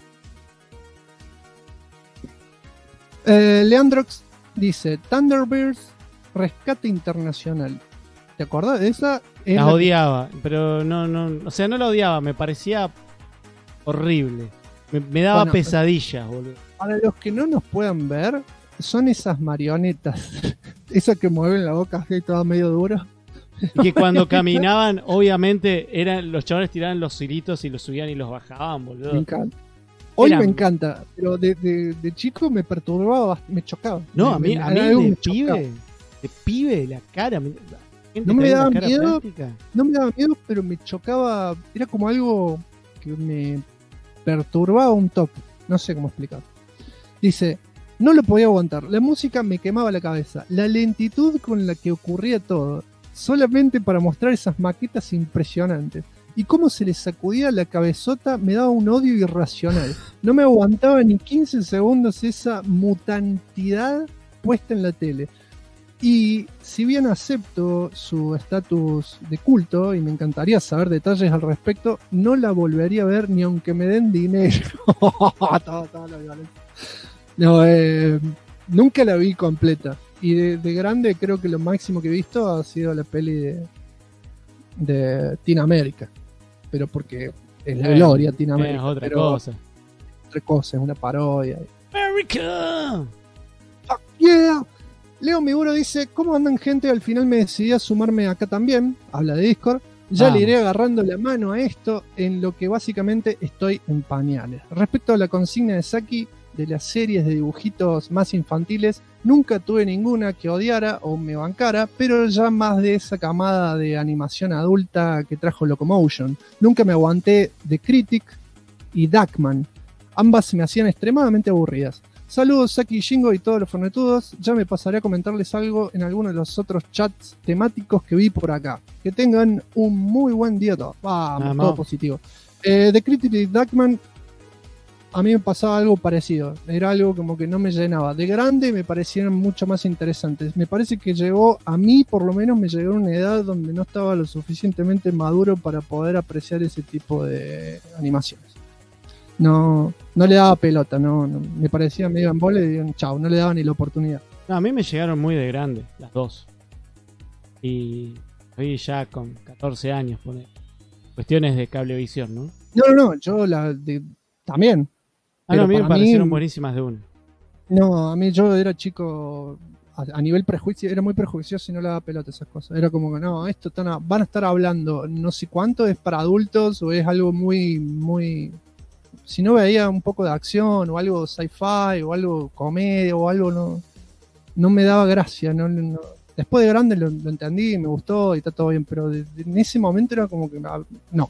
Leandrox dice, Thunderbirds Rescate Internacional. ¿Te acordás de esa? La odiaba, pero no, o sea, no la odiaba, me parecía horrible. Me daba pesadillas, boludo. Para los que no nos puedan ver, son esas marionetas. Esas que mueven la boca así toda medio dura. Y que cuando caminaban, obviamente, los chavales tiraban los hilitos y los subían y los bajaban, boludo. Me encanta. Hoy me encanta, pero de chico me perturbaba, me chocaba. No, a mí de pibe, la cara. No me daba miedo, pero me chocaba. Era como algo que me perturbaba un toque. No sé cómo explicar. Dice, no lo podía aguantar. La música me quemaba la cabeza. La lentitud con la que ocurría todo. Solamente para mostrar esas maquetas impresionantes. Y cómo se les sacudía la cabezota me daba un odio irracional. No me aguantaba ni 15 segundos esa mutantidad puesta en la tele. Y si bien acepto su estatus de culto y me encantaría saber detalles al respecto, no la volvería a ver ni aunque me den dinero. No, nunca la vi completa. Y de grande creo que lo máximo que he visto ha sido la peli de Teen America. Pero porque es la gloria Teen America. Es otra cosa. Otra cosa, es una parodia. America. Fuck yeah. Leo Miguro dice, ¿cómo andan, gente? Al final me decidí a sumarme acá también. Habla de Discord. Ya le iré agarrando la mano a esto, en lo que básicamente estoy en pañales. Respecto a la consigna de Saki de las series de dibujitos más infantiles, nunca tuve ninguna que odiara o me bancara, pero ya más de esa camada de animación adulta que trajo Locomotion. Nunca me aguanté The Critic y Duckman. Ambas me hacían extremadamente aburridas. Saludos, Saki y Shingo y todos los fornetudos. Ya me pasaré a comentarles algo en alguno de los otros chats temáticos que vi por acá. Que tengan un muy buen día todos. Vamos, todo positivo. The Critic y Duckman, a mí me pasaba algo parecido. Era algo como que no me llenaba. De grande me parecieron mucho más interesantes. Me parece que llegó, a mí por lo menos me llegó a una edad donde no estaba lo suficientemente maduro para poder apreciar ese tipo de animaciones. No le daba pelota, no me parecía medio en bola y digo, chau, no le daba ni la oportunidad. No, a mí me llegaron muy de grande, las dos. Y hoy ya con 14 años, pone cuestiones de cablevisión, ¿no? No, yo también. No, a mí me parecieron buenísimas de una. No, a mí yo era chico, a nivel prejuicio, era muy prejuicioso y no le daba pelota a esas cosas. Era como que no, esto van a estar hablando no sé cuánto, es para adultos o es algo muy, muy... Si no veía un poco de acción o algo sci-fi o algo comedia o algo, no me daba gracia. No. Después de grande lo entendí y me gustó y está todo bien, pero en ese momento era como que no.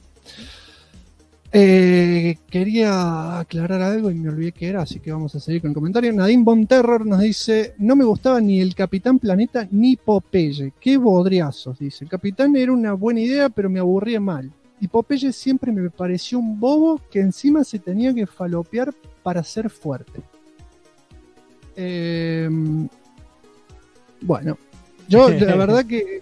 Quería aclarar algo y me olvidé que era, así que vamos a seguir con el comentario. Nadine Von Terror nos dice, no me gustaba ni el Capitán Planeta ni Popeye. Qué bodriazos, dice. El Capitán era una buena idea, pero me aburría mal. Y Popeye siempre me pareció un bobo que encima se tenía que falopear para ser fuerte. Bueno, yo la verdad que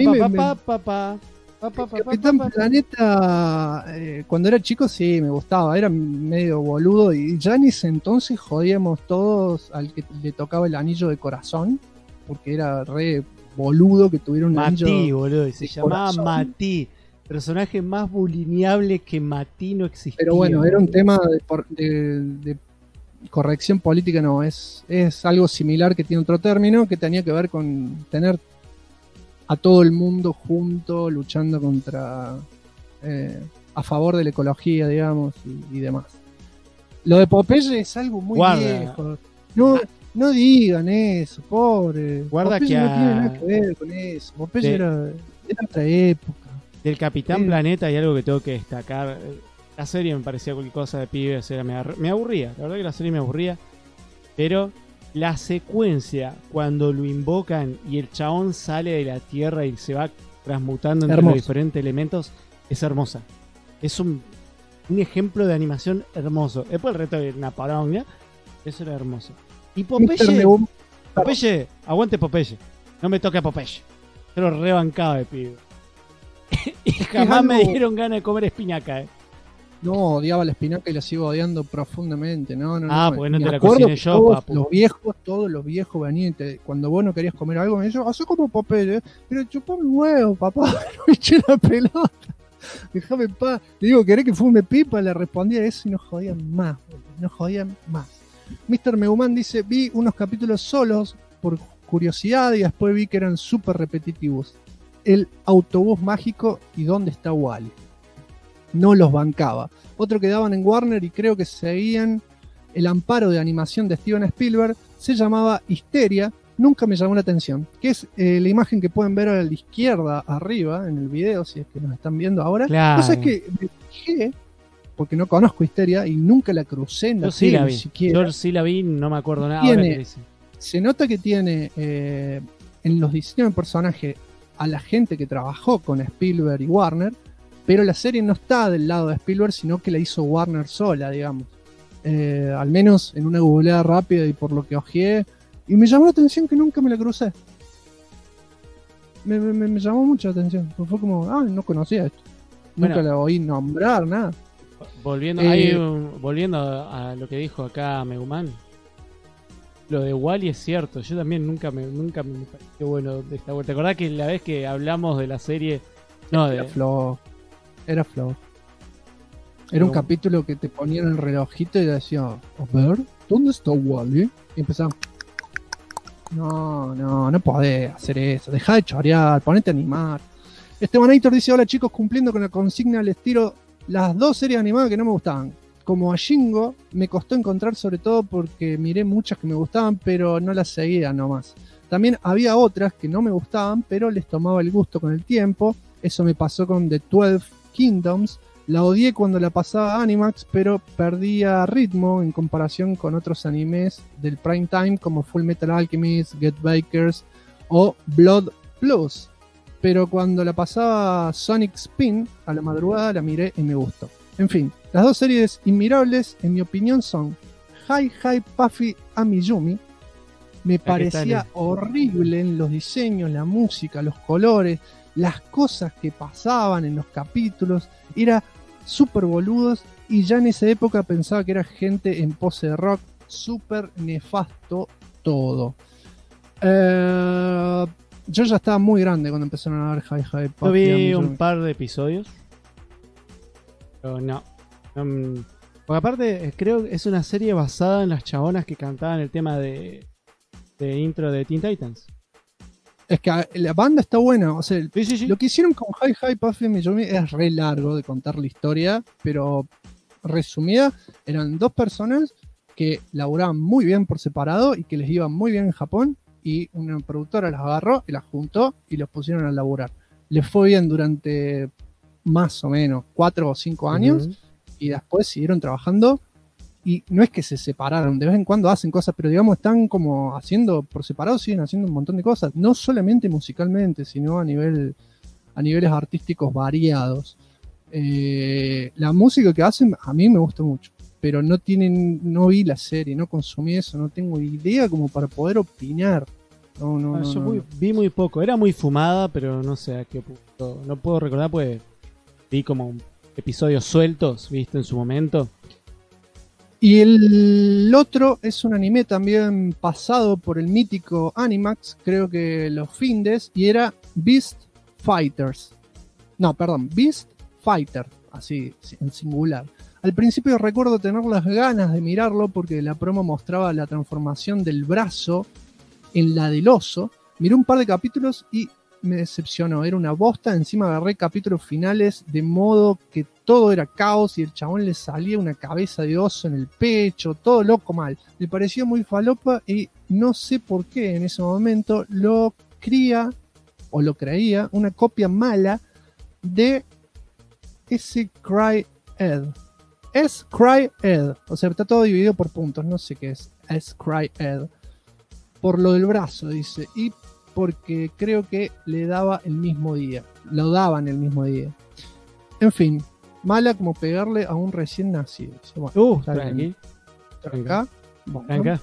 Capitán Planeta, cuando era chico sí me gustaba, era medio boludo y ya en ese entonces jodíamos todos al que le tocaba el anillo de corazón, porque era re boludo que tuviera un anillo. Matí, boludo, y se llamaba Matí. Personaje más bulineable que Matí no existía. Pero bueno, era un tema de corrección política, no, es algo similar que tiene otro término que tenía que ver con tener a todo el mundo junto, luchando contra, a favor de la ecología, digamos, y demás. Lo de Popeye es algo muy viejo. No digan eso, pobre. Guarda Popeye que no tiene nada que ver con eso. Popeye era otra época. Del Capitán Planeta hay algo que tengo que destacar. La serie me parecía cualquier cosa de pibes, me aburría. La verdad que la serie me aburría. Pero la secuencia cuando lo invocan y el chabón sale de la tierra y se va transmutando entre los diferentes elementos es hermosa. Es un ejemplo de animación hermoso. Después el resto de una poronga, eso era hermoso. Y Popeye, aguante Popeye. No me toque a Popeye. Yo lo rebancaba de pibe. Y jamás me dieron ganas de comer espinaca, No, odiaba la espinaca y la sigo odiando profundamente. No, porque no te la cociné yo, papu. Todos los viejos venían cuando vos no querías comer algo, me decían, hacé como Popeye, pero chupame un huevo, papá, no me eché la pelota. Déjame en paz. Le digo, ¿querés que fume pipa? Le respondía eso y no jodían más. Mr. Meguman dice, vi unos capítulos solos por curiosidad y después vi que eran súper repetitivos. El autobús mágico y dónde está Wally. No los bancaba. Otro que daban en Warner y creo que seguían el amparo de animación de Steven Spielberg se llamaba Histeria. Nunca me llamó la atención. Que es la imagen que pueden ver a la izquierda arriba en el video, si es que nos están viendo ahora. Claro. Cosa es que me fijé, porque no conozco Histeria y nunca la crucé en la sí la vi. Siquiera. Yo sí la vi, no me acuerdo nada. Ahora que dice. Se nota que tiene en los diseños de personaje a la gente que trabajó con Spielberg y Warner, pero la serie no está del lado de Spielberg, sino que la hizo Warner sola, digamos. Al menos en una googleada rápida y por lo que ojeé, y me llamó la atención que nunca me la crucé. Me llamó mucho la atención, porque fue como, no conocía esto. Nunca la oí nombrar, nada. Volviendo a lo que dijo acá Meguman, lo de Wally es cierto, yo también nunca me pareció bueno de esta vuelta. ¿Te acordás que la vez que hablamos de la serie? No, era flojo. Era un capítulo que te ponían el relojito y decía, a ver, ¿dónde está Wally? Y empezaban, no podés hacer eso, dejá de chorear, ponete a animar. Estebanator dice, hola chicos, cumpliendo con la consigna les tiro las 2 series animadas que no me gustaban. Como a Shingo me costó encontrar, sobre todo porque miré muchas que me gustaban, pero no las seguía nomás. También había otras que no me gustaban, pero les tomaba el gusto con el tiempo. Eso me pasó con The 12 Kingdoms. La odié cuando la pasaba Animax, pero perdía ritmo en comparación con otros animes del prime time como Full Metal Alchemist, Get Bakers o Blood Plus. Pero cuando la pasaba Sonic Spin a la madrugada la miré y me gustó. En fin, las 2 series inmirables, en mi opinión, son Hi Hi Puffy Amiyumi. Me parecía horrible en los diseños, la música, los colores, las cosas que pasaban en los capítulos. Era súper boludos y ya en esa época pensaba que era gente en pose de rock. Súper nefasto todo. Yo ya estaba muy grande cuando empezaron a ver Hi Hi Puffy. Yo vi un par de episodios. Pero no. Porque aparte, creo que es una serie basada en las chabonas que cantaban el tema de intro de Teen Titans. Es que la banda está buena. O sea, sí. Lo que hicieron con Hi Hi Puffy Amiyumi es re largo de contar la historia, pero resumida, eran 2 personas que laburaban muy bien por separado y que les iba muy bien en Japón, y una productora las agarró y las juntó y los pusieron a laburar. Les fue bien durante más o menos 4 o 5 años, y después siguieron trabajando, y no es que se separaron, de vez en cuando hacen cosas, pero digamos están como haciendo por separado, siguen haciendo un montón de cosas, no solamente musicalmente, sino a niveles artísticos variados. La música que hacen a mí me gusta mucho, pero no vi la serie, no consumí eso, no tengo idea como para poder opinar. Vi muy poco, era muy fumada, pero no sé a qué punto, no puedo recordar, pues vi como episodios sueltos, viste, en su momento. Y el otro es un anime también pasado por el mítico Animax, creo que los findes, y era Beast Fighter, así en singular. Al principio recuerdo tener las ganas de mirarlo porque la promo mostraba la transformación del brazo en la del oso. Miré un par de capítulos y me decepcionó, era una bosta. Encima agarré capítulos finales de modo que todo era caos y el chabón le salía una cabeza de oso en el pecho, todo loco mal. Me pareció muy falopa y no sé por qué en ese momento lo creía una copia mala de ese Cry Ed. Es Cry Ed, o sea, está todo dividido por puntos, no sé qué es Cry Ed. Por lo del brazo, dice, y porque creo que lo daban el mismo día. En fin, mala como pegarle a un recién nacido. Bueno, tranqui. Bueno,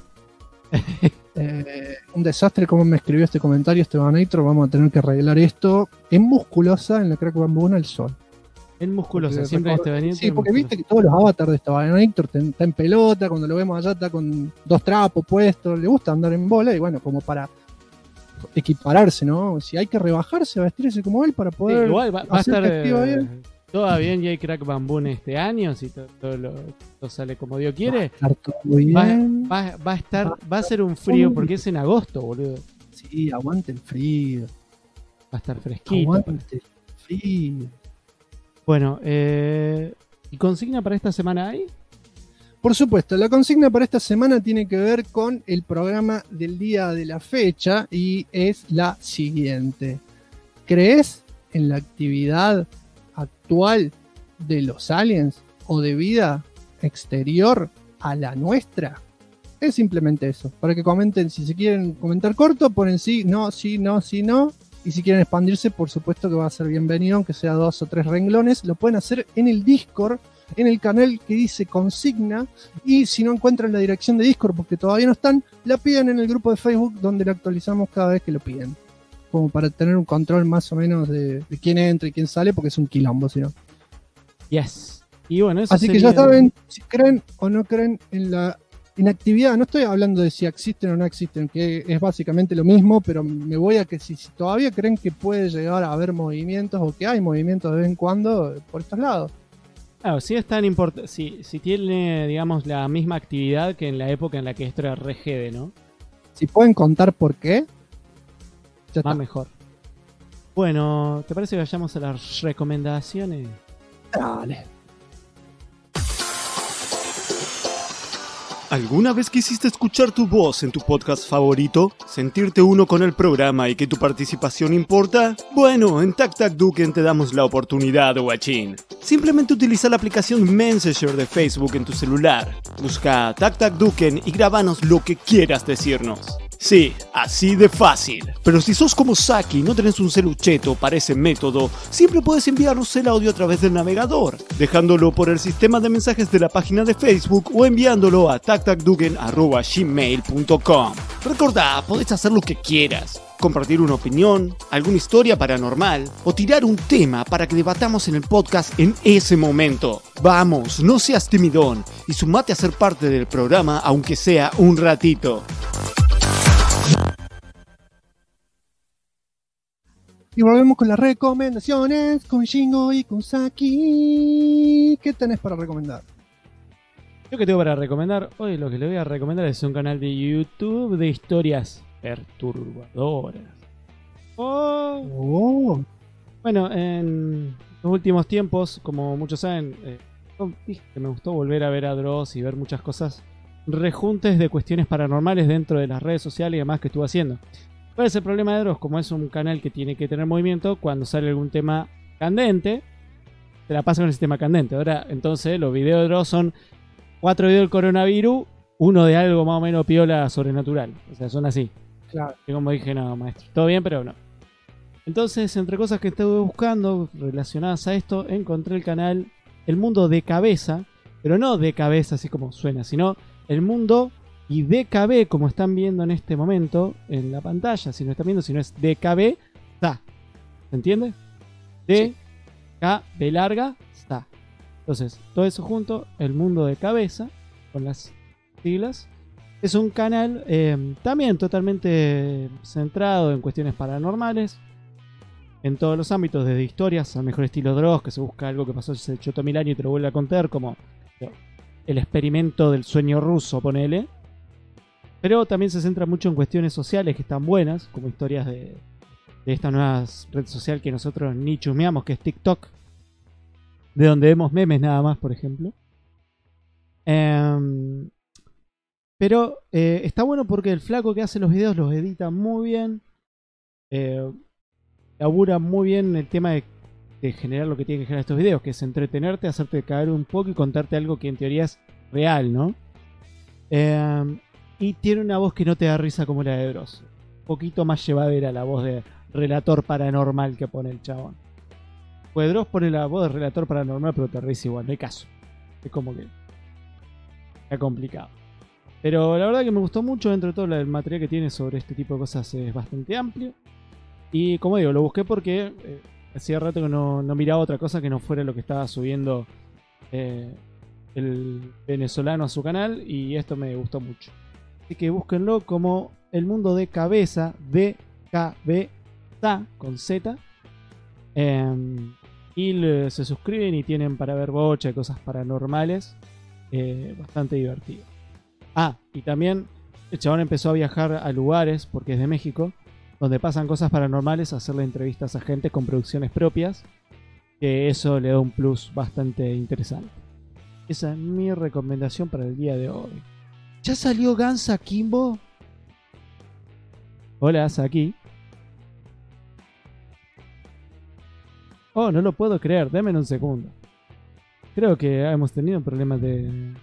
un desastre como me escribió este comentario Estebanator. Vamos a tener que arreglar esto en Musculosa, en la Crack Bambuna, el sol. En Musculosa, siempre Estebanator. Sí, porque viste que todos los avatars de Estebanator está en pelota, cuando lo vemos allá está con 2 trapos puestos, le gusta andar en bola y bueno, como para equipararse, ¿no? Si hay que rebajarse, vestirse como él para poder igual va a estar bien. Todo bien, J Crack Bamboo este año, si todo sale como Dios quiere. Va a estar todo bien. Va a ser un frío porque es en agosto, boludo. Sí, aguante el frío. Va a estar fresquito. Aguante el frío. Bueno, ¿y consigna para esta semana hay? Por supuesto, la consigna para esta semana tiene que ver con el programa del día de la fecha y es la siguiente. ¿Crees en la actividad actual de los aliens o de vida exterior a la nuestra? Es simplemente eso. Para que comenten, si se quieren comentar corto, ponen sí, no, sí, no, sí, no. Y si quieren expandirse, por supuesto que va a ser bienvenido, aunque sea 2 o 3 renglones. Lo pueden hacer en el Discord, en el canal que dice consigna, y si no encuentran la dirección de Discord porque todavía no están, la piden en el grupo de Facebook donde la actualizamos cada vez que lo piden, como para tener un control más o menos de quién entra y quién sale, porque es un quilombo si no. Yes. Y bueno, eso así que ya saben si creen o no creen en la inactividad. No estoy hablando de si existen o no existen, que es básicamente lo mismo, pero me voy a que si todavía creen que puede llegar a haber movimientos o que hay movimientos de vez en cuando por estos lados. Claro, sí es tan importante, si tiene, digamos, la misma actividad que en la época en la que esto era RGD, ¿no? Si pueden contar por qué, ya está mejor. Bueno, ¿te parece que vayamos a las recomendaciones? Dale. ¿Alguna vez quisiste escuchar tu voz en tu podcast favorito? ¿Sentirte uno con el programa y que tu participación importa? Bueno, en Tac Tac Duken te damos la oportunidad, guachín. Simplemente utiliza la aplicación Messenger de Facebook en tu celular. Busca Tac Tac Duken y grábanos lo que quieras decirnos. Sí, así de fácil. Pero si sos como Saki y no tenés un celucheto para ese método, siempre puedes enviarnos el audio a través del navegador, dejándolo por el sistema de mensajes de la página de Facebook o enviándolo a tactacduken@gmail.com. Recordá, podés hacer lo que quieras. Compartir una opinión, alguna historia paranormal o tirar un tema para que debatamos en el podcast en ese momento. Vamos, no seas timidón y sumate a ser parte del programa aunque sea un ratito. Y volvemos con las recomendaciones con Shingo y con Saki. ¿Qué tenés para recomendar? Yo que tengo para recomendar, hoy lo que le voy a recomendar es un canal de YouTube de historias perturbadoras. Bueno, en los últimos tiempos, como muchos saben, me gustó volver a ver a Dross y ver muchas cosas, rejuntes de cuestiones paranormales dentro de las redes sociales y demás que estuve haciendo. ¿Cuál es el problema de Dross? Como es un canal que tiene que tener movimiento, cuando sale algún tema candente, se la pasa con ese tema candente. Ahora, entonces, los videos de Dross son 4 videos del coronavirus, uno de algo más o menos piola sobrenatural. O sea, son así. Claro. Y como dije, no, maestro, todo bien, pero no. Entonces, entre cosas que estuve buscando relacionadas a esto, encontré el canal El Mundo de Cabeza, pero no de cabeza así como suena, sino El Mundo y DKB, como están viendo en este momento en la pantalla. Si no están viendo, si no es DKB, está. ¿Se entiende? DKB larga, está. Entonces, todo eso junto, El Mundo de Cabeza, con las siglas. Es un canal también totalmente centrado en cuestiones paranormales, en todos los ámbitos, desde historias al mejor estilo Dross, que se busca algo que pasó hace 8.000 años y te lo vuelve a contar, como el experimento del sueño ruso, ponele. Pero también se centra mucho en cuestiones sociales que están buenas, como historias de esta nueva red social que nosotros ni chusmeamos, que es TikTok, de donde vemos memes nada más, por ejemplo. Pero está bueno porque el flaco que hace los videos los edita muy bien. Labura muy bien el tema de generar lo que tiene que generar estos videos, que es entretenerte, hacerte caer un poco y contarte algo que en teoría es real, ¿no? Y tiene una voz que no te da risa como la de Dross. Un poquito más llevadera la voz de relator paranormal que pone el chabón. Pues Dross pone la voz de relator paranormal, pero te ríes igual, no hay caso. Es como que está complicado. Pero la verdad que me gustó mucho. Dentro de todo el material que tiene sobre este tipo de cosas es bastante amplio. Y como digo, lo busqué porque hacía rato que no miraba otra cosa que no fuera lo que estaba subiendo el venezolano a su canal. Y esto me gustó mucho. Así que búsquenlo como El Mundo de Cabeza, DKB con Z. Y se suscriben y tienen para ver bocha de cosas paranormales. Bastante divertido. Y también el chabón empezó a viajar a lugares, porque es de México, donde pasan cosas paranormales, a hacerle entrevistas a gente con producciones propias, que eso le da un plus bastante interesante. Esa es mi recomendación para el día de hoy. ¿Ya salió Gansa Kimbo? Hola, Saki. Oh, no lo puedo creer, denme un segundo. Creo que hemos tenido problemas de...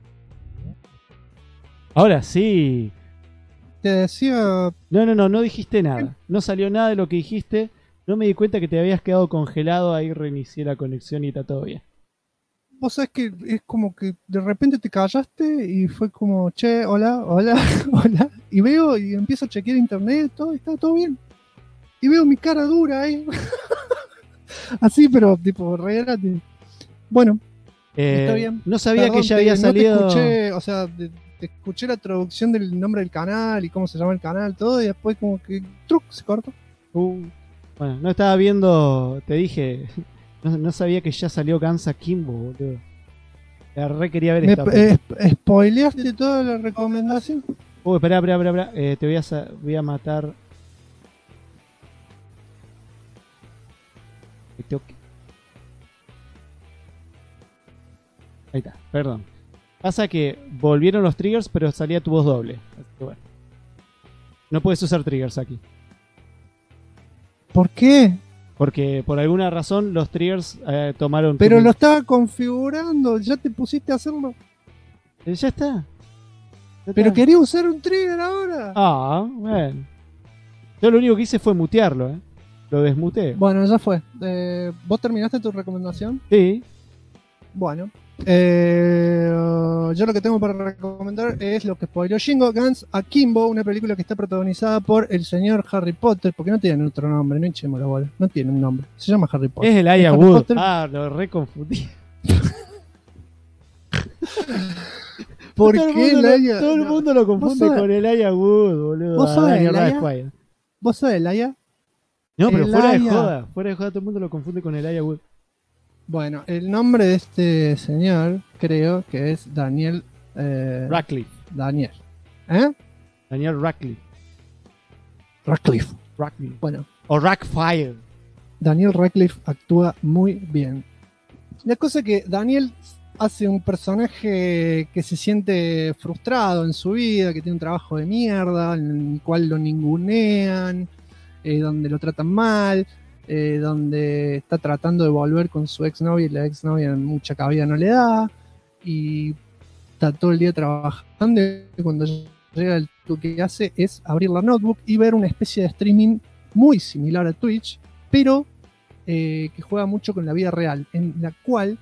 Ahora sí. Te decía... No dijiste nada. No salió nada de lo que dijiste. No me di cuenta que te habías quedado congelado. Ahí reinicié la conexión y está todo bien. Vos sabés que es como que de repente te callaste y fue como, che, hola. Y veo y empiezo a chequear internet, todo, y está todo bien. Y veo mi cara dura ahí. Así, pero tipo, re gratis. Bueno, está bien. No sabía que ya había salido... No te escuché, o sea... Te escuché la traducción del nombre del canal y cómo se llama el canal, todo, y después como que se cortó. Bueno, no estaba viendo, te dije, no sabía que ya salió Gansa Kimbo, boludo. La re quería ver esta. ¿Spoileaste toda la recomendación? Esperá. Te voy a matar. Ahí está, perdón. Pasa que volvieron los triggers, pero salía tu voz doble. Así que bueno. No puedes usar triggers aquí. ¿Por qué? Porque por alguna razón los triggers tomaron... Pero lo estaba configurando, ya te pusiste a hacerlo. Ya está. Pero quería usar un trigger ahora. Bueno. Yo lo único que hice fue mutearlo, Lo desmuteé. Bueno, ya fue. ¿Vos terminaste tu recomendación? Sí. Bueno. Yo lo que tengo para recomendar es lo que spoiló Shingo, Guns Akimbo, una película que está protagonizada por el señor Harry Potter, porque no tiene otro nombre, no hinchemos la bola, no tiene un nombre, se llama Harry Potter. Es el Elijah Wood. Lo reconfundí. ¿Por qué Elijah? Todo el mundo lo confunde con el Elijah Wood, boludo. ¿Vos sos Elijah? No, pero fuera de joda, todo el mundo lo confunde con el Elijah Wood. Bueno, el nombre de este señor creo que es Daniel Radcliffe. Daniel Radcliffe. Bueno. O Rackfire. Daniel Radcliffe actúa muy bien. La cosa es que Daniel hace un personaje que se siente frustrado en su vida, que tiene un trabajo de mierda, en el cual lo ningunean, donde lo tratan mal. Donde está tratando de volver con su exnovia y la exnovia mucha cabida no le da y está todo el día trabajando y cuando llega lo que hace es abrir la notebook y ver una especie de streaming muy similar a Twitch, pero que juega mucho con la vida real, en la cual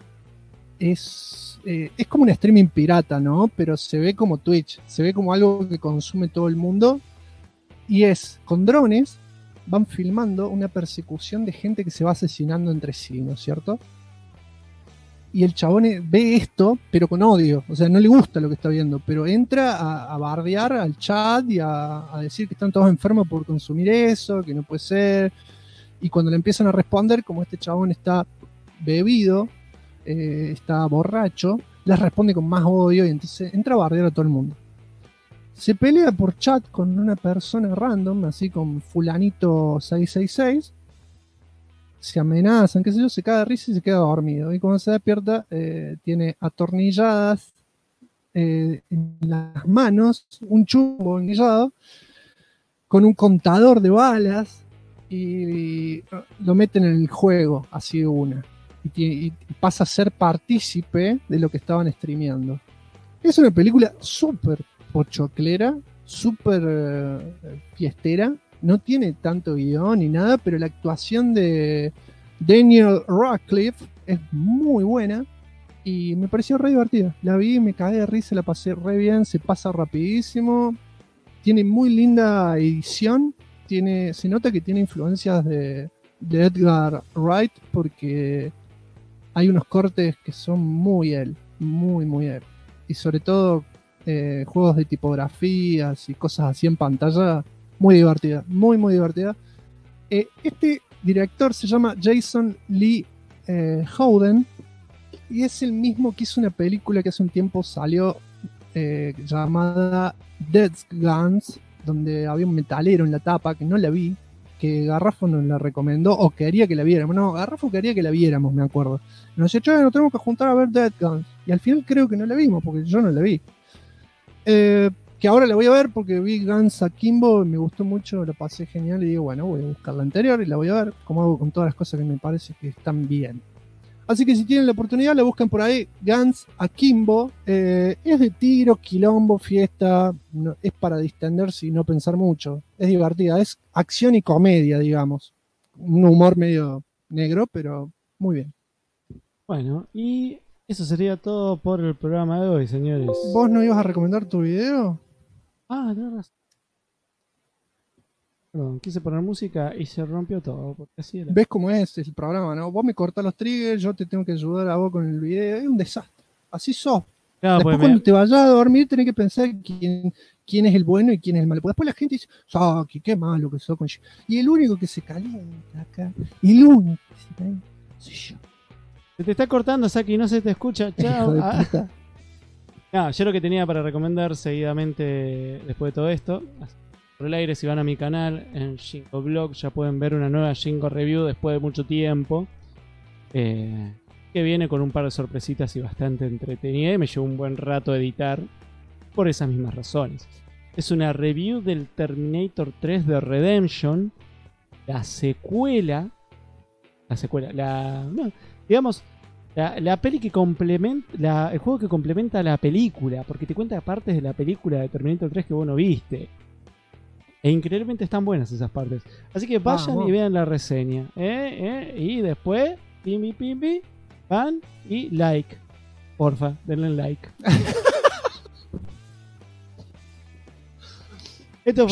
es como un streaming pirata, ¿no? Pero se ve como Twitch, se ve como algo que consume todo el mundo, y es con drones, van filmando una persecución de gente que se va asesinando entre sí, ¿no es cierto? Y el chabón ve esto, pero con odio, o sea, no le gusta lo que está viendo, pero entra a bardear al chat y a decir que están todos enfermos por consumir eso, que no puede ser. Y cuando le empiezan a responder, como este chabón está bebido, está borracho, les responde con más odio y entonces entra a bardear a todo el mundo. Se pelea por chat con una persona random, así con fulanito 666, se amenazan, qué sé yo, se cae de risa y se queda dormido. Y cuando se despierta, tiene atornilladas en las manos, un chumbo enguillado, con un contador de balas, y lo meten en el juego, así de una. Y pasa a ser partícipe de lo que estaban streameando. Es una película súper pochoclera, súper fiestera. No tiene tanto guión ni nada, pero la actuación de Daniel Radcliffe es muy buena y me pareció re divertida. La vi, me cagué de risa, la pasé re bien, se pasa rapidísimo. Tiene muy linda edición. Se nota que tiene influencias de Edgar Wright, porque hay unos cortes que son muy él, muy él. Y sobre todo juegos de tipografías y cosas así en pantalla, muy divertida, muy divertida. Este director se llama Jason Lee Howden y es el mismo que hizo una película que hace un tiempo salió llamada Death Guns, donde había un metalero en la tapa, que no la vi, que Garrafo nos la recomendó, o quería que la viéramos. No, Garrafo quería que la viéramos, me acuerdo. Nos decía, che, nos tenemos que juntar a ver Dead Guns. Y al final creo que no la vimos, porque yo no la vi. Que ahora la voy a ver porque vi Guns Akimbo y me gustó mucho, la pasé genial y digo, bueno, voy a buscar la anterior y la voy a ver, como hago con todas las cosas que me parece que están bien. Así que si tienen la oportunidad, la buscan por ahí, Guns Akimbo. Es de tiro, quilombo, fiesta, no, es para distenderse y no pensar mucho. Es divertida, es acción y comedia, digamos. Un humor medio negro, pero muy bien. Bueno, y eso sería todo por el programa de hoy, señores. ¿Vos no ibas a recomendar tu video? Ah, tenés razón. Perdón, quise poner música y se rompió todo. Porque así era. ¿Ves cómo es el programa, no? Vos me cortás los triggers, yo te tengo que ayudar a vos con el video. Es un desastre. Así sos. Claro, después cuando te vayas a dormir tenés que pensar quién es el bueno y quién es el malo. Porque después la gente dice, Saki, qué malo que sos con... Y el único que se calienta acá, el único que se calienta soy yo. Se te está cortando, Saki, no se te escucha. Chao. No, yo lo que tenía para recomendar seguidamente después de todo esto... Por el aire, si van a mi canal en Jingo Blog, ya pueden ver una nueva Jingo Review después de mucho tiempo, que viene con un par de sorpresitas y bastante entretenida, y me llevó un buen rato editar por esas mismas razones. Es una review del Terminator 3 de Redemption, la peli que complementa, el juego que complementa la película, porque te cuenta partes de la película de Terminator 3 que vos no viste. E increíblemente están buenas esas partes. Así que vayan y vean la reseña. Y después, pimbi, van y like. Porfa, denle like. Esto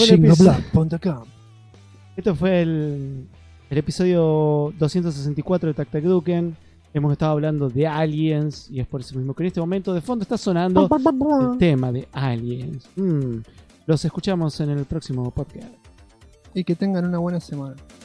fue el episodio 264 de Tac Tac Duken. Hemos estado hablando de aliens y es por eso mismo que en este momento de fondo está sonando el tema de aliens. Los escuchamos en el próximo podcast. Y que tengan una buena semana.